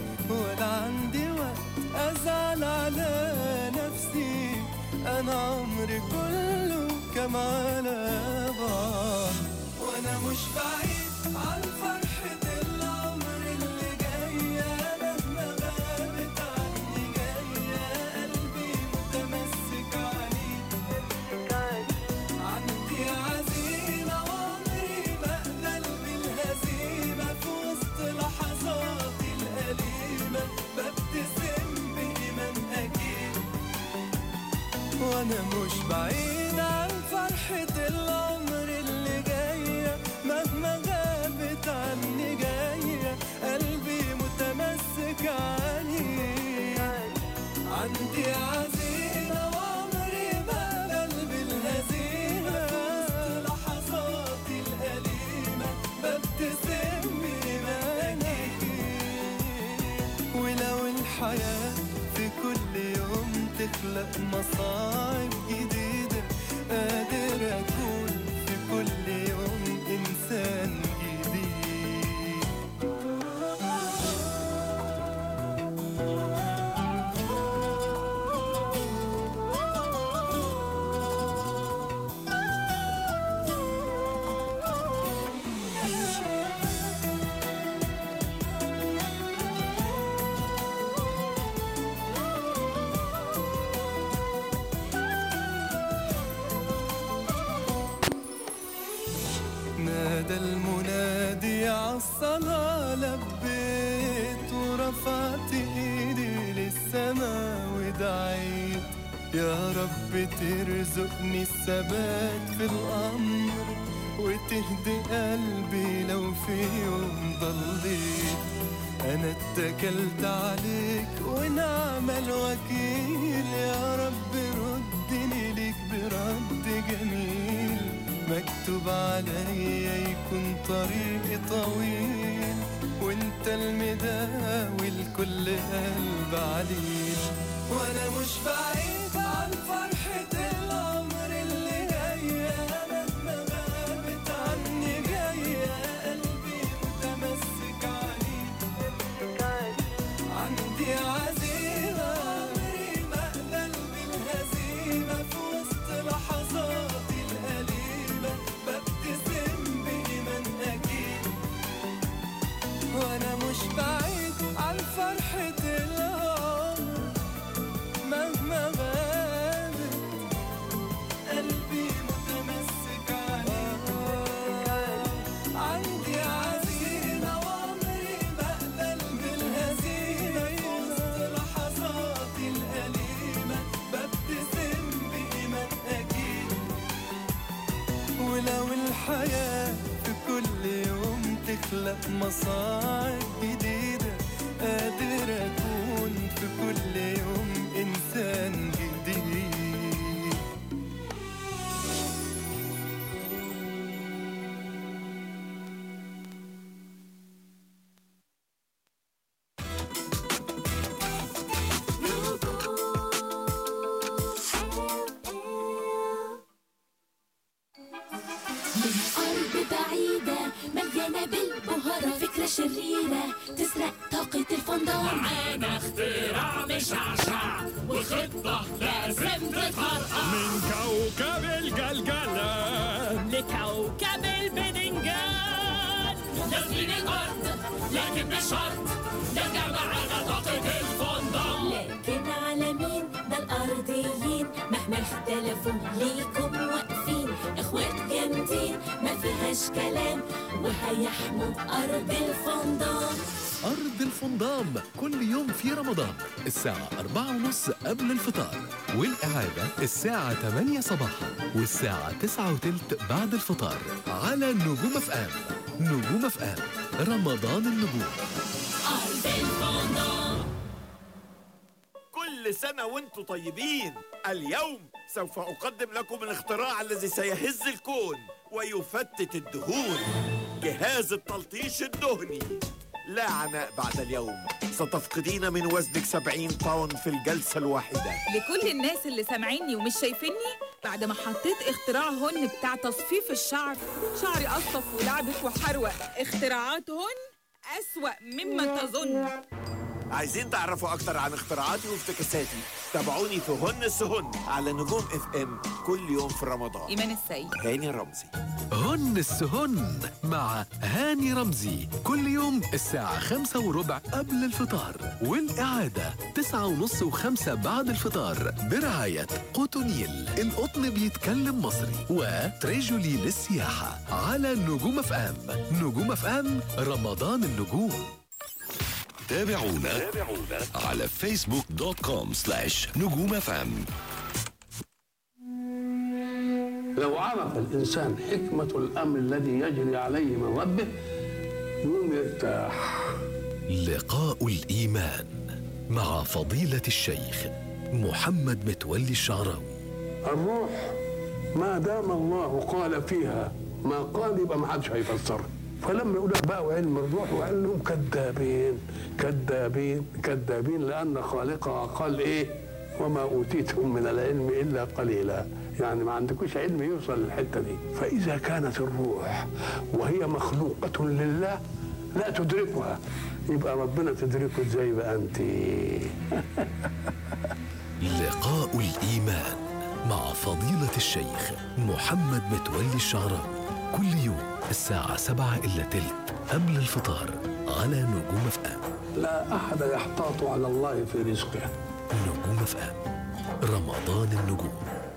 Speaker 19: كان عمري كله كم على بعض. وانا مش بعيد عن فرحة العمر اللي جاية، مهما غابت عني جاية قلبي متمسك عليك. عندي عزيمة وعمري بقبل بالهزيمة، في وسط لحظاتي الأليمة ببتسم بإيمان أكيد. وانا مش بعيد عن فرحة العمر اللي جاية، مهما غابت عني جاية قلبي متمسك عليك. عندي عزيمة وعمري بقبل بالهزيمة، وسط لحظاتي الأليمة ببتسم بإيمانك. ولو الحياة في كل يوم تخلق مصاعب جديدة، قادر أكون في كل يوم إنسان جديد. نادى المنادي عالصلاة، لبيت ورفعت ايدي للسما ودعيت يا رب ترزقني الثبات في الأمر، وتهدي قلبي لو في يوم ضليت. أنا اتكلت عليك ونعم الوكيل، يا رب ردني ليك برد جميل. مكتوب عليا يكون طريقي طويل، وانت المداوي لكل قلب عليل. وانا مش بعيد عن فرحة العمر اللي جاية، مهما غابت عني جاية قلبي متمسك عليك. عندي عزيمة عمري بقبل بالهزيمة، في وسط لحظاتي الأليمة ببتسم بإيمان أكيد. وانا مش بعيد عن فرحة العمر مهما غابت قلبي متمسك عليك. عندي عزيمة وعمري بقبل بالهزيمة، في وسط لحظاتي الأليمة ببتسم بإيمان أكيد. ولو الحياة في كل يوم تخلق مصاعب جديدة، قادر أكون في كل يوم إنسان جديد.
Speaker 3: أرض بعيدة مليانة بالبهارة، فكرة شريرة تسرق طاقة الفندق.
Speaker 20: معانا اختراع مشعشع وخطة لازم تتفرقع، من كوكب الجلجلة لكوكب البدنجان. نازلين الأرض لكن مش شرط نرجع معانا طاقة الفندق.
Speaker 3: لكن على مين؟ ده الأرضيين مهما اختلفوا ليكم واقفين، اخوات جامدين ما فيهاش كلام، وهيحموا أرض الفندق.
Speaker 1: أرض الفندام كل يوم في رمضان الساعة أربعة ونص قبل الفطار، والإعادة الساعة ثمانية صباحا والساعة تسعة وثلث بعد الفطار على نجوم اف ام. نجوم اف ام رمضان النجوم.
Speaker 3: أرض الفندق.
Speaker 17: كل سنة وانتم طيبين. اليوم سوف أقدم لكم الاختراع الذي سيهز الكون ويفتت الدهون، جهاز التلطيش الدهني. لا عناء بعد اليوم، ستفقدين من وزنك سبعين باوند في الجلسة الواحدة.
Speaker 21: لكل الناس اللي سامعيني ومش شايفيني، بعد ما حطيت اختراع هن بتاع تصفيف الشعر، شعري قصف ولعبك وحروق. اختراعات هن أسوأ مما تظن.
Speaker 17: عايزين تعرفوا أكتر عن اختراعاتي وافتكاساتي؟ تابعوني في هن السهن على نجوم اف ام كل يوم في رمضان.
Speaker 21: إيمان السيد،
Speaker 17: هاني رمزي.
Speaker 1: هن السهن مع هاني رمزي كل يوم الساعة خمسة وربع قبل الفطار، والإعادة تسعة ونص وخمسة بعد الفطار برعاية قوتونيل القطن بيتكلم مصري وتريجولي للسياحة على نجوم اف ام. نجوم اف ام رمضان النجوم.
Speaker 4: تابعونا على فيسبوك دوت كوم سلاش نجوم اف ام.
Speaker 22: لو عرف الإنسان حكمة الأمر الذي يجري عليه من ربه يوم يرتاح.
Speaker 1: لقاء الإيمان مع فضيلة الشيخ محمد متولي الشعراوي.
Speaker 22: الروح ما دام الله قال فيها ما قال يبقى ما حدش هيفسرها. فلما يقول لك بقى وعلم الروح وعلم كذابين كذابين كذابين لأن خالقها قال إيه وما أوتيتم من العلم إلا قليلا. يعني ما عندكوش علم يوصل للحتة دي. فإذا كانت الروح وهي مخلوقة لله لا تدركها يبقى ربنا تدركه ازاي بقى انت.
Speaker 1: لقاء الإيمان مع فضيلة الشيخ محمد متولي الشعراوي كل يوم الساعة سبعة إلا تلت قبل الفطار على نجوم اف ام.
Speaker 22: لا أحد يحتاط على الله في رزقه.
Speaker 1: نجوم اف ام رمضان النجوم.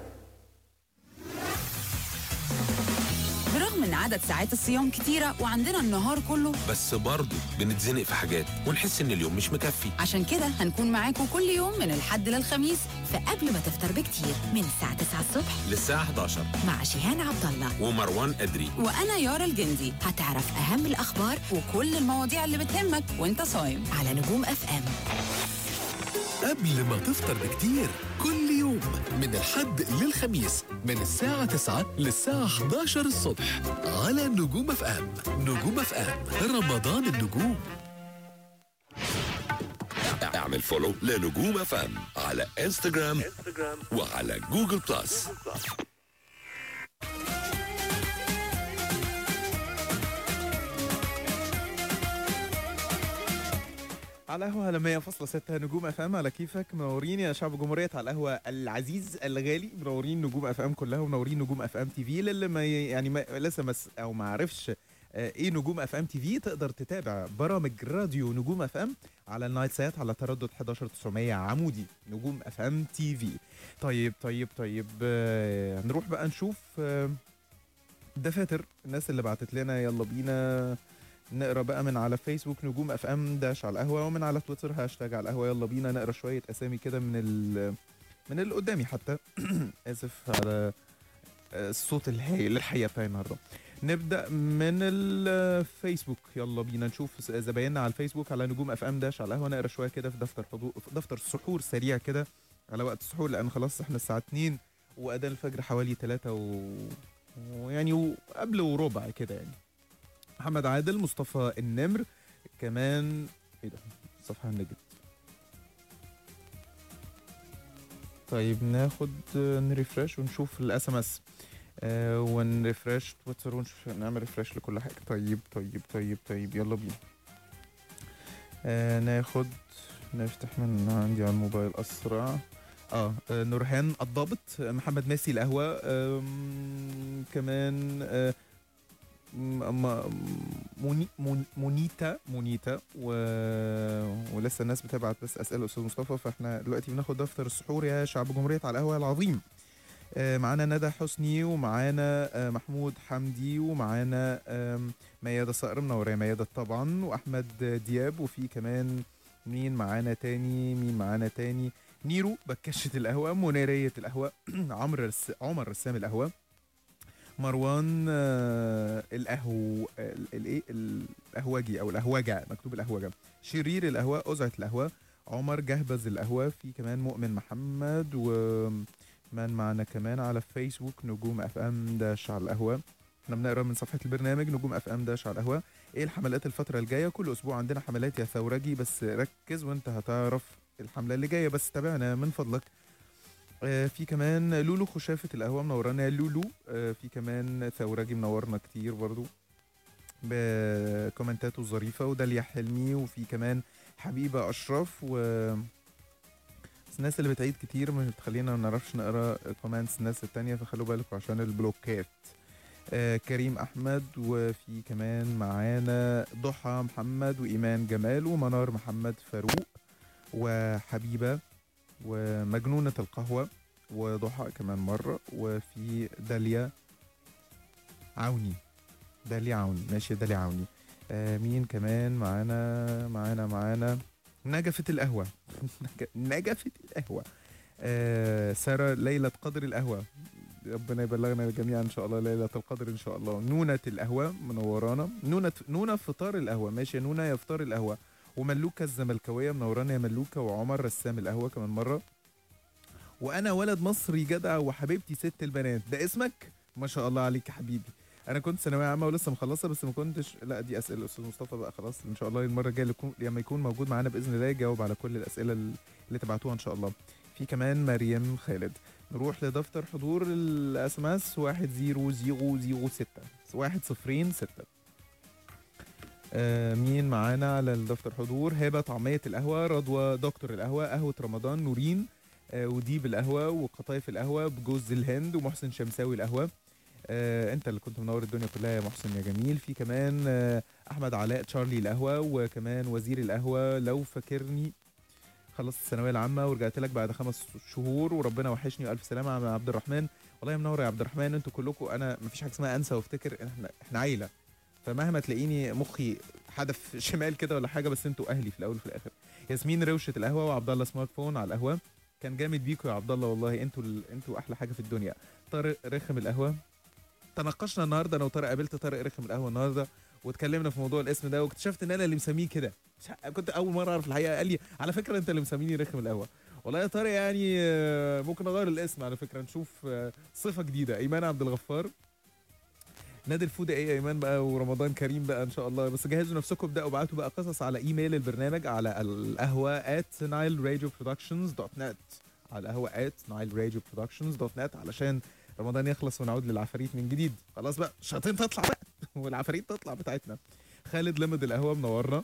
Speaker 23: برغم ان عدد ساعات الصيام كتيرة وعندنا النهار كله،
Speaker 6: بس برضه بنتزنق في حاجات ونحس ان اليوم مش مكفي.
Speaker 23: عشان كده هنكون معاكم كل يوم من الحد للخميس فقبل ما تفطر بكتير من الساعة تسعة الصبح
Speaker 6: للساعة حداشر
Speaker 23: مع شيهان عبد الله
Speaker 6: ومروان أدري
Speaker 23: وانا يارا الجندي. هتعرف اهم الاخبار وكل المواضيع اللي بتهمك وانت صايم على نجوم اف ام.
Speaker 1: قبل ما تفطر بكتير كل يوم من الحد للخميس من الساعة تسعة للساعة حداشر الصبح على نجوم اف ام. نجوم اف ام رمضان النجوم.
Speaker 4: اعمل فولو لنجوم اف ام على انستغرام وعلى جوجل بلس.
Speaker 2: على قهوة على مية فاصلة ستة نجوم اف ام على كيفك. منورين يا شعب جمهورية على القهوة العزيز الغالي. منورين نجوم اف ام كلها ومنورين نجوم اف ام تي في. للي ما يعني ما لسه مس او ما عرفش ايه نجوم اف ام تي في، تقدر تتابع برامج راديو نجوم اف ام على النايت سات على تردد احد عشر تسعمية عمودي. نجوم اف ام تي في. طيب طيب طيب آه نروح بقى نشوف آه دفاتر الناس اللي بعتت لنا. يلا بينا نقرا بقى من على فيسبوك نجوم اف ام داش على القهوه، ومن على تويتر هاشتاج على القهوه. يلا بينا نقرا شويه اسامي كده من ال من اللي قدامي حتى. اسف على الصوت الهايل الحقيقه بتاعي النهارده. نبدا من الفيسبوك. يلا بينا نشوف زبايننا على الفيسبوك على نجوم اف ام داش على القهوه. نقرا شويه كده في دفتر حضور في دفتر السحور سريع كده على وقت السحور، لان خلاص احنا الساعه اتنين واذان الفجر حوالي تلاتة و... ويعني وقبل وربع كده يعني. محمد عادل، مصطفى النمر كمان. ايه ده الصفحه نجت. طيب ناخد نريفرش ونشوف الاس ام اس آه ونريفرش تويتر ونشوف نعمل ريفرش لكل حاجه. طيب طيب طيب طيب يلا بينا آه ناخد نفتح من عندي على الموبايل اسرع. اه نورهان الضابط، محمد ماسي القهوه، كمان آه موني مونيتا مونيتا و... ولسه الناس بتبعت بس اسئله استاذ مصطفى. فاحنا دلوقتي بناخد دفتر السحور يا شعب جمهوريه على القهوه العظيم. آه معانا ندى حسني، ومعانا آه محمود حمدي، ومعانا آه ميادة صقر منورة ميادة طبعا، واحمد دياب، وفي كمان مين معانا تاني مين معانا تاني نيرو بكشة القهوه، منيريه القهوه، عمرو رس... عمر رسام القهوه، مروان آه القهو الايه القهوجي او القهوجه مكتوب القهوجه، شرير القهوه، أزعة القهوه، عمر جهبذ القهوه، في كمان مؤمن محمد، ومن معنا كمان على فيسبوك نجوم اف ام داش على القهوه. احنا بنقرا من صفحه البرنامج نجوم اف ام داش على القهوه. ايه الحملات الفتره الجايه؟ كل اسبوع عندنا حملات يا ثورجي، بس ركز وانت هتعرف الحمله اللي جايه، بس تابعنا من فضلك. آه في كمان لولو خشافة القهوة منورانا لولو. آه في كمان ثورجي منورنا كتير برضو بكومنتاته الظريفة، وداليا حلمي، وفي كمان حبيبه اشرف و بس الناس اللي بتعيد كتير مش بتخلينا ما نعرفش نقرا كومنتس الناس التانية، فخلوا بالكم عشان البلوكات. آه كريم احمد، وفي كمان معانا ضحى محمد وايمان جمال ومنار محمد فاروق وحبيبه ومجنونه القهوه وضحى كمان مره، وفي داليا عوني داليا عوني ماشي داليا عوني. آه مين كمان معانا معانا معانا نجفة القهوة نجفة القهوة. آه سارة ليلة قدر القهوة، ربنا يبلغنا جميعا ان شاء الله ليلة القدر ان شاء الله. نونة القهوة منورانا، نونة نونة فطار القهوة ماشي يا نونة يا فطار القهوة. وملوكة الزملكاوية منورانا يا ملوكة، وعمر رسام القهوة كمان مرة. وانا ولد مصري جدع وحبيبتي ست البنات، ده اسمك؟ ما شاء الله عليك يا حبيبي. انا كنت ثانويه عامه ولسه مخلصه بس ما كنتش، لا دي اسئله الاستاذ مصطفى بقى خلاص ان شاء الله المره الجايه لما يكون موجود معانا باذن الله يجاوب على كل الاسئله اللي تبعتوها ان شاء الله. في كمان مريم خالد. نروح لدفتر حضور الاس ام اس واحد صفر صفر صفر ستة واحد صفر ستة. آه مين معانا على الدفتر حضور؟ هبه طعميه القهوه، رضوى دكتور القهوه، قهوه رمضان، نورين آه وديب القهوه، وقطايف القهوه بجوز الهند، ومحسن شمساوي القهوه. آه انت اللي كنت منور الدنيا كلها يا محسن يا جميل. في كمان آه احمد علاء تشارلي القهوه، وكمان وزير القهوه لو فاكرني، خلصت الثانويه العامه ورجعت لك بعد خمس شهور وربنا وحشني والف سلامه يا عبد الرحمن. والله منور يا عبد الرحمن، انتوا كلكم انا مفيش حاجه اسمها انسى وافتكر، احنا احنا عيله، فمهما تلاقيني مخي حدف شمال كده ولا حاجه بس انتوا اهلي في الاول وفي الاخر. ياسمين روشه القهوه، وعبد الله سمارت فون على القهوه، كان جامد بيكم يا عبد الله والله، انتوا ال... انتوا احلى حاجه في الدنيا. طارق رخم القهوه، تناقشنا النهارده انا وطارق، قابلت طارق رخم القهوه النهارده واتكلمنا في موضوع الاسم ده، واكتشفت ان انا اللي مسميه كده، كنت اول مره اعرف الحقيقه. قال لي على فكره انت اللي مسميني رخم القهوه. والله يا طارق يعني ممكن اغير الاسم على فكره، نشوف صفه جديده. ايمان عبد الغفار، نادي الفودة ايه يا ايمان بقى، ورمضان كريم بقى ان شاء الله، بس جهزوا نفسكم ابداوا ابعتوا بقى قصص على ايميل البرنامج على القهوه at nile radio productions dot net، على القهوه at nile radio productions dot net علشان رمضان يخلص ونعود للعفاريت من جديد. خلاص بقى الشياطين تطلع بقى والعفاريت تطلع بتاعتنا. خالد لمد القهوه منورنا.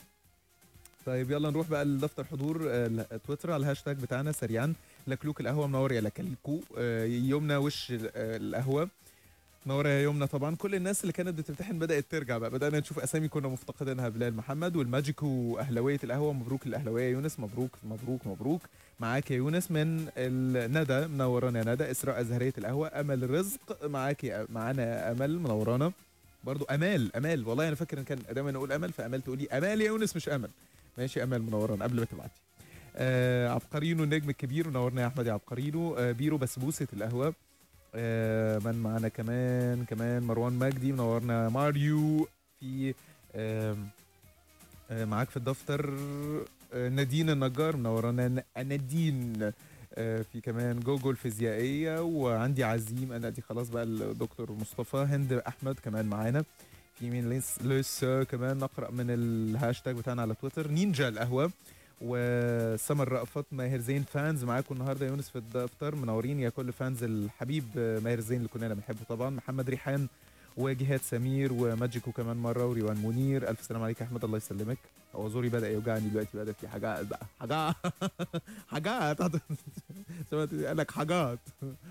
Speaker 2: طيب يلا نروح بقى لدفتر حضور تويتر على الهاشتاج بتاعنا سريعا. لكلوك القهوه منور يا لكلكو. يمنى وش القهوه منوره يا يمنى. طبعا كل الناس اللي كانت بتمتحن بدات ترجع بقى، بدانا نشوف اسامي كنا مفتقدينها. بلال محمد والماجيكو اهلاويه القهوه، مبروك الاهلاويه يا يونس، مبروك مبروك مبروك معاك يا يونس. من الندى منورانا يا ندى. اسراء ازهريه القهوه. امل الرزق معاكي معانا يا امل منورانا برضو. امال امال والله انا فاكر ان كان دايما اقول امل فامل تقولي امال يا يونس مش امل. ماشي امل منورانا قبل ما تبعتي. آه عبقرينو النجم الكبير منورنا يا احمد يا عبقرينو. آه بيرو بسبوسه القهوه. آه من معانا كمان كمان مروان مجدي منورنا. ماريو في آه آه معاك في الدفتر. آه نادين النجار منورانا نادين. آه في كمان جوجو الفيزيائيه. وعندي عزيم انا دي خلاص بقى الدكتور مصطفى. هند احمد كمان معانا. في مين لسه لسه كمان نقرا من الهاشتاج بتاعنا على تويتر. نينجا القهوه وسمر رأفت. ماهر زين فانز معاكم النهارده يا يونس في الدفتر، منورين يا كل فانز الحبيب ماهر زين اللي كلنا بنحبه طبعا. محمد ريحان وجهاد سمير وماجيكو كمان مره وريوان منير. الف سلام عليك يا احمد الله يسلمك. هو زوري بدا يوجعني دلوقتي، بدا في حاجات بقى حاجات حاجات سمعت قال لك حاجات.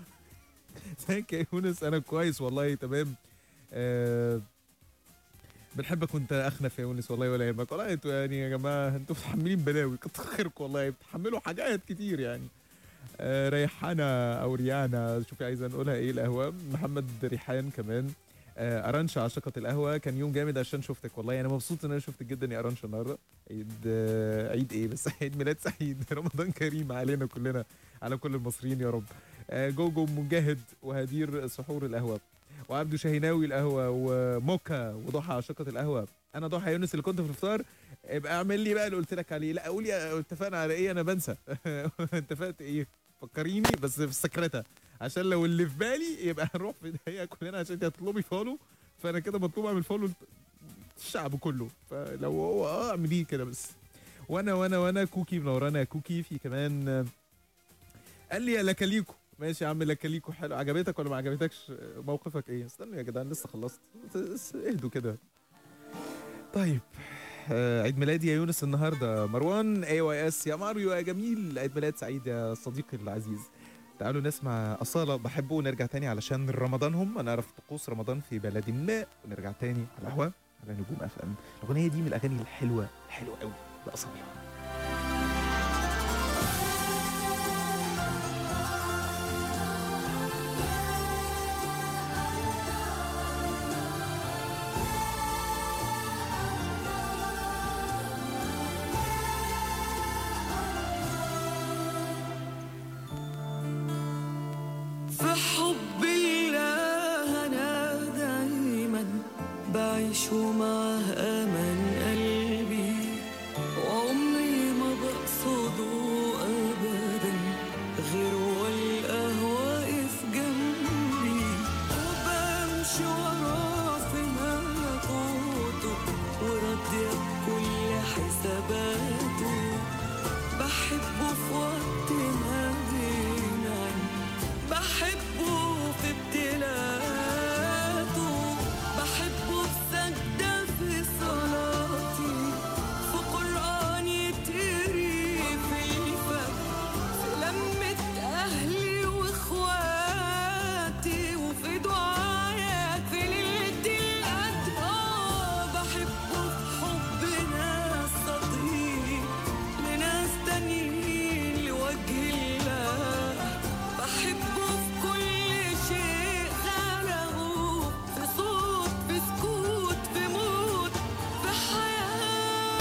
Speaker 2: ازيك يا يونس؟ انا كويس والله تمام. أه بنحبك وانت اخنف يا يونس والله ولا يهمك. والله انتوا يعني يا جماعه انتوا متحملين بلاوي، كتر خيركم والله، بتحملوا حاجات كتير يعني. آه ريحانه او ريانا شوفي عايزه نقولها ايه القهوه. محمد ريحان كمان. آه ارانشا عاشقه القهوه. كان يوم جامد عشان شفتك والله، انا مبسوط ان انا شفتك جدا يا ارانشا النهارده. عيد آه عيد ايه بس عيد ميلاد سعيد رمضان كريم علينا كلنا على كل المصريين يا رب. آه جوجو مجاهد وهدير سحور القهوه وعبدو شاهيناوي القهوه وموكا وضحى عاشقه القهوه. انا ضحى يونس اللي كنت في الفطار، ابقى اعمل لي بقى اللي قلت لك عليه. لا قول لي اتفقنا على ايه، انا بنسى اتفقت ايه، فكريني بس في السكرتة عشان لو اللي في بالي يبقى هنروح في الدقيقه كلنا عشان انت هتطلبي فولو، فانا كده مطلوب اعمل فولو الشعب كله، فلو هو اه اعمليه كده بس. وانا وانا وانا كوكي منورانا يا كوكي. في كمان قال لي يا لكاليكو. ماشي يا عم لكاليكو حلو. عجبتك ولا ما عجبتكش؟ موقفك ايه؟ استنوا يا جدعان لسه خلصت، اهدوا كده. طيب آه، عيد ميلادي يا يونس النهارده. مروان اي واي اس، يا ماريو يا جميل، عيد ميلاد سعيد يا صديقي العزيز. تعالوا نسمع أصالة بحبه ونرجع تاني علشان رمضانهم، هنعرف طقوس رمضان في بلد ما، ونرجع تاني على القهوة على نجوم اف ام. الأغنية دي من الأغاني الحلوة الحلوة قوي لأصالة.
Speaker 19: في حب الله أنا دايما بعيش ومعه أمان قلبي، وعمري ما بقصده أبدا غير والقاه واقف جنبي، وبمشي وراه في ملكوته وراضية بكل حساباته، بحبه في وقت ما بينعم، بحبه في ابتلاءاته، بحبه في سجدة في صلاتي، في قرآن يتقري في الفجر، في لمة أهلي وإخواتي، وفي دعايا في ليلة القدر. آه بحبه في حب ناس صادقين لناس تانيين لوجه الله، بحبه في كل شيء خلقه، في صوت في سكوت في موت في حياة.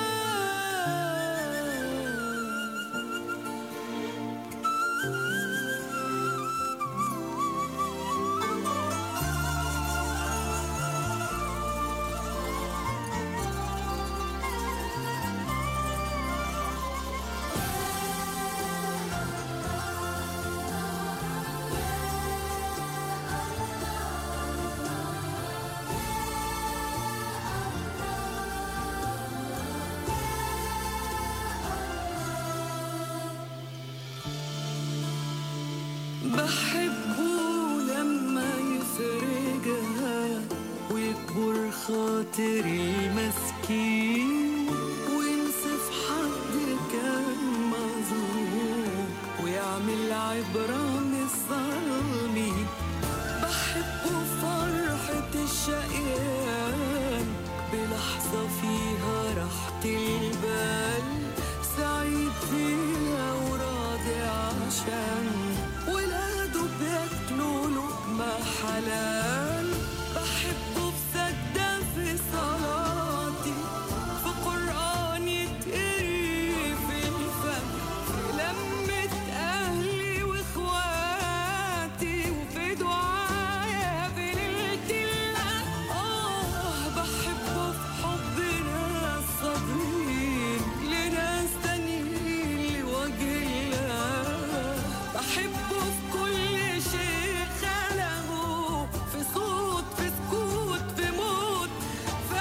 Speaker 19: بحبه لما يفرجها ويكبر خاطري مسكين، وينصف حد كان مظلوم ويعمل عبرة من الظالمين، بحبه فرحة الشقيان بلحظة فيها راحة البال، سعيد فيها وراضي عشان ولاده بياكلوا لقمة حلال، بحبه في سجدة في صلاتي، في قرآن يتقري في الفجر، في لمة أهلي وإخواتي، وفي دعايا في ليلة القدر. آه بحبه في حب ناس صادقين لناس تانيين لوجه الله، بحبه في كل شيء خلقه، في صوت في سكوت في موت في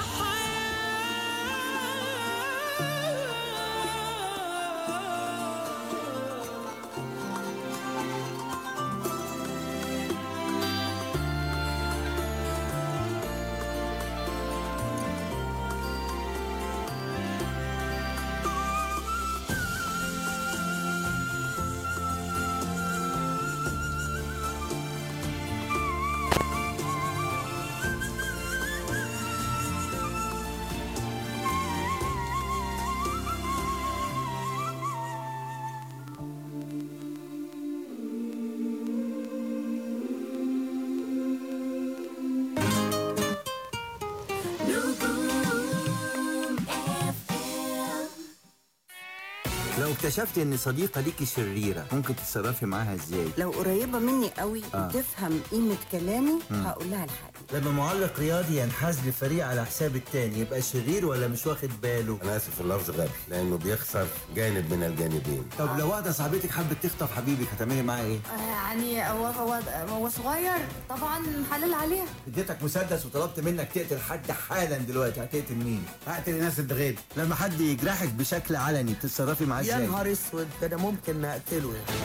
Speaker 5: لو اكتشفت ان صديقة ليكي شريرة ممكن تتصرفي معاها ازاي؟
Speaker 7: لو قريبة مني قوي
Speaker 5: آه.
Speaker 7: وتفهم قيمة كلامي
Speaker 5: مم.
Speaker 7: هقول لها الحقيقة.
Speaker 5: لما معلق رياضي ينحاز لفريق على حساب التاني يبقى شرير ولا مش واخد باله؟
Speaker 11: انا اسف في اللفظ غبي لانه بيخسر جانب من الجانبين.
Speaker 5: طب لو واحدة صاحبتك حبت تخطف حبيبك هتعملي معاها ايه؟
Speaker 24: آه، يعني هو هو هو صغير طبعا حلال عليها.
Speaker 5: اديتك مسدس وطلبت منك تقتل حد حالا دلوقتي، هتقتل مين؟ هقتل الناس الغير. لما حد يجرحك بشكل علني بتتصرفي معاه ازاي؟
Speaker 7: يا نهار اسود، ده انا ممكن اقتله يعني.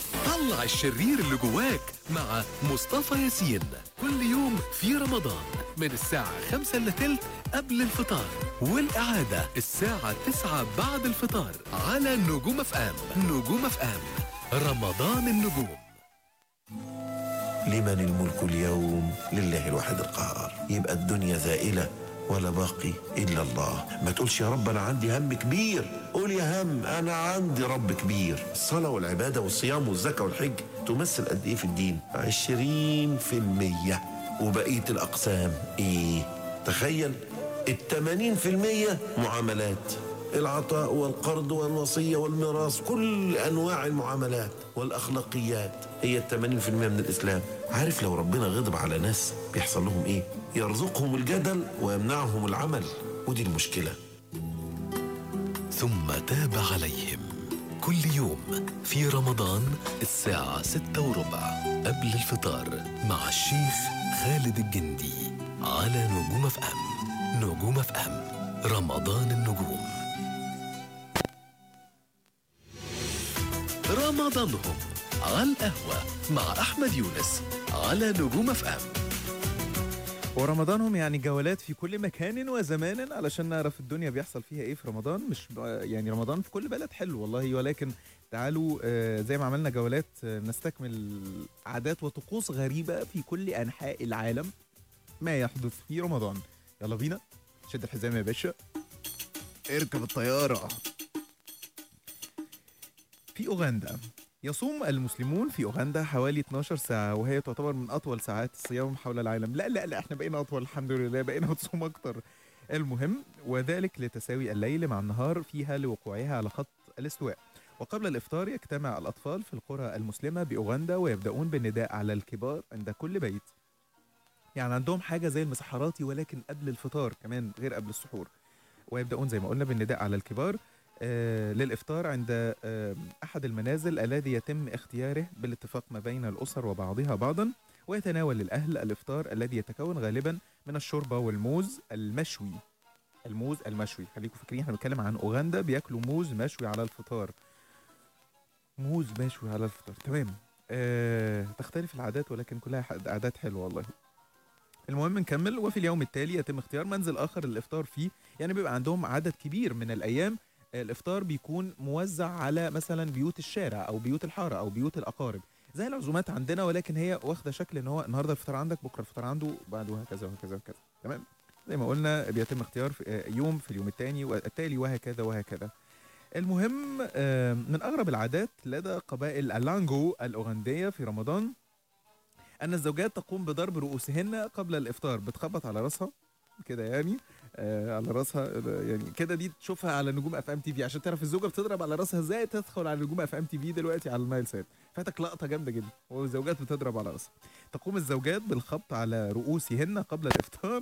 Speaker 1: طلع الشرير اللي جواك مع مصطفى ياسين كل يوم في رمضان من الساعة خمسة إلا تلت قبل الفطار، والإعادة الساعة تسعة بعد الفطار على نجوم اف ام. نجوم اف ام، رمضان النجوم.
Speaker 9: لمن الملك اليوم؟ لله الواحد القهار. يبقى الدنيا زائلة ولا باقي إلا الله. ما تقولش يا رب أنا عندي هم كبير، قول يا هم أنا عندي رب كبير. الصلاة والعبادة والصيام والزكاة والحج تمثل قد إيه في الدين؟ عشرين في المية. وبقية الأقسام إيه؟ تخيل، التمانين في المية معاملات، العطاء والقرض والوصية والميراث، كل أنواع المعاملات والأخلاقيات هي التمانين في المية من الإسلام. عارف لو ربنا غضب على ناس بيحصل لهم إيه؟ يرزقهم الجدل ويمنعهم العمل، ودي المشكلة.
Speaker 1: ثم تاب عليهم. كل يوم في رمضان الساعة ستة وربع قبل الفطار مع الشيخ خالد الجندي على نجوم اف ام. نجوم اف ام، رمضان النجوم. رمضانهم على القهوة مع أحمد يونس على نجوم اف ام.
Speaker 2: ورمضانهم يعني جولات في كل مكان وزمان علشان نعرف الدنيا بيحصل فيها ايه في رمضان. مش يعني رمضان في كل بلد حلو والله، ولكن تعالوا آه زي ما عملنا جولات آه نستكمل عادات وطقوس غريبة في كل أنحاء العالم ما يحدث في رمضان. يلا بينا، شد الحزام يا باشا، اركب الطيارة. في أوغندا يصوم المسلمون في أوغندا حوالي اتناشر ساعة، وهي تعتبر من أطول ساعات الصيام حول العالم. لا لا لا احنا بقينا أطول الحمد لله، بقينا نصوم أكتر. المهم، وذلك لتساوي الليل مع النهار فيها لوقوعها على خط الاستواء. وقبل الإفطار يجتمع الأطفال في القرى المسلمة بأوغندا ويبدأون بالنداء على الكبار عند كل بيت. يعني عندهم حاجة زي المسحراتي ولكن قبل الفطار كمان غير قبل السحور. ويبدأون زي ما قلنا بالنداء على الكبار آه للإفطار عند آه أحد المنازل الذي يتم اختياره بالاتفاق ما بين الأسر وبعضها بعضا. ويتناول الأهل الإفطار الذي يتكون غالبا من الشوربة والموز المشوي. الموز المشوي، خليكم فاكرين احنا بنتكلم عن أوغندا بياكلوا موز مشوي على الفطار. موز مشوي على الفطار، تمام. آه تختلف العادات ولكن كلها عادات حلوة والله. المهم نكمل. وفي اليوم التالي يتم اختيار منزل آخر للإفطار فيه. يعني بيبقى عندهم عدد كبير من الأيام الإفطار بيكون موزع على مثلا بيوت الشارع أو بيوت الحارة أو بيوت الأقارب زي العزومات عندنا، ولكن هي واخدة شكل إن هو النهاردة الفطار عندك، بكرة الفطار عنده، بعد وهكذا وهكذا وهكذا. تمام، زي ما قلنا بيتم اختيار في يوم في اليوم الثاني والتالي وهكذا وهكذا. المهم، من أغرب العادات لدى قبائل اللانجو الأوغندية في رمضان أن الزوجات تقوم بضرب رؤوسهن قبل الإفطار. بتخبط على رأسها كده يعني آه على راسها يعني كده. دي تشوفها على نجوم اف ام تي في عشان تعرف الزوجه بتضرب على راسها ازاي. تدخل على نجوم اف ام تي في دلوقتي على النايل سات، فاتك لقطه جامده جدا والزوجات بتضرب على راسها. تقوم الزوجات بالخبط على رؤوسهن قبل الافطار.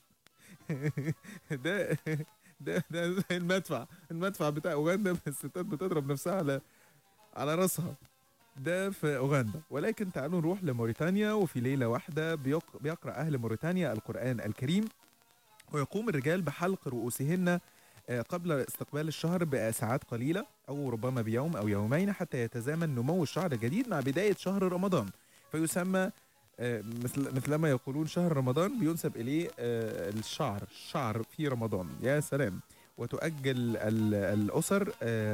Speaker 2: ده ده ده زي المدفع المدفع بتاع اوغندا، الستات بتضرب نفسها على على راسها. ده في اوغندا. ولكن تعالوا نروح لموريتانيا. وفي ليله واحده بيقرا اهل موريتانيا القران الكريم، ويقوم الرجال بحلق رؤوسهن قبل استقبال الشهر بساعات قليلة أو ربما بيوم أو يومين حتى يتزامن نمو الشعر الجديد مع بداية شهر رمضان. فيسمى مثل مثلما يقولون شهر رمضان بينسب إليه الشعر الشعر في رمضان. يا سلام. وتؤجل الأسر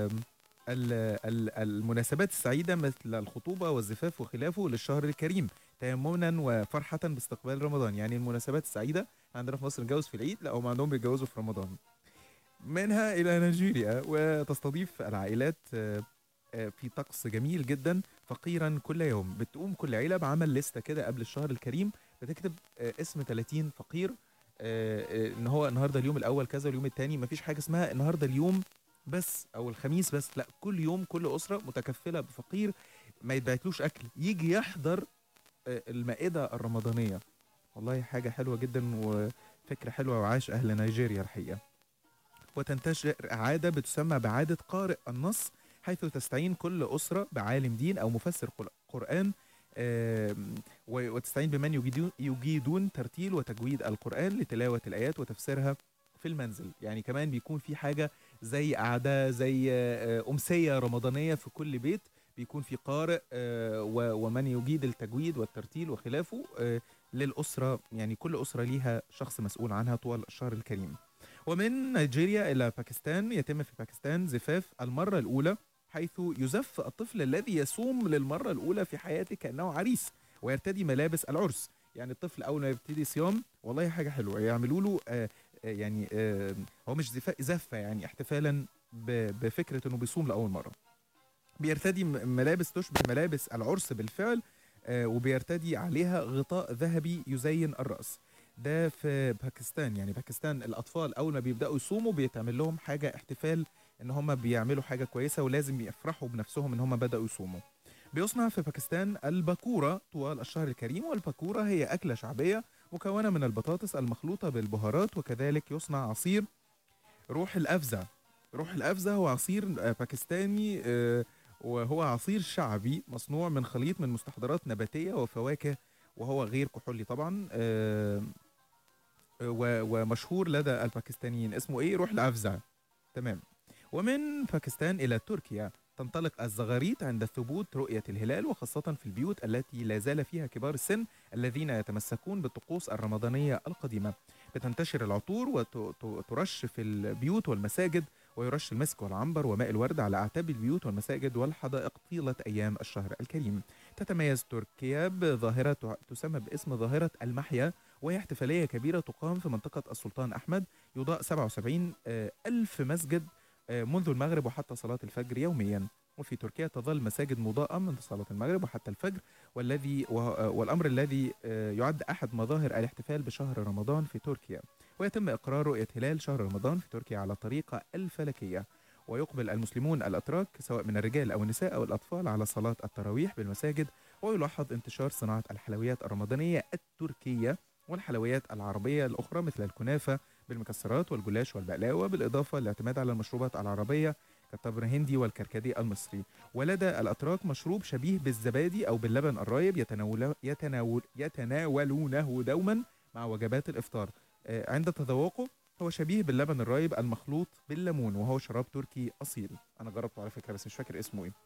Speaker 2: المناسبات السعيدة مثل الخطوبة والزفاف وخلافه للشهر الكريم تيمنا وفرحة باستقبال رمضان. يعني المناسبات السعيدة عندنا في مصر نتجوز في العيد، لا هم عندهم بيتجوزوا في رمضان. منها إلى نيجيريا، وتستضيف العائلات في طقس جميل جدا فقيرا كل يوم. بتقوم كل عيلة بعمل لستة كده قبل الشهر الكريم، بتكتب اسم ثلاثين فقير ان هو النهارده اليوم الاول كذا واليوم الثاني. مفيش حاجة اسمها النهارده اليوم بس او الخميس بس، لا كل يوم كل أسرة متكفلة بفقير ما يتبعتلوش أكل يجي يحضر المائدة الرمضانية. والله حاجة حلوة جدا وفكرة حلوة، وعاش أهل نيجيريا الحقيقة. وتنتشر عادة بتسمى بعادة قارئ النص، حيث تستعين كل أسرة بعالم دين أو مفسر قرآن وتستعين بمن يجيدون, يجيدون ترتيل وتجويد القرآن لتلاوة الآيات وتفسيرها في المنزل. يعني كمان بيكون في حاجة زي قعدة زي أمسية رمضانية في كل بيت، بيكون في قارئ ومن يجيد التجويد والترتيل وخلافه للأسرة، يعني كل أسرة ليها شخص مسؤول عنها طوال الشهر الكريم. ومن نيجيريا إلى باكستان، يتم في باكستان زفاف المرة الأولى، حيث يزف الطفل الذي يصوم للمرة الأولى في حياته كأنه عريس ويرتدي ملابس العرس. يعني الطفل أول ما يبتدي صيام، والله حاجة حلوة، يعملوا له آه يعني آه هو مش زفة، يعني احتفالا بفكرة أنه بيصوم لأول مرة. بيرتدي ملابس تشبه ملابس العرس بالفعل، آه وبيرتدي عليها غطاء ذهبي يزين الرأس. ده في باكستان. يعني باكستان الأطفال أول ما بيبدأوا يصوموا بيتعمل لهم حاجة احتفال إن هم بيعملوا حاجة كويسة، ولازم يفرحوا بنفسهم إن هم بدأوا يصوموا. بيصنع في باكستان الباكورة طوال الشهر الكريم، والباكورة هي أكلة شعبية مكونة من البطاطس المخلوطة بالبهارات، وكذلك يصنع عصير روح الأفزع. روح الأفزع هو عصير باكستاني، وهو عصير شعبي مصنوع من خليط من مستحضرات نباتية وفواكه، وهو غير كحولي طبعا، ومشهور لدى الباكستانيين. اسمه ايه؟ روح الأفزع. تمام. ومن باكستان إلى تركيا، تنطلق الزغاريت عند ثبوت رؤية الهلال، وخاصة في البيوت التي لا زال فيها كبار السن الذين يتمسكون بالطقوس الرمضانية القديمة. بتنتشر العطور وترش في البيوت والمساجد، ويرش المسك والعنبر وماء الورد على أعتاب البيوت والمساجد والحدائق طيلة أيام الشهر الكريم. تتميز تركيا بظاهرة تسمى باسم ظاهرة المحيا، وهي احتفالية كبيرة تقام في منطقة السلطان أحمد. يضاء سبعة وسبعين ألف مسجد منذ المغرب وحتى صلاة الفجر يوميا. وفي تركيا تظل مساجد مضاءة منذ صلاة المغرب وحتى الفجر، والذي والأمر الذي يعد أحد مظاهر الاحتفال بشهر رمضان في تركيا. ويتم إقرار رؤية هلال شهر رمضان في تركيا على طريقة الفلكية، ويقبل المسلمون الأتراك سواء من الرجال أو النساء أو الأطفال على صلاة التراويح بالمساجد. ويلاحظ انتشار صناعة الحلويات الرمضانية التركية والحلويات العربية الأخرى مثل الكنافة بالمكسرات والجلاش والبقلاوة، بالإضافة للاعتماد على المشروبات العربية كالتمر الهندي والكركديه المصري. ولدى الأتراك مشروب شبيه بالزبادي أو باللبن الرايب يتناول يتناول يتناولونه دوما مع وجبات الإفطار. عند تذوقه هو شبيه باللبن الرايب المخلوط بالليمون، وهو شراب تركي أصيل. أنا جربته على فكرة بس مش فاكر اسمه إيه.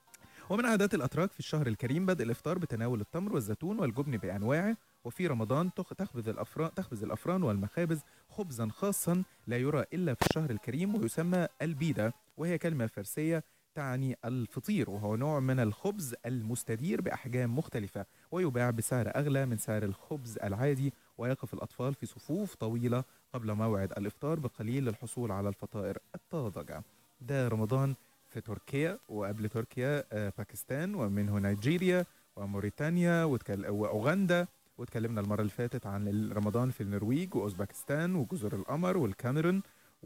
Speaker 2: ومن عادات الأتراك في الشهر الكريم بدء الإفطار بتناول التمر والزيتون والجبن بأنواعه. وفي رمضان تخبز الأفران تخبز الأفران والمخابز خبزا خاصا لا يرى إلا في الشهر الكريم، ويسمى البيدة، وهي كلمة فارسية تعني الفطير، وهو نوع من الخبز المستدير بأحجام مختلفة، ويباع بسعر أغلى من سعر الخبز العادي. ويقف الأطفال في صفوف طويلة قبل موعد الإفطار بقليل للحصول على الفطائر الطازجة. ده رمضان في تركيا، وقبل تركيا باكستان، ومنه نيجيريا وموريتانيا وأوغندا. واتكلمنا المرة اللي فاتت عن رمضان في النرويج وأوزبكستان وجزر القمر والكاميرون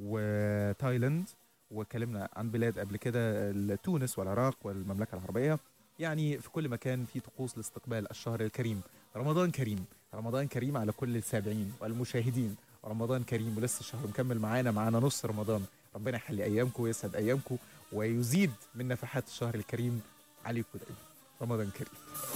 Speaker 2: وتايلاند، واتكلمنا عن بلاد قبل كده تونس والعراق والمملكة العربية. يعني في كل مكان في طقوس لاستقبال الشهر الكريم. رمضان كريم، رمضان كريم على كل السابعين والمشاهدين. رمضان كريم ولسه الشهر مكمل معانا معانا نص رمضان. ربنا يحلي أيامكم ويسعد أيامكم ويزيد من نفحات الشهر الكريم عليكم دايما. رمضان كريم.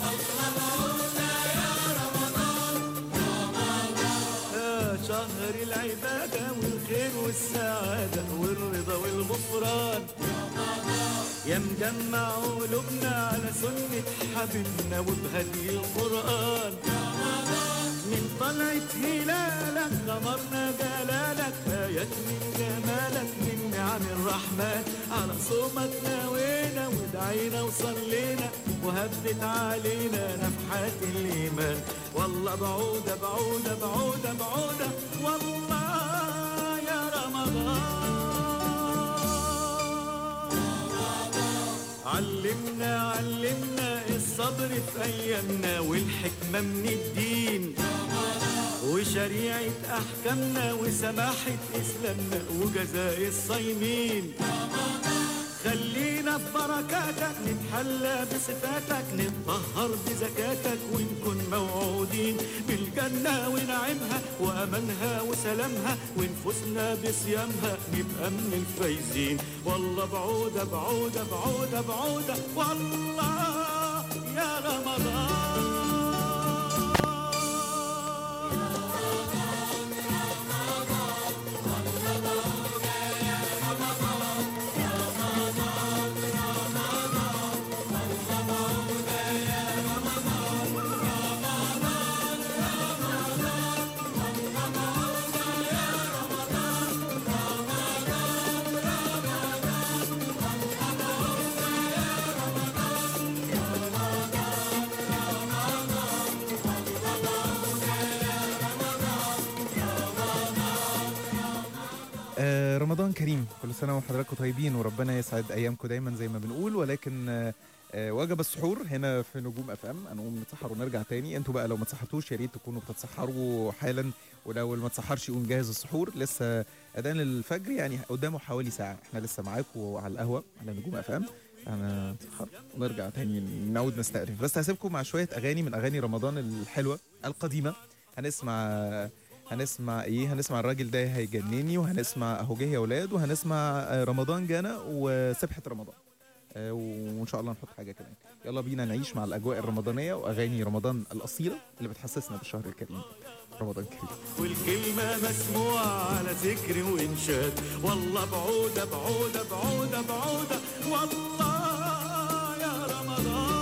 Speaker 10: شهر العبادة والخير والسعادة والرضا والغفران، يا مجمع قلوبنا على سنة حبيبنا وبهدي القرآن. من طلعت هلالك غمرنا جلالك، آيات من جمالك من نعم الرحمن. على صومك ناوينا ودعينا وصلينا، وهبت علينا نفحات الإيمان. والله بعودة بعودة بعودة بعودة والله يا رمضان. علمنا علمنا الصبر في أيامنا والحكمة من الدين، وشريعة أحكامنا وسماحة إسلامنا وجزاء الصايمين. خلينا في بركاتك نتحلى بصفاتك، نتطهر بزكاتك ونكون موعودين بالجنة ونعيمها وأمانها وسلامها، ونفوسنا بصيامها نبقى من الفايزين. والله بعودة بعودة بعودة بعودة والله يا رمضان.
Speaker 2: رمضان كريم، كل سنة وحضراتكم طيبين وربنا يسعد أيامكم دايما زي ما بنقول. ولكن آه، آه، وجب السحور هنا في نجوم اف ام، هنقوم نتسحر ونرجع تاني. انتوا بقى لو ما تسحرتوش يا ريت تكونوا بتتسحروا حالا، ولو اللي ما تسحرش يقوم جاهز السحور. لسه اذان الفجر يعني قدامه حوالي ساعة، احنا لسه معاكم على القهوة على نجوم اف ام. انا نتسحر ونرجع تاني نعود نستأنف. بس هسيبكم مع شوية اغاني من اغاني رمضان الحلوة القديمة. هنسمع هنسمع ايه هنسمع الراجل ده هيجنني، وهنسمع اهو جه يا ولاد، وهنسمع رمضان جانا وسبحة رمضان، وان شاء الله نحط حاجه كمان. يلا بينا نعيش مع الاجواء الرمضانيه واغاني رمضان الاصيله اللي بتحسسنا بالشهر الكريم. رمضان كريم.
Speaker 10: والكلمة مسموعة على ذكر وإنشاد، والله بعودة بعودة بعودة بعودة والله يا رمضان.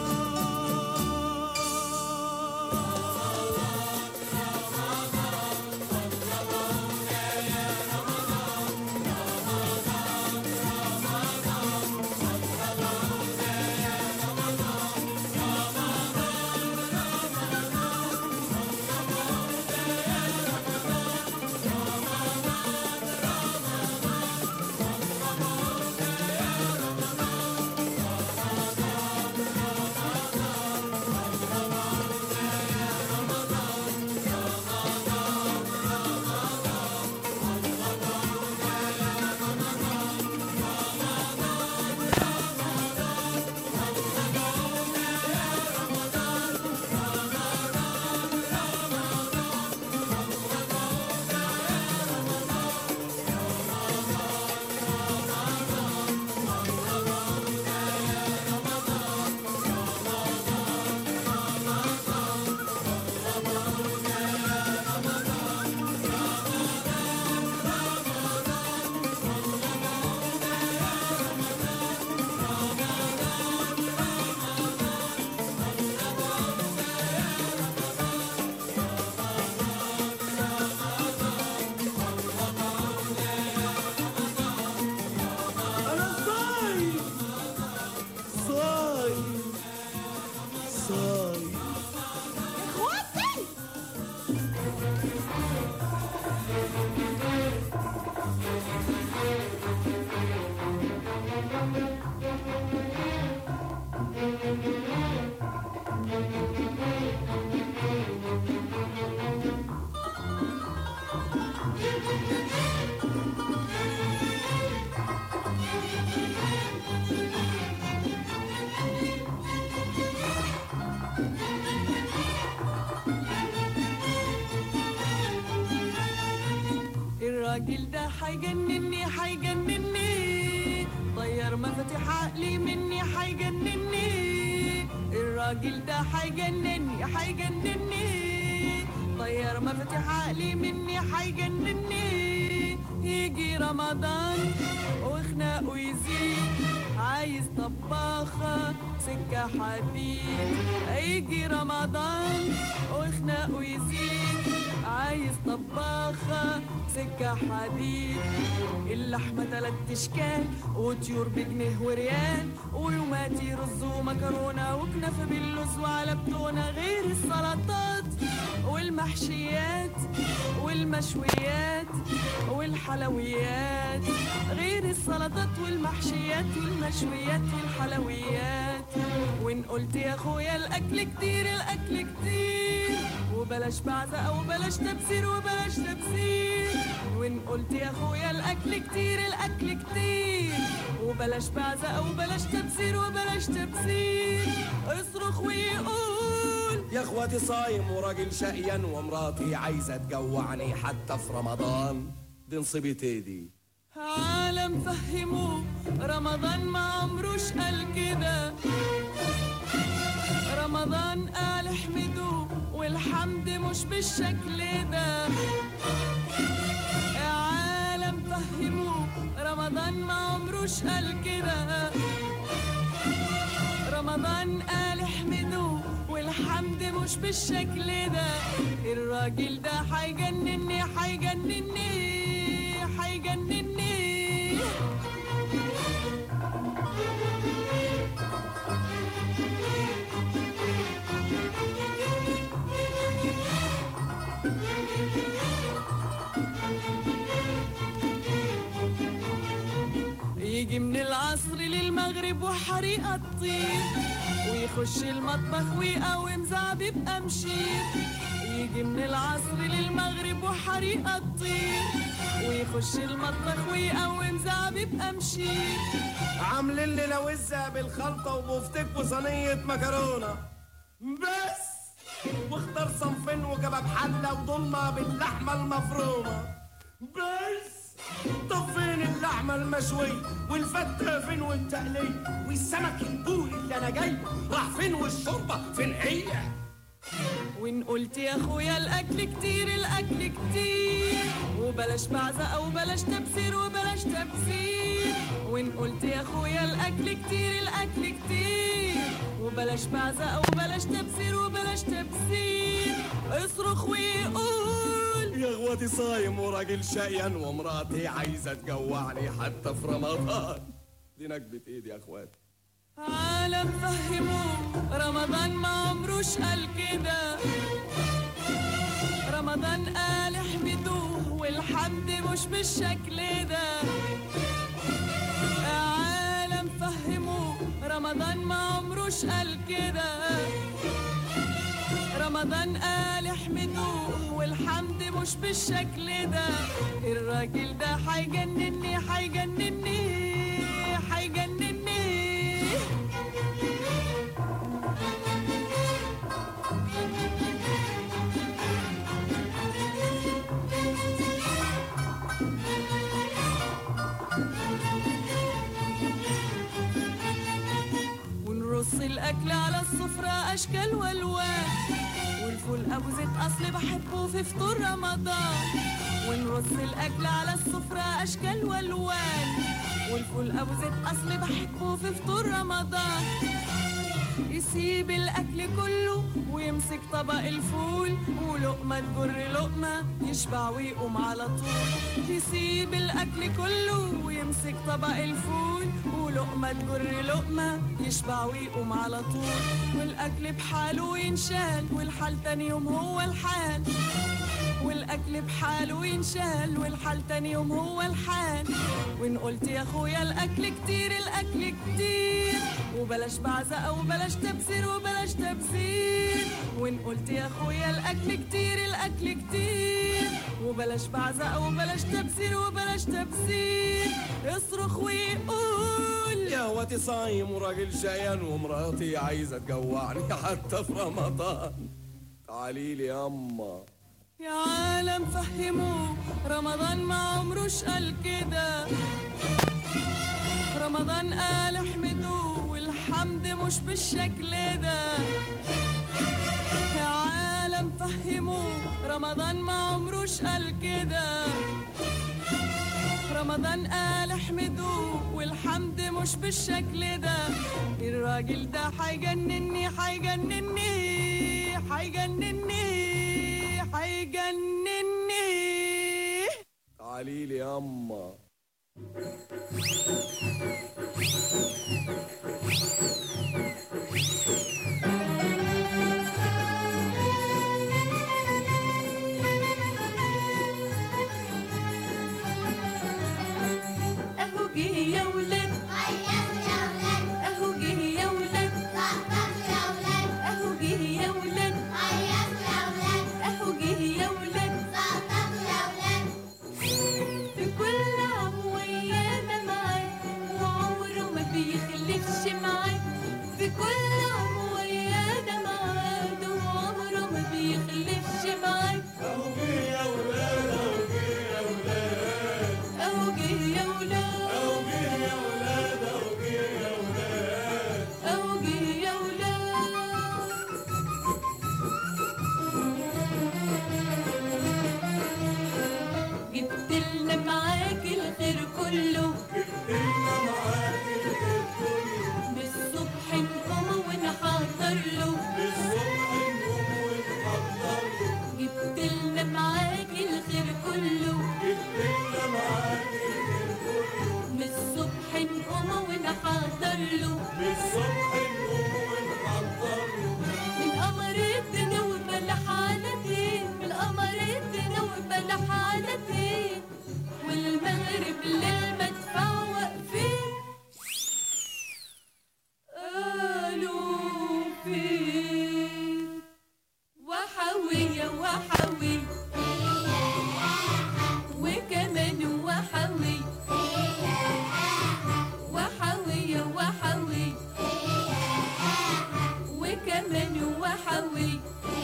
Speaker 19: الراجل ده حيجنني حيجنني، طير مفاتيح عقلي مني حيجنني. الراجل ده حيجنني حيجنني، طير مفاتيح عقلي مني حيجنني. يجي رمضان وخناقه يزيد، عايز طباخة سكة حديد. يجي رمضان وخناقه يزيد، عايز طباخة سكة حديد. اللحمة تلات اشكال وطيور بجنيه وريال، ويوماتي رز ومكرونة وكنافة باللوز وعلى بتونة، غير السلطات والمحشيات والمشويات والحلويات. غير السلطات والمحشيات والمشويات والحلويات. وان قلت يا اخويا الاكل كتير الاكل كتير، وبلاش بعزة وبلاش تبذير وبلاش تبذير. وان قلت يا اخويا الاكل كتير الاكل كتير، وبلاش بعزة وبلاش تبذير وبلاش تبذير. اصرخ ويقول
Speaker 6: يا اخواتي صايم وراجل شقيان، ومراتي عايزة تجوعني حتى في رمضان. دي نصيبتي دي.
Speaker 19: عالم فهموه رمضان ما عمروش قال كده، رمضان قال احمدوه والحمد مش بالشكل ده. يا عالم فهموه رمضان ما عمروش قال كده، رمضان قال احمدوه والحمد مش بالشكل ده. الراجل ده حيجنني حيجنني حيجنني. المغرب وحريقة تطير، ويخش المطبخ ويقوم زعبيب أمشير. يجي من العصر للمغرب وحريقة تطير، ويخش المطبخ ويقوم زعبيب أمشير.
Speaker 6: عاملين لنا وزة بالخلطة وبفتك وصينية مكرونة بس، واختار صنفين وكباب حلة وضمة باللحمة المفرومة بس. طب فين اللحمة المشوية والفتة فين والتقلية والسمك البوري اللي أنا جاي راح فين والشوربة فين هي؟
Speaker 19: وإن قلت يا أخويا الأكل كتير الأكل كتير، وبلاش بعزقة وبلاش تبذير وبلاش تبذير. وإن قلت يا أخويا الأكل كتير الأكل كتير، وبلاش بعزقة وبلاش تبذير وبلاش تبذير. اصرخ ويقول
Speaker 6: يا اخواتي صايم وراجل شقيان ومراتي عايزة تجوعني حتى في رمضان. دي نكبة ايدي يا اخواتي.
Speaker 19: عالم فهموه رمضان ما عمروش قال كده، رمضان قال احمدوه والحمد مش بالشكل ده. عالم فهموه رمضان ما عمروش قال كده، رمضان قال احمدوه والحمد مش بالشكل ده. الراجل ده حيجنني حيجنني حيجنني. ونرص الأكل على السفرة أشكال والوان، والفول أبو زيت أصلي بحبه في فطور رمضان. ونرص الأكل على السفرة أشكال والوان، والفول أبو زيت أصلي بحبه في فطور رمضان. يسيب الأكل كله ويمسك طبق الفول، ولقمة تجر لقمة يشبع ويقوم على طول. يسيب الأكل كله ويمسك طبق الفول، ولقمة تجر لقمة يشبع ويقوم على طول. والأكل بحاله ينشال والحال تاني يوم هو الحال، والأكل بحاله ينشال والحال تاني يوم هو الحال. وإن قلت يا أخويا الأكل كتير الأكل كتير، وبلاش بعزقة وبلاش تبذير وبلاش تبذير. وإن قلت يا أخويا الأكل كتير الأكل كتير، وبلاش بعزقة وبلاش تبذير وبلاش تبذير. اصرخ ويقول
Speaker 6: يا اخواتي صايم وراجل شقيان ومراتي عايزة تجوعني حتى في رمضان. تعاليلي ياما.
Speaker 19: يا عالم فهموه رمضان ما عمروش قال كده، رمضان قال احمدوه والحمد مش بالشكل ده. يا عالم فهموه رمضان ما عمروش قال كده، رمضان قال احمدوه والحمد مش بالشكل ده. الراجل ده حيجنني حيجنني حيجنني حيجنني.
Speaker 6: تعاليلي ياما.
Speaker 3: اهو جه يا ولاد اهو جه يا ولاد اهو جه يا ولاد اهو جه يا ولاد. في كل عام ويانا معاه وعمره ما بيخلفش معاه، في كل عام ويانا معاه وعمره ما بيخلفش معاه. اهو جه يا ولاد اهو جه يا ولاد اهو جه يا ولاد اهو جه يا ولاد. جبت لنا معاك الخير كله، جبت لنا معاك الخير كله. من الصبح نقوم حوي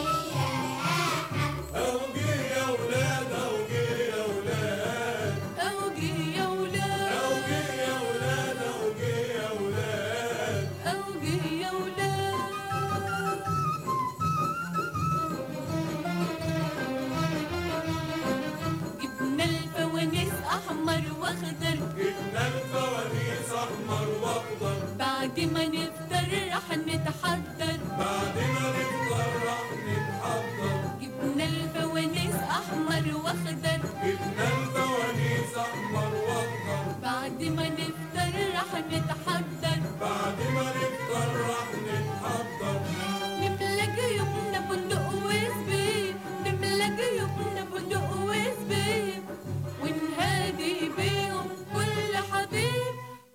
Speaker 20: أوجي يا ولاد أوجي يا ولاد
Speaker 3: أوجي يا ولاد
Speaker 20: أوجي يا ولاد أوجي يا ولاد
Speaker 3: أوجي يا ولاد جبنا الفوانيس أحمر وأخضر
Speaker 20: جبنا الفوانيس أحمر وأخضر
Speaker 3: بعد ما نفطر رح نتحضر
Speaker 20: بعد ما نفطر رح نتحضر
Speaker 3: جبنا الفوانيس أحمر وأخضر
Speaker 20: جبنا الفوانيس أحمر وأخضر
Speaker 3: بعد ما نفطر رح نتحضر
Speaker 20: بعد ما نفطر رح نتحضر
Speaker 3: نملى جيوبنا بندق وزبيب نملى جيوبنا بندق وزبيب ونهادي بيهم كل حبيب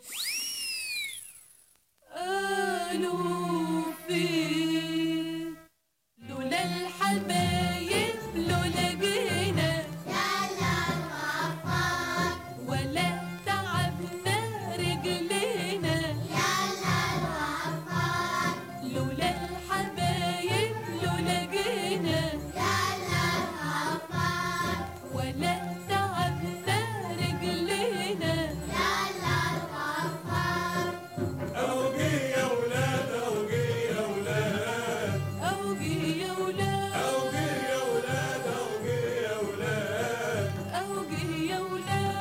Speaker 3: قالوا فين لولا الحبايب لولا جينا يلا الغفار ولا تعبنا رجلينا يلا الغفار لولا الحبايب لولا جينا يلا الغفار ولا تعبنا رجلينا يلا الغفار
Speaker 20: أوجي يا ولاد أوجي يا ولاد
Speaker 3: أوجي يا ولاد
Speaker 20: أوجي يا ولاد أوجي يا ولاد
Speaker 3: أوجي يا ولاد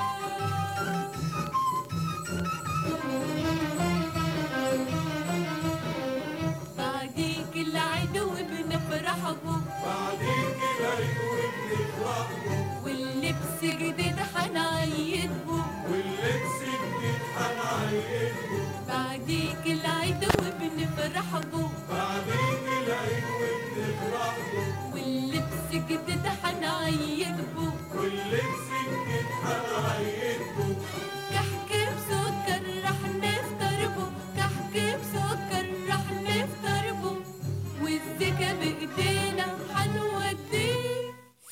Speaker 3: بعديك العدو بنفرح به
Speaker 20: بعديك العيد وبنفرح به
Speaker 3: واللبس جديد حنعيد به
Speaker 20: واللبس جديد حنعيد به
Speaker 3: بعديك العدو بنفرح به
Speaker 20: بعديك العيد وبنفرح به
Speaker 3: واللبس جديد حنعيد به
Speaker 20: واللبس جديد حنعيد به
Speaker 3: كحك بسكر رح نفطر به كحك بسكر رح نفطر به والزكا بإيدينا حنوديه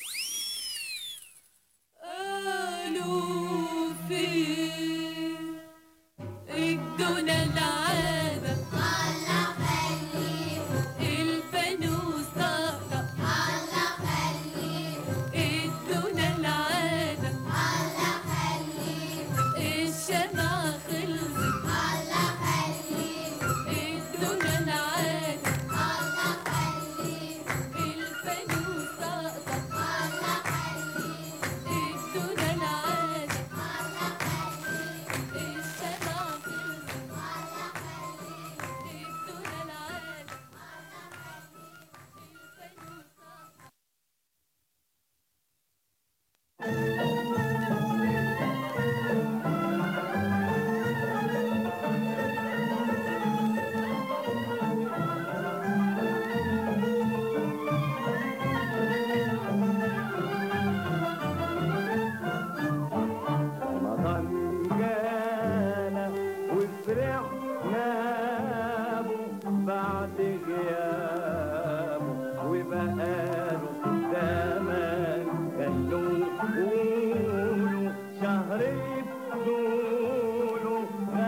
Speaker 3: قالوا فين ادونا العادة الله خليك الفانوس طقطق الله خليك ادونا العادة الله خليك الشمعة خلصت الله خليك ادونا العادة الله خليك الفانوس طقطق الله خليك ادونا العادة الله خليك الشمعة خلصت الله خليك ادونا العادة
Speaker 6: رمضان جانا وفرحنا به بعد غيابه وبقاله زمان خلوه قولوا شهر بطوله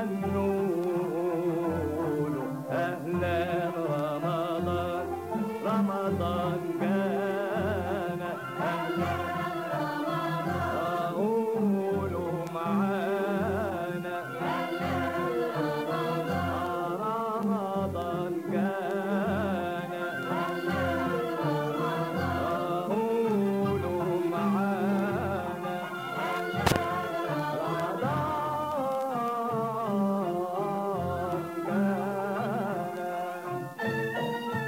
Speaker 6: غنوله أهلا رمضان رمضان جانا أهلا قولوا معانا رمضان جانا قولوا معانا رمضان جانا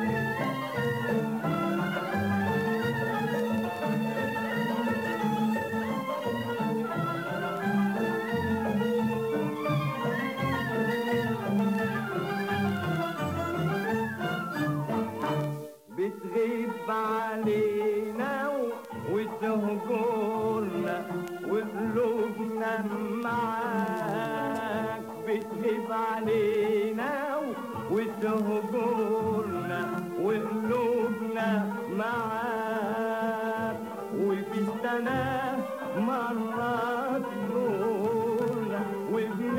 Speaker 6: بتغيب علينا وتهجرنا وقلوبنا معاك بتغيب علينا وتهجرنا وقلوبنا معاك وفي السنة مرات نورنا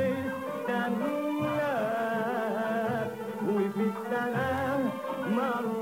Speaker 6: وبنستناك وفي السنة مرات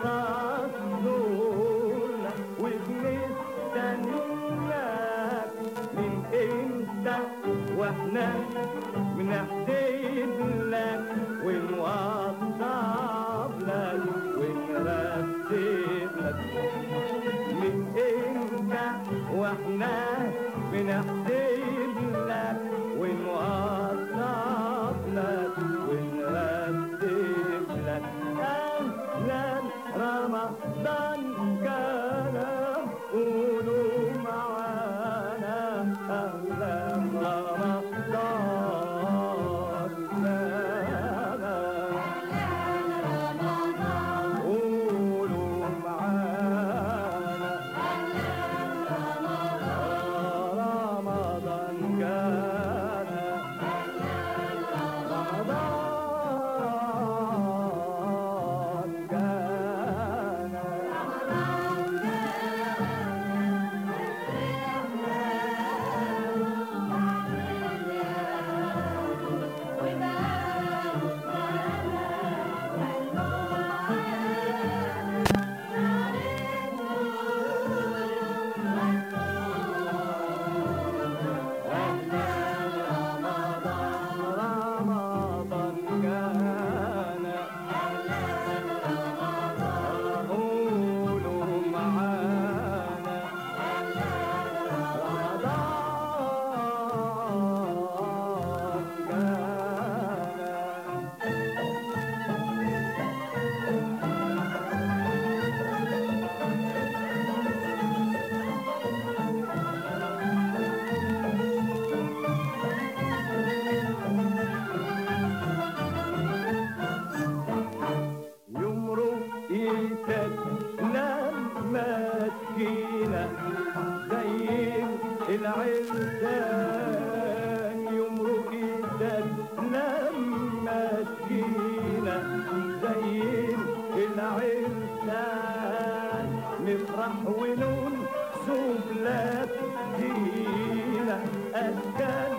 Speaker 6: يفرح وننسب لك جينا أشكال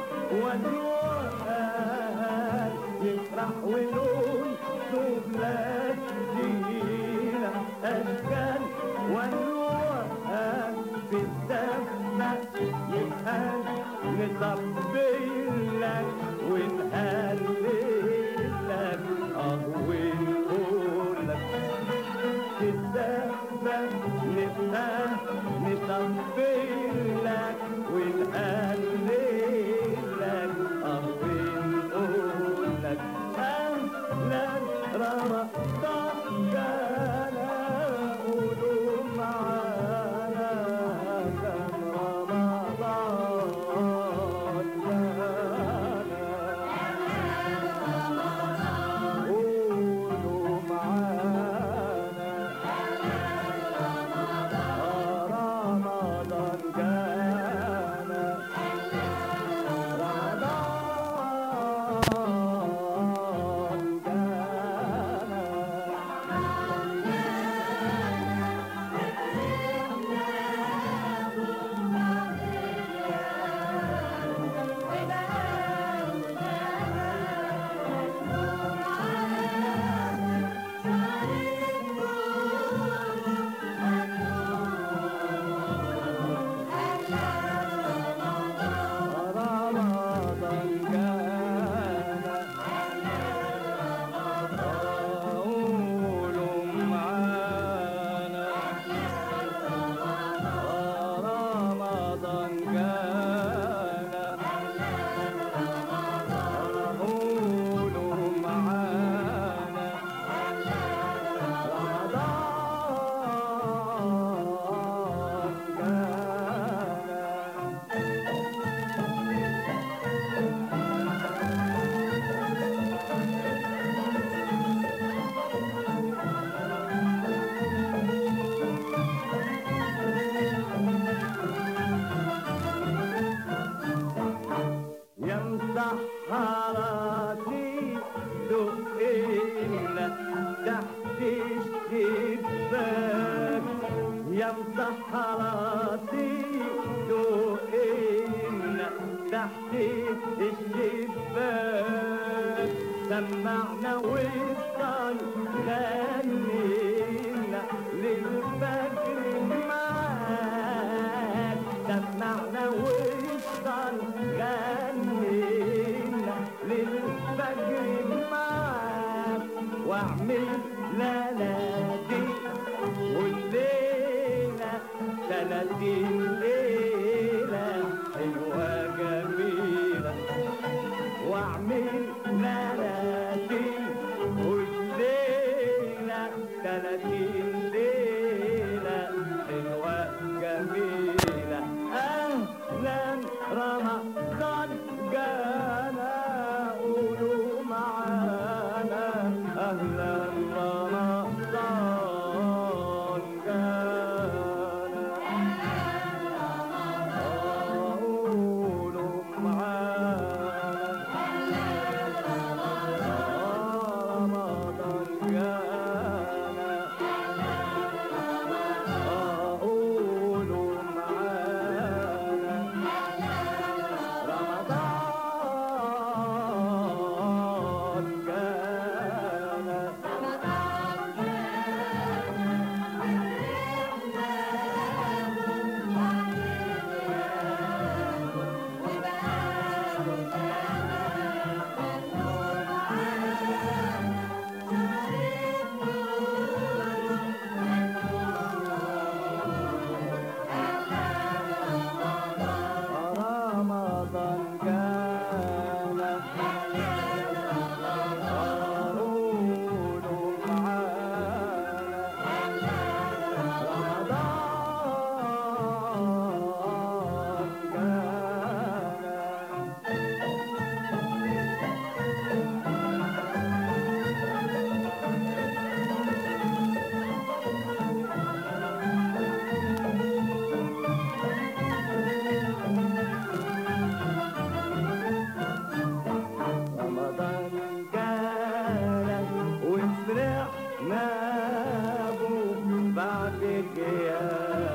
Speaker 6: والوان يفرح وننسب لك جينا أشكال والوان في الدفنة يبقى نطبل لك ونهلل لك اه ونقول لك في الدفنة نبقى نطبل لك ونهلل لك اه ونقول لك أهلا رمضان جانا قولوا معانا كان رمضان جانا قولوا معانا رمضان جانا رمضان يمسح حراتي دقينا تحت الشباك يمسح حراتي دقينا تحت الشباك سمعنا وصل غنينا للفجر معاك سمعنا وصل غنينا للفجر معاك واعمل لنادي والليلة ثلاثين ليلة حلوة جميلة واعمل لنادي والليلة ثلاثين ليلة حلوة جميلة أهلا رمضان جانا قولوا معانا أهلا رمضان جانا قولوا معانا رمضان جانا قولوا معانا رمضان جانا رمضان جانا قولوا معانا رمضان جانا رمضان جانا وفرحنا به بعد غياب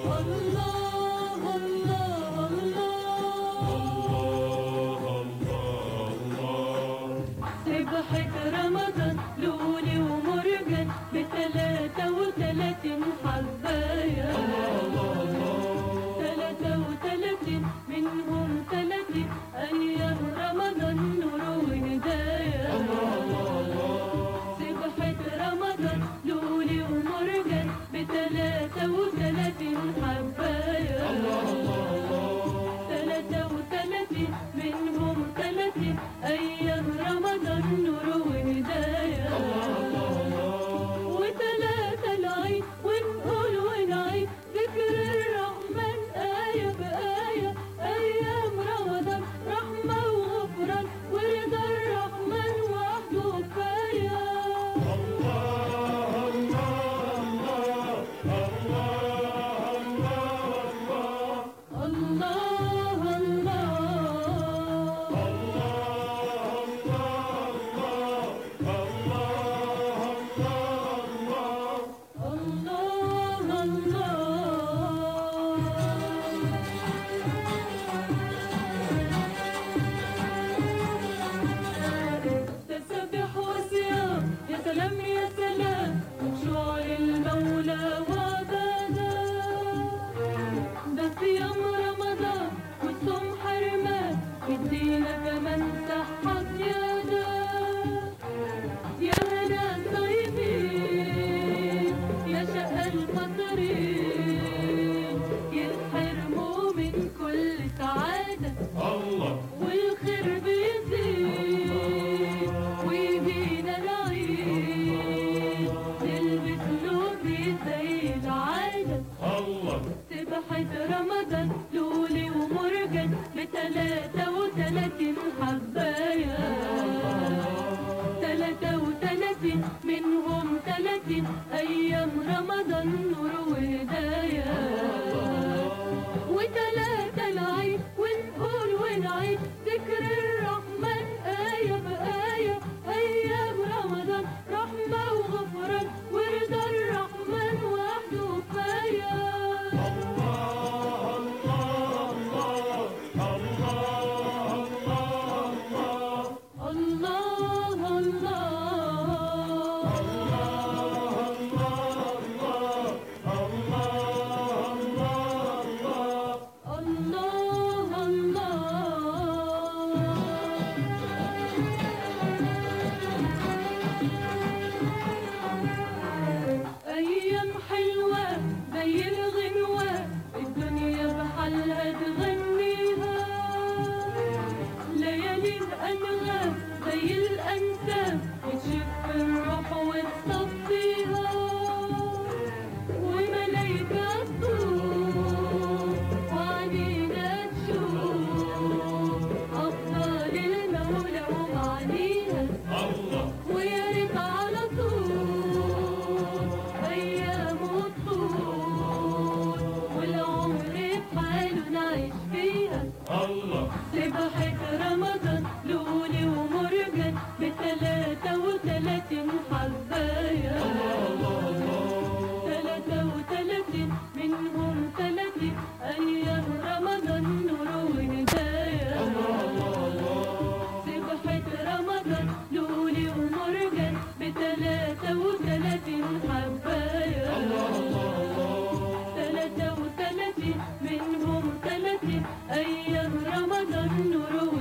Speaker 12: منهم ثلاثين أيام رمضان نور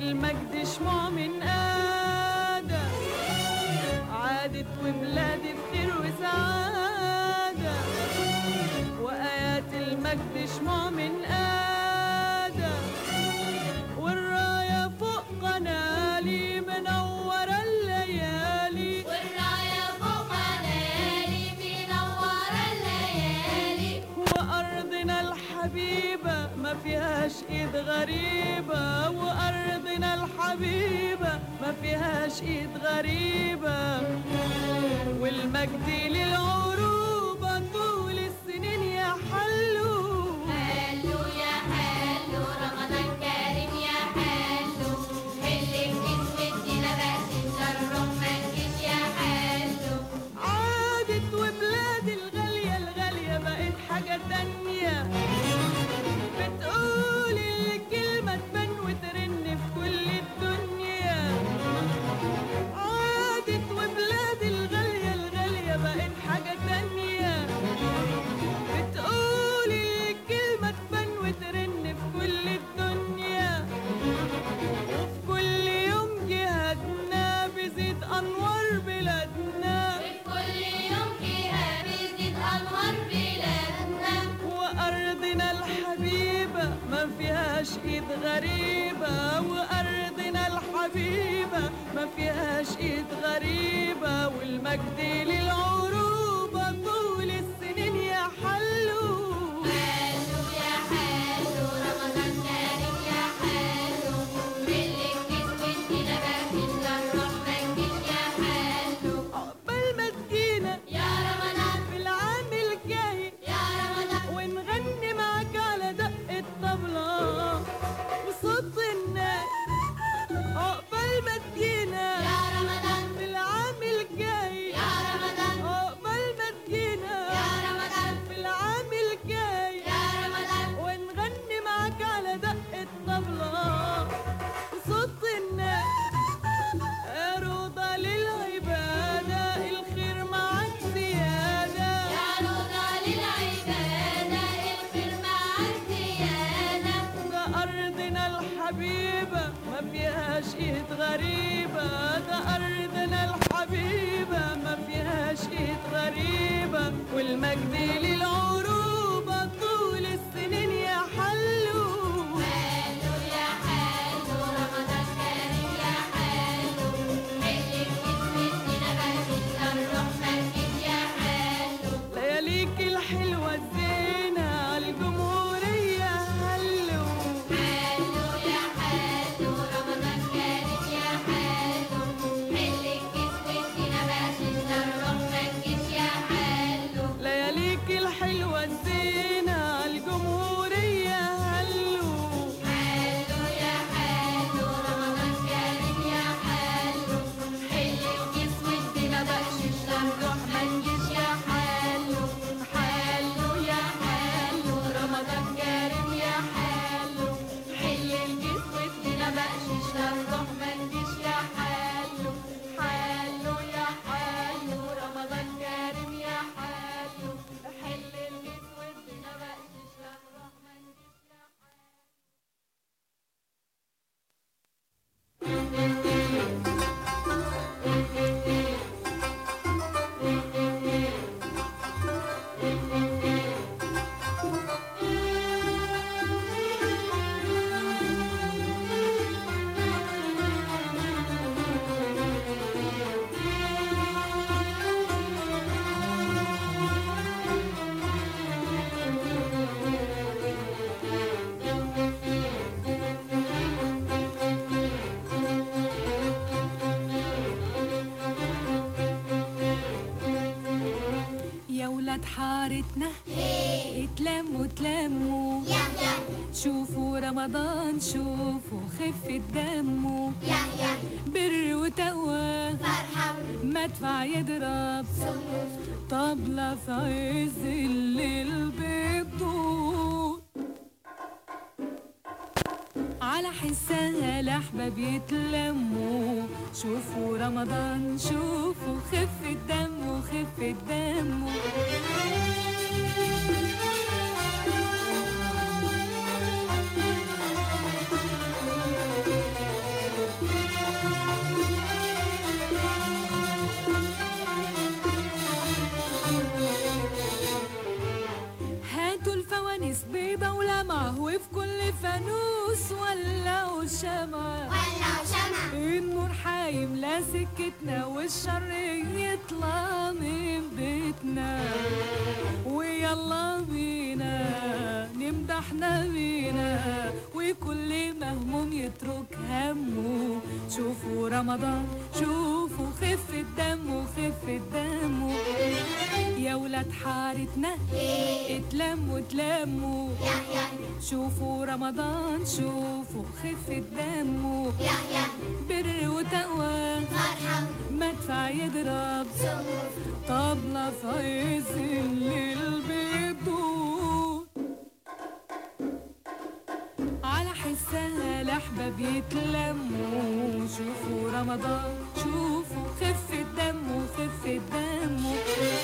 Speaker 19: والمجد شموع من آدم، عادت وبلادي بخير وسعادة، وآيات المجد شموع من آدم، والراية فوق قنالي منورة الليالي،
Speaker 3: والراية فوق قنالي منورة الليالي،
Speaker 19: وأرضنا الحبيبة ما فيهاش إيد غريبة، وأرضنا الحبيبة ما فيهاش إيد غريبة، والمجد للعروبة طول السنين يا حلو.
Speaker 3: حلو يا حلو رمضان كريم يا حلو، اللي بتسمدنا بقى تشرب منكش يا حلو.
Speaker 19: عادت وبلاد الغالية الغالية بقت حاجة تانية، بتقول الكلمة تبان وترن في كل الدنيا. عادت وبلاد الغالية الغالية بقت حاجة تانية، بتقول الكلمة تبان وترن في كل الدنيا. وفي كل يوم جهادنا بيزيد أنوار بلادنا،
Speaker 3: في كل يوم فيها بيزيد أنوار بلادنا،
Speaker 19: وأرضنا الحبيبة ما فيهاش إيد غريبة، وأرضنا الحبيبة ما فيهاش إيد غريبة، والمجد للعروبة طول السنين يا حلو.
Speaker 3: حلو يا حلو رمضان كريم يا حلو، اللي بتسمدنا بقى تشرب منكش يا حلو.
Speaker 19: عقبال ما تجينا
Speaker 3: يا رمضان
Speaker 19: في العام الجاي
Speaker 3: يا رمضان،
Speaker 19: ونغني معاك على دق الطبلة وصوت الناس. عقبال ما تجينا
Speaker 3: يا رمضان
Speaker 19: في العام الجاي
Speaker 3: يا رمضان،
Speaker 19: عقبال ما تجينا
Speaker 3: يا رمضان
Speaker 19: في العام الجاي
Speaker 3: يا رمضان،
Speaker 19: ونغني معاك على دق الطبلة وصوت الناس. يا روضة للعبادة الخير معاك زيادة،
Speaker 3: يا روضة للعبادة الخير معاك زيادة،
Speaker 19: ده أرضنا الحبيبة ما فيهاش إيد غريبة، ده أرضنا الحبيبة ما فيهاش إيد غريبة، والمجد للعروبة طول السنين يا حلو.
Speaker 3: حلو يا حلو رمضان كريم يا حلو، اللي بتسمدنا بقى تشرب منكش يا حلو.
Speaker 19: لياليك الحلوة الزينة عالجمهورية هلو.
Speaker 3: حلو يا حلو رمضان كريم يا حلو، اللي بتسمدنا بقى تشرب منكش يا حلو.
Speaker 19: لياليك الحلوة الزينة عالجمهورية هلو.
Speaker 3: حلو يا حلو رمضان كريم يا حلو، اللي بتسمدنا بقى تشرب منكش يا حلو. حلو يا حلو رمضان كريم يا حلو، اللي بتسمدنا بقى تشرب منكش يا حلو. حلو يا حلو رمضان كريم يا حلو، اللي بتسمدنا بقى تشرب منكش يا
Speaker 19: يا ولاد حارتنا اتلموا اتلموا، شوفوا رمضان شوفوا خفة دمه، بر وتقوى مدفع يضرب طبلة في عز الليل بتدور، على حسها الأحباب يتلموا، شوفوا رمضان شوفوا خفة دمه خفة دمه. شمعة
Speaker 24: ولعوا شمعة
Speaker 19: النور هيملى سكتنا والشر يطلع من بيتنا ويلا بينا نمدح نبينا وكل مهموم يترك همه شوفوا رمضان شوفوا خفة دمه خفة دمه يا ولاد حارتنا اتلموا اتلموا شوفوا رمضان شوفوا خفة دمه بر وتقوى مدفع يضرب طبلة في عز الليل بيدور على حسها الأحباب يتلموا شوفوا رمضان شوفوا خفة دمه خفة دمه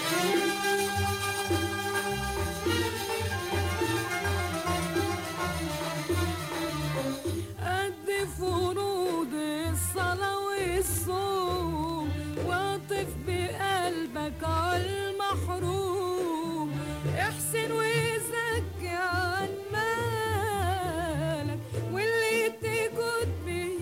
Speaker 19: قد فروض الصلاة والصوم واطف بقلبك عالمحروم احسن وزكي عن مالك واللي تجود به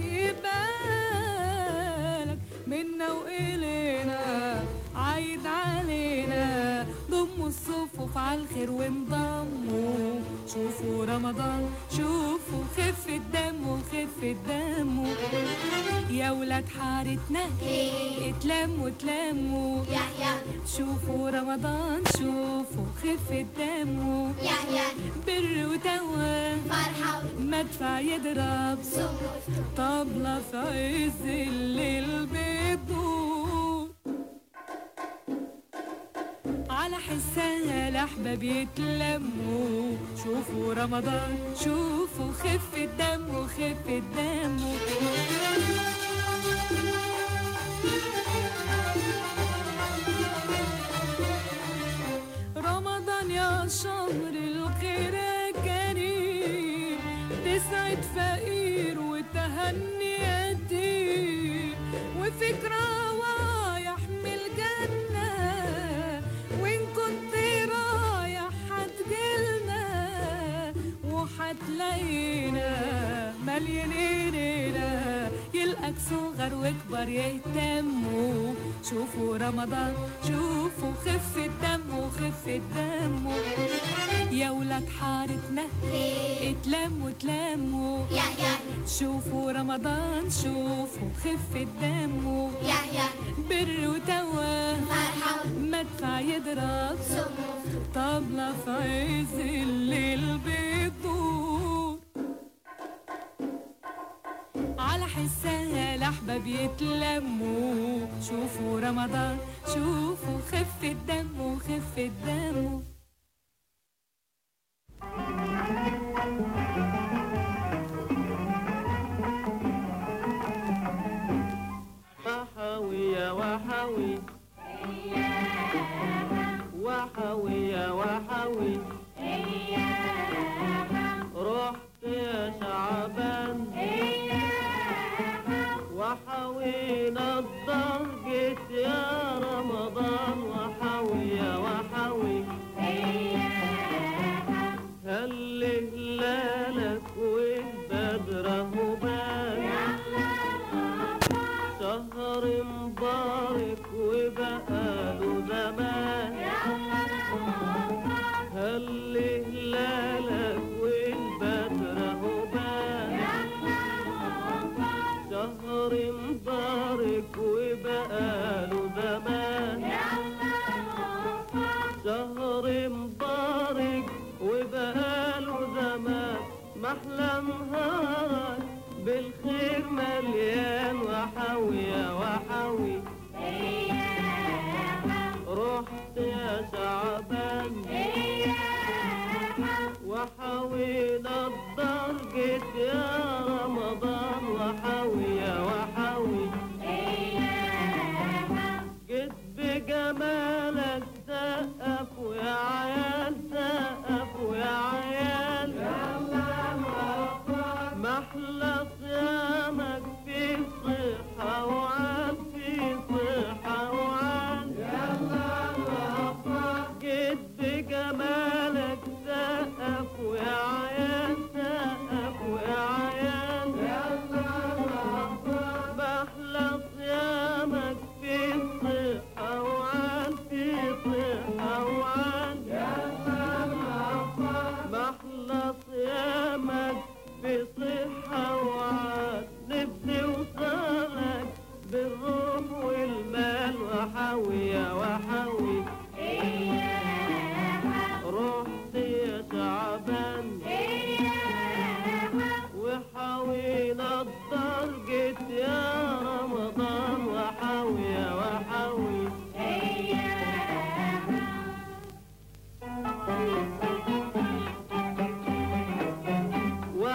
Speaker 19: بالك منا وإلينا عايد علينا ضموا الصفوف عالخير وانضموا شوفوا رمضان شوفوا خفة دمه خفة دمه يا ولاد حارتنا اتلموا اتلموا شوفوا رمضان شوفوا خفة دمه بر وتوى مدفع يضرب طبلة في عز الليل بتدور على حسها الأحباب يتلموا شوفوا رمضان شوفوا خفة دمه خفة دمه رمضان يا شهر الخير كريم تسعد فقير وتهني يتيم وفكرة وايح من الجنة وإن كنت رايح هتجيلنا وهتلاقينا مليانيننا يلقاك صغر وكبر يهتموا شوفوا رمضان شوفوا خفة دمه خفة دمه يا ولاد حارتنا اتلموا اتلموا شوفوا رمضان شوفوا خفة دمه بر وتوى مدفع يضرب طبلة في عز الليل بتدور على حسها الأحباب يتلموا شوفوا رمضان شوفوا خفة دمه خفة دمه
Speaker 6: وحوي يا وحوي وحوي يا وحوي رحت يا شعبان وحوينا الظهر جيت يا رمضان وحوي يا وحوي هل هلالك والبدر هبان شهر مبارك وبقاله زمان هل هلالك والبدر هبان شهر مبارك وبقاله زمان شهر مبارك وبقاله زمان محلى نهارك بالخير مليان وحوي يا وحوي رحت يا شعبان وحوينا الدار جيت يا رمضان وحوي يا وحوي جيت بجمالك سقف ويا عيال سقف ويا عيال محلى صيامك في صحة وعال في صحة وعال جيت بجمالك سقف ويا عيال سقف ويا عيال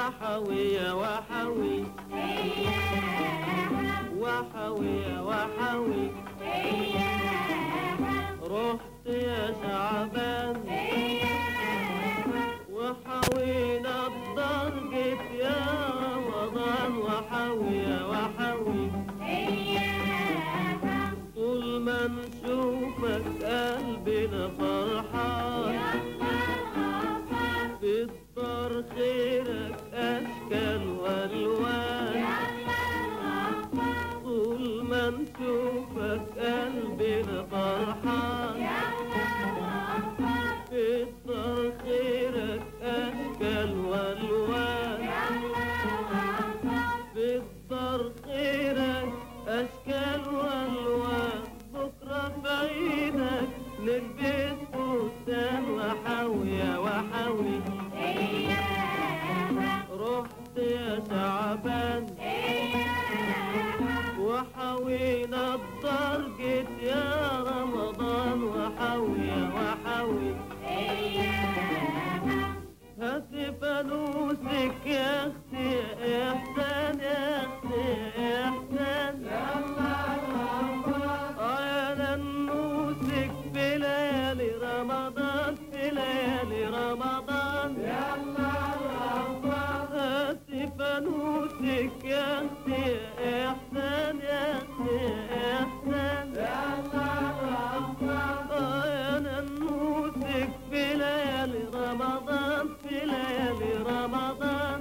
Speaker 6: وحوي يا وحوي وحوي يا وحوي رحت يا شعبان وحوينا الضرقة يا رمضان وحوي يا وحوي طول ما نشوفك قلبنا فرحان بتضر خيرك أشكال والوان طول ما نشوفك قلبنا فرحان بتضر خيرك أشكال والوان بتضر خيرك أشكال والوان بكرة بعيدك نلبس فستان وحوي يا وحوي رحت يا شعبان وحوينا الضرقة يا رمضان وحوي يا وحوي هات فانوسك يا اختي يا احسان يا اختي يا احسان اه يا ننوسك في ليالي رمضان في ليالي رمضان هات فانوسك يا اختي يا احسان يا اختي يا احسان اه يا ننوسك في ليالي رمضان في ليالي رمضان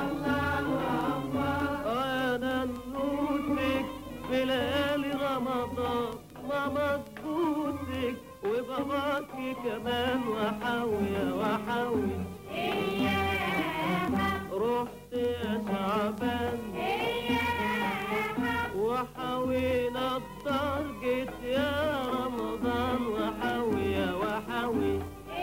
Speaker 6: اه يا ننوسك في ليالي رمضان ماما تبوسك وباباكي كمان وحوي يا وحوي رحت يا شعبان وحوينا الضرقة يا رمضان وحوي يا وحوي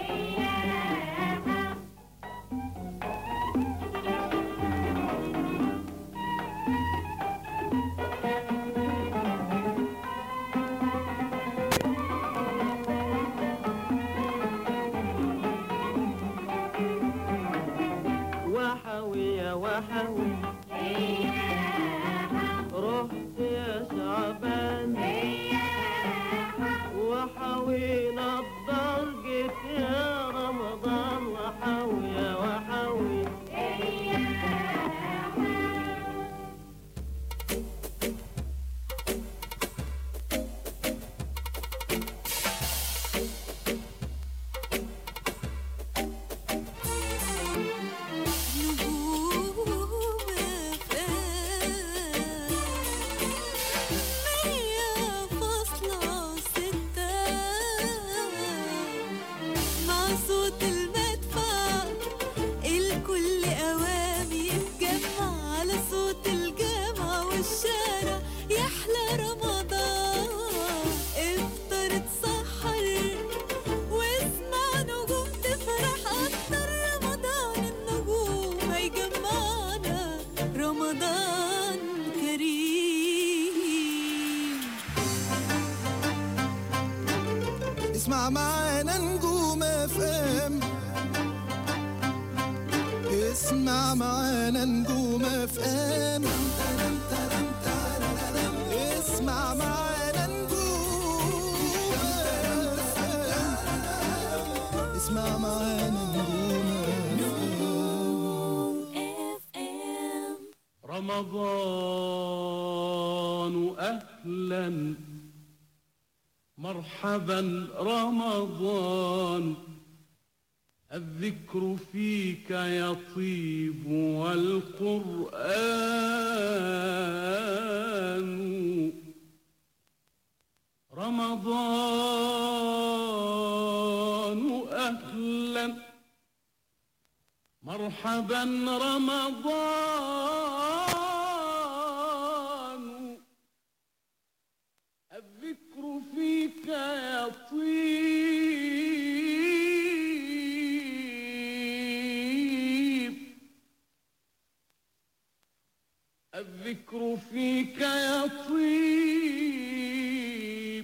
Speaker 6: وحوي يا وحوي رحت يا شعبان وحوينا الضرقة يا رمضان وحوي يا وحوي
Speaker 10: اسمع معانا نجوم اف ام اسمع معانا نجوم اف ام اسمع معانا نجوم اف ام اسمع معانا نجوم اف ام
Speaker 6: رمضان أهلا مرحبا رمضان الذكر فيك يطيب والقرآن رمضان أهلا مرحبا رمضان الذكر فيك يطيب الذكر فيك يطيب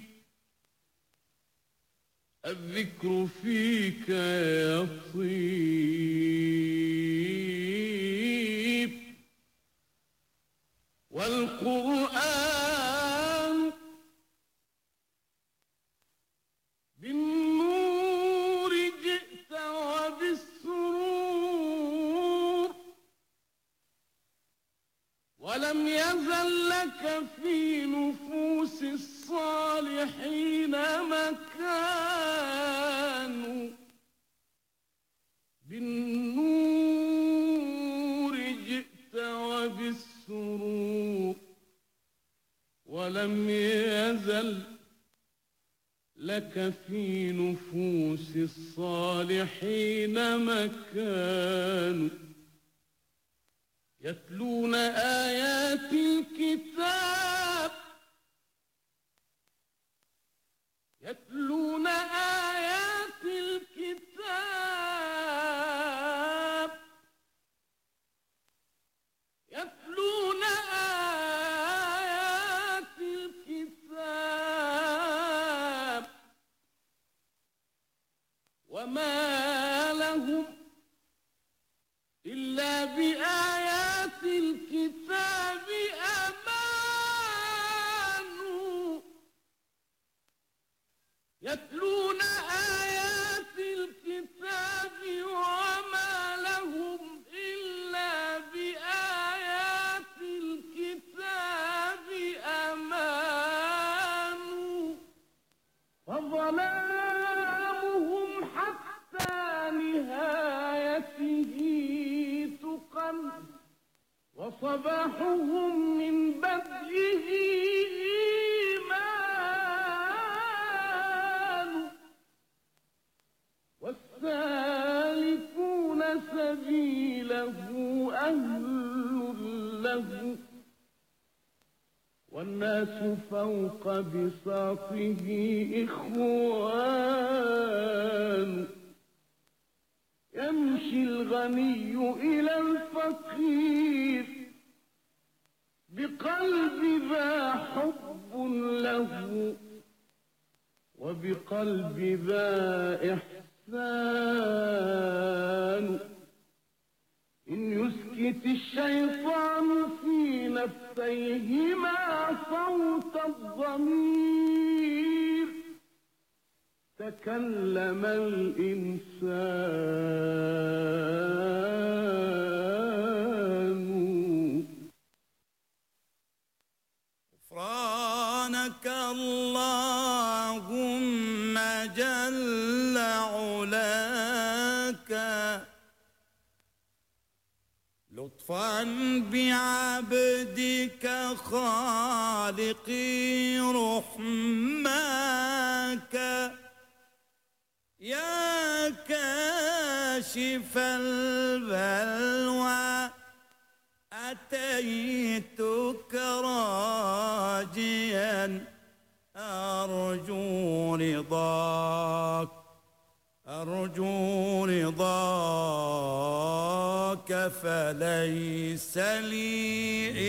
Speaker 6: الذكر فيك يطيب ولم يزل لك في نفوس الصالحين مكان بالنور جئت وبالسرور ولم يزل لك في نفوس الصالحين مكان يتلون آيات الكتاب يتلون آيات الكتاب يتلون آيات الكتاب وما لهم إلا بآيات الكتاب أمان يتلون آيات الكتاب وما لهم إلا بآيات الكتاب أمان وظلامهم حتى نهايته تقن وصباحهم من بدئه إيمان والسالكون سبيله أهل له والناس فوق بساطه إخوان يمشي الغني إلى الفقير بقلب ذا حب له وبقلب ذا إحسان إن يسكت الشيطان في نفسيهما صوت الضمير تكلم الإنسان
Speaker 10: غفرانك اللهم جل علاك لطفا بعبدك خالقي رحماك يا كاشف البلوى أتيتك راجيا أرجو رضاك أرجو رضاك فليس لي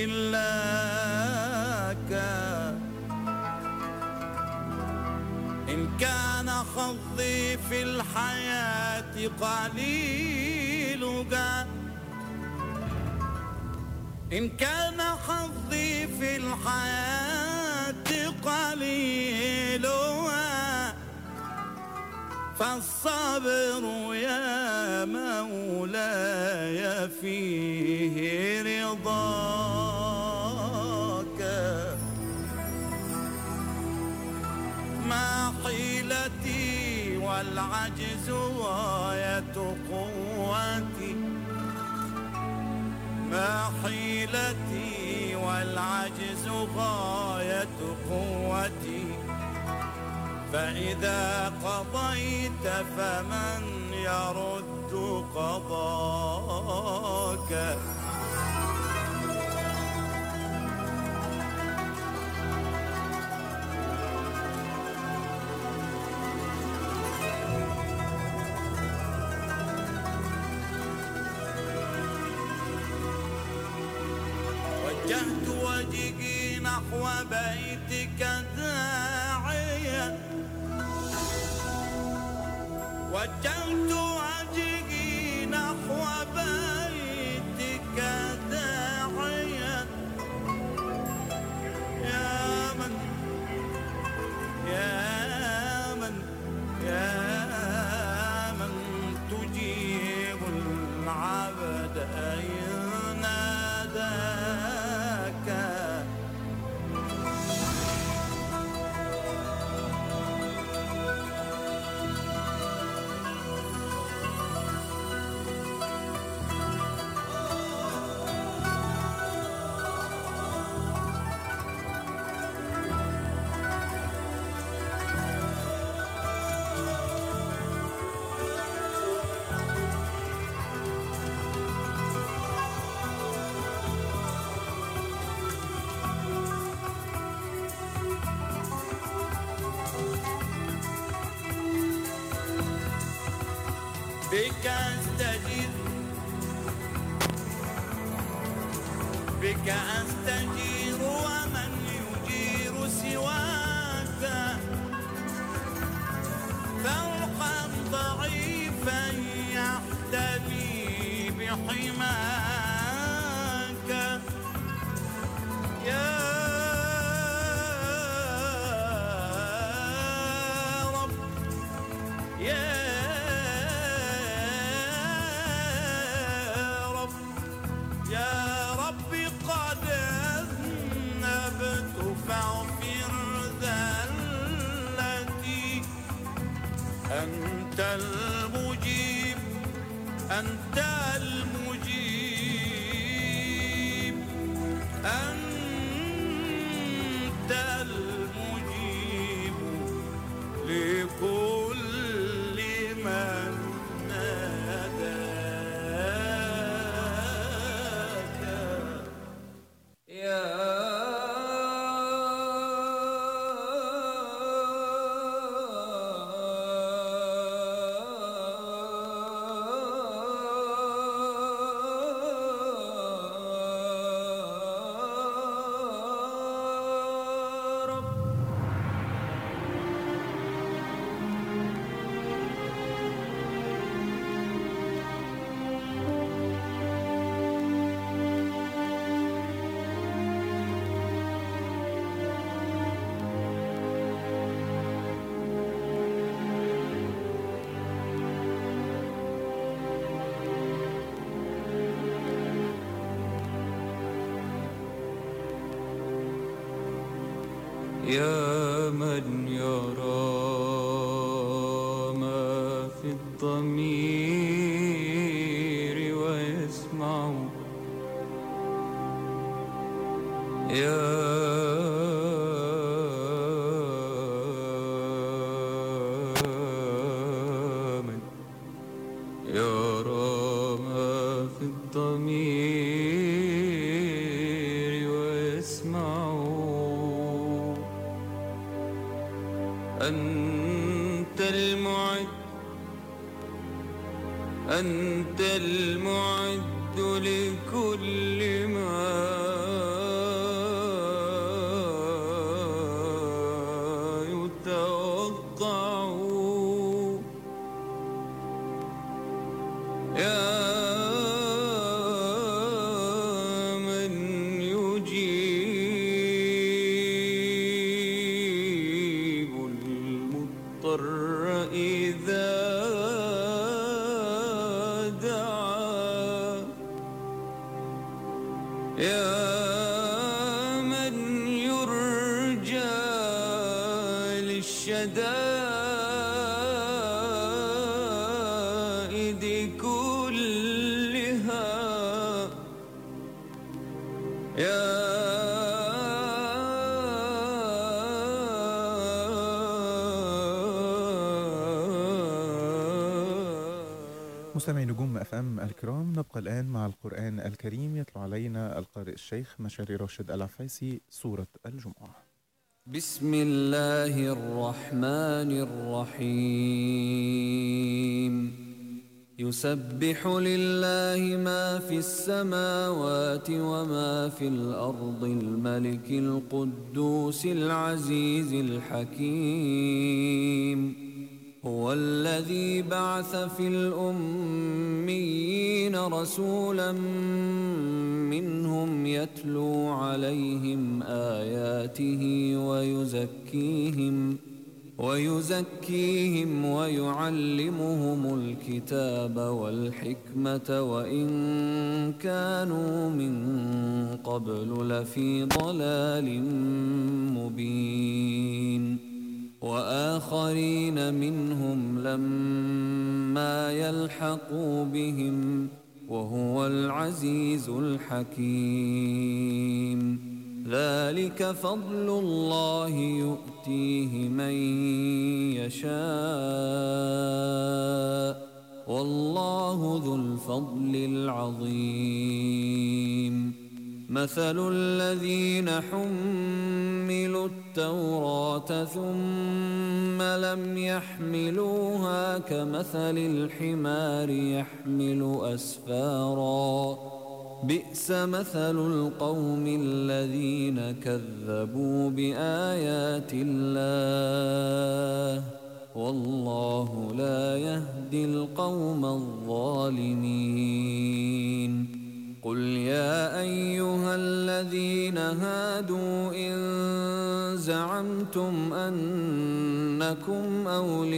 Speaker 10: إلاك إن كان حظي في الحياة قليلك إن كان حظي في الحياة قليلها فالصبر يا مولاي فيه رضاك ما حيلتي والعجز غاية قوتي ما حيلتي والعجز غاية قوتي فإذا قضيت فمن يرد قضاك وجهت وجهي نحو بيتك داعيا وجهت وجهي نحو بيتك داعيا يا من يا من يا من تجيب العبد إن ناداك
Speaker 12: بك أستجير بك أستجير ومن يجير سواك فوقا ضعيفا يحتمي بحماك يا رب يا رب يا رب قد أذنبت فاغفر ذلتي أنت المجيب أنت المجيب أنت المجيب لكل من ناداك يا يا من يرى ما في الضمير ويسمع يا من يرى ما في الضمير ويسمع أنت المعد أنت المعد لكل ما يتوقع يا من يجيب المضطر إذا دعا يا من يرجى للشدائد كلها يا
Speaker 2: مستمعي نجوم اف ام الكرام، نبقى الان مع القرآن الكريم. يتلو علينا القارئ الشيخ مشاري راشد العفيسي سورة الجمعة.
Speaker 14: بسم الله الرحمن الرحيم. يسبح لله ما في السماوات وما في الأرض الملك القدوس العزيز الحكيم. هو الذي بعث في الأميين رسولا منهم يتلو عليهم آياته ويزكيهم ويزكيهم ويعلمهم الكتاب والحكمة وإن كانوا من قبل لفي ضلال مبين. وآخرين منهم لما يلحقوا بهم وهو العزيز الحكيم. ذلك فضل الله يؤتيه من يشاء والله ذو الفضل العظيم. مثل الذين حملوا التوراة ثم لم يحملوها كمثل الحمار يحمل أسفارا بئس مثل القوم الذين كذبوا بآيات الله والله لا يهدي القوم الظالمين قل يا أيها الذين هادوا إن زعمتم أنكم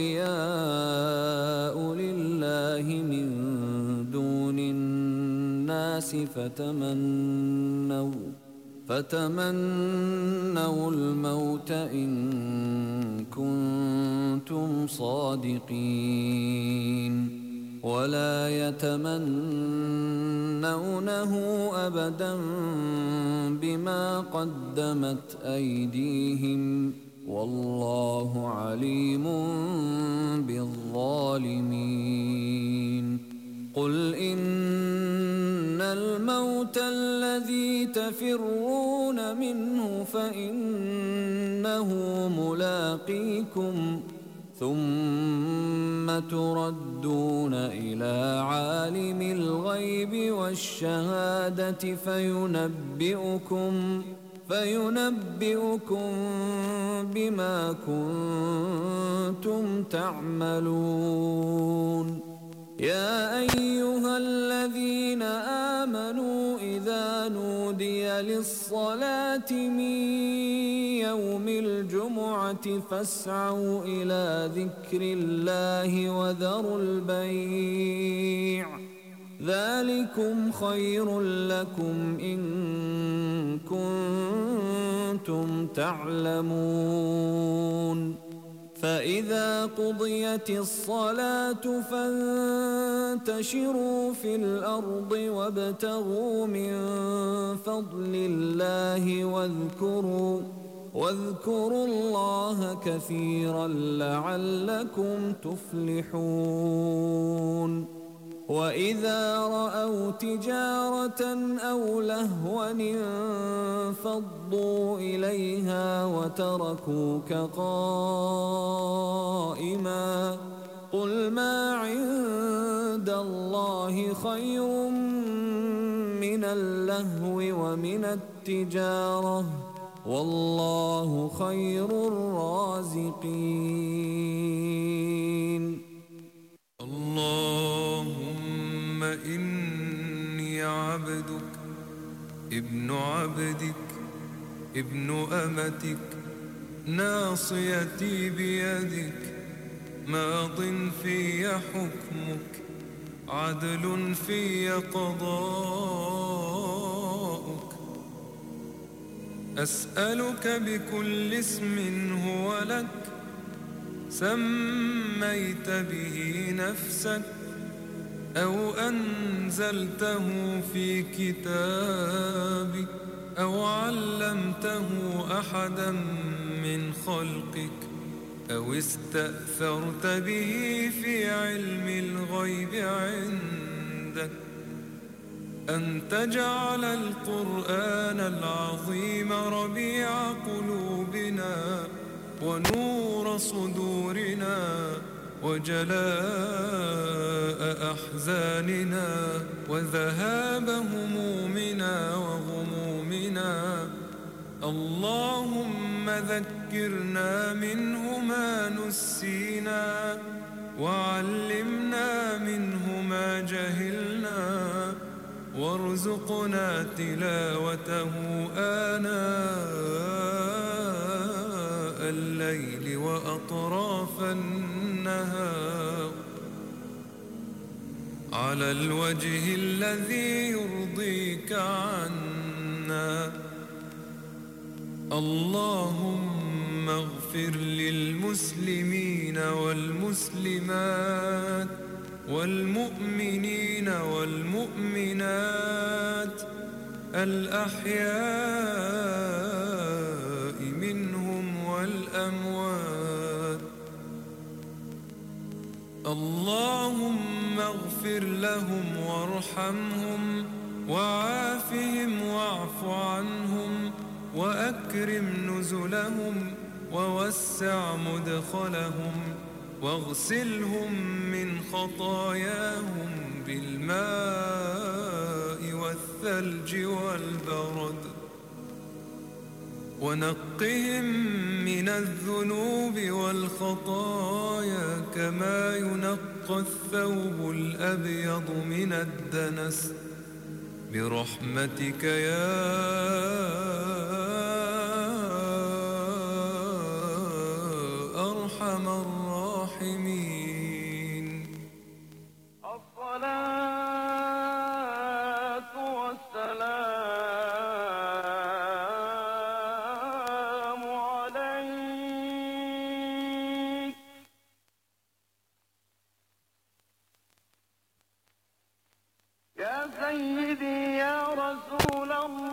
Speaker 14: أولياء لله من دون الناس فتمنوا فتمنوا الموت إن كنتم صادقين ولا يتمنونه أبدا بما قدمت أيديهم والله عليم بالظالمين قل إن الموت الذي تفرون منه فإنه ملاقيكم ثم تردون إلى عالم الغيب والشهادة فينبئكم فينبئكم بما كنتم تعملون يا أيها الذين آمنوا إذا نودي للصلاة من يوم الجمعة فاسعوا إلى ذكر الله وذروا البيع ذلكم خير لكم إن كنتم تعلمون فإذا قضيت الصلاة فانتشروا في الأرض وابتغوا من فضل الله واذكروا واذكروا الله كثيرا لعلكم تفلحون وإذا رأوا تجارة أو لهوا انفضوا إليها وتركوك قائما قل ما عند الله خير من اللهو ومن التجارة والله خير الرازقين
Speaker 12: اللهم إني عبدك ابن عبدك ابن أمتك ناصيتي بيدك ماض في حكمك عدل في قضاؤك أسألك بكل اسم هو لك سميت به نفسك أو أنزلته في كتابك أو علمته أحدا من خلقك أو استأثرت به في علم الغيب عندك أن تجعل القرآن العظيم ربيع قلوبنا ونور صدورنا وجلاء أحزاننا وذهاب همومنا وغمومنا اللهم ذكرنا منه ما نسينا وعلمنا منه ما جهلنا وارزقنا تلاوته آناء الليل وأطراف النهار على الوجه الذي يرضيك عنا اللهم اغفر للمسلمين والمسلمات والمؤمنين والمؤمنات الأحياء منهم والأموات اللهم اغفر لهم وارحمهم وعافهم واعف وأكرم نزلهم ووسع مدخلهم واغسلهم من خطاياهم بالماء والثلج والبرد ونقهم من الذنوب والخطايا كما ينقى الثوب الأبيض من الدنس برحمتك يا أرحم الراحمين.
Speaker 6: الصلاة والسلام عليك يا سيدي يا رسول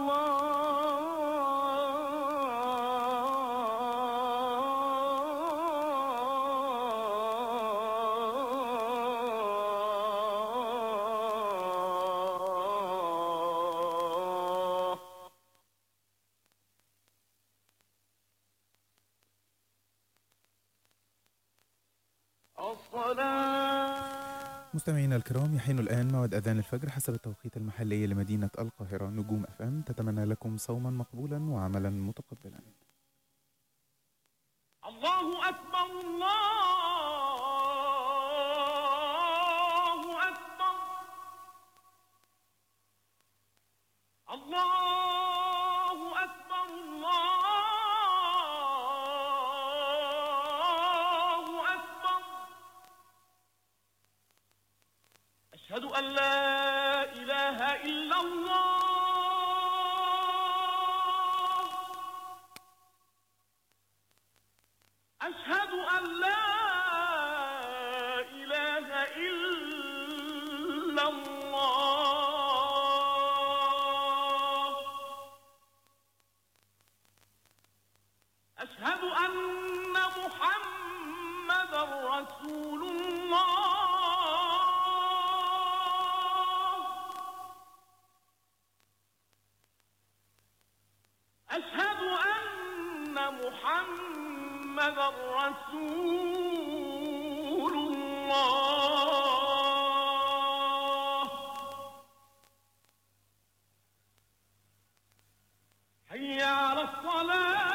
Speaker 6: الله.
Speaker 2: مستمعينا الكرام، يحين الآن موعد أذان الفجر حسب التوقيت المحلي لمدينة القاهرة. نجوم أف أم تتمنى لكم صوما مقبولا وعملا متقبلا.
Speaker 6: الله أكبر الله أكبر الله أكبر الله أكبر. أشهد أن لا إله إلا الله. أشهد أن لا إله إلا الله. أشهد أن محمدًا رسول الله. أشهد أن محمدًا رسول الله. حي على الصلاة.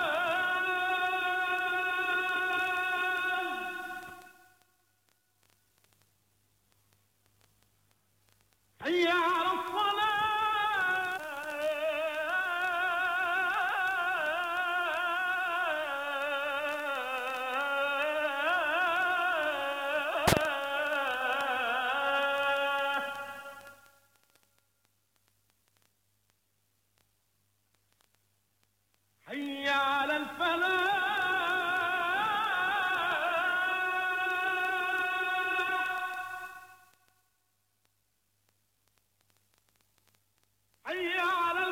Speaker 6: حي على الصلاة. حي على الفلاح. حي على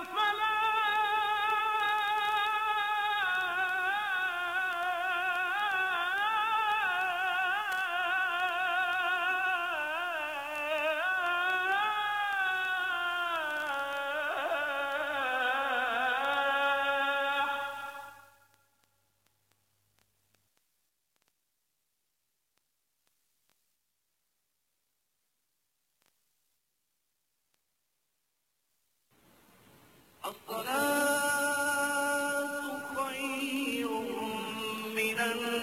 Speaker 6: الصلاة خير من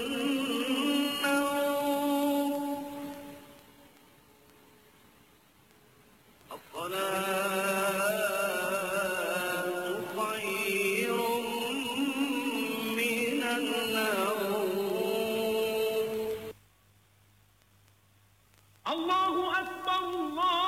Speaker 6: النوم. الصلاة خير من النوم. الله أكبر الله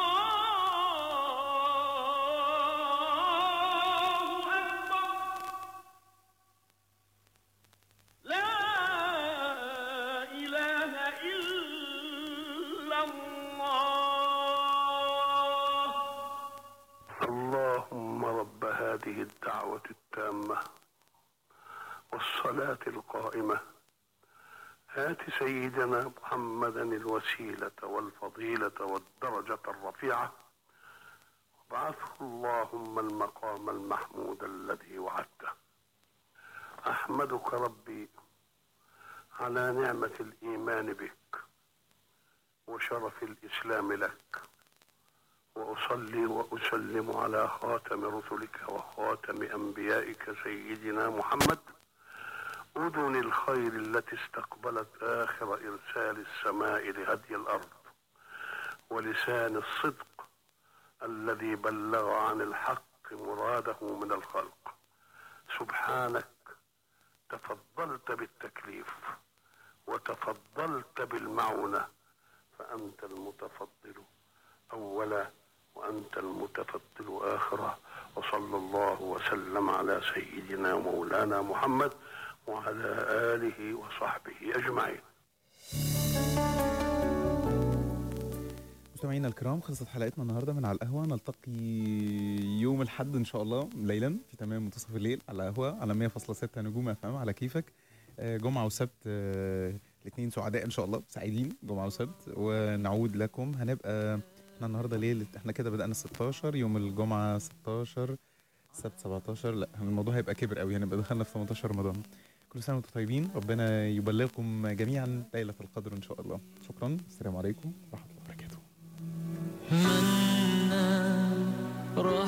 Speaker 22: اللهم رب هذه الدعوة التامة والصلاة القائمة هات سيدنا محمدا الوسيلة والفضيلة والدرجة الرفيعة وابعثه اللهم المقام المحمود الذي وعدته. أحمدك ربي على نعمة الإيمان بك وشرف الإسلام لك، وأصلي وأسلم على خاتم رسلك وخاتم أنبيائك سيدنا محمد، أذن الخير التي استقبلت آخر إرسال السماء لهدي الأرض، ولسان الصدق الذي بلغ عن الحق مراده من الخلق. سبحانك تفضلت بالتكليف وتفضلت بالمعونة، فأنت المتفضل أولا وأنت المتفضل آخرا. وصلى الله وسلم على سيدنا مولانا محمد وعلى آله وصحبه أجمعين.
Speaker 2: مستمعينا الكرام، خلصت حلقتنا النهارده من على القهوه. نلتقي يوم الاحد ان شاء الله ليلا في تمام منتصف الليل على قهوه على مية فاصلة ستة نجوم اف ام على كيفك. جمعه وسبت الاثنين سعداء ان شاء الله، سعيدين جمعه وسبت، ونعود لكم. هنبقى احنا النهارده ليله، احنا كده بدانا ستاشر، يوم الجمعه ستاشر، السبت سبعتاشر، لا الموضوع هيبقى كبر قوي، هنبقى دخلنا في تمنتاشر رمضان. كل سنه وانتم طيبين، ربنا يبلغكم جميعا ليله القدر ان شاء الله. شكرا، السلام عليكم ورحمه الله وبركاته.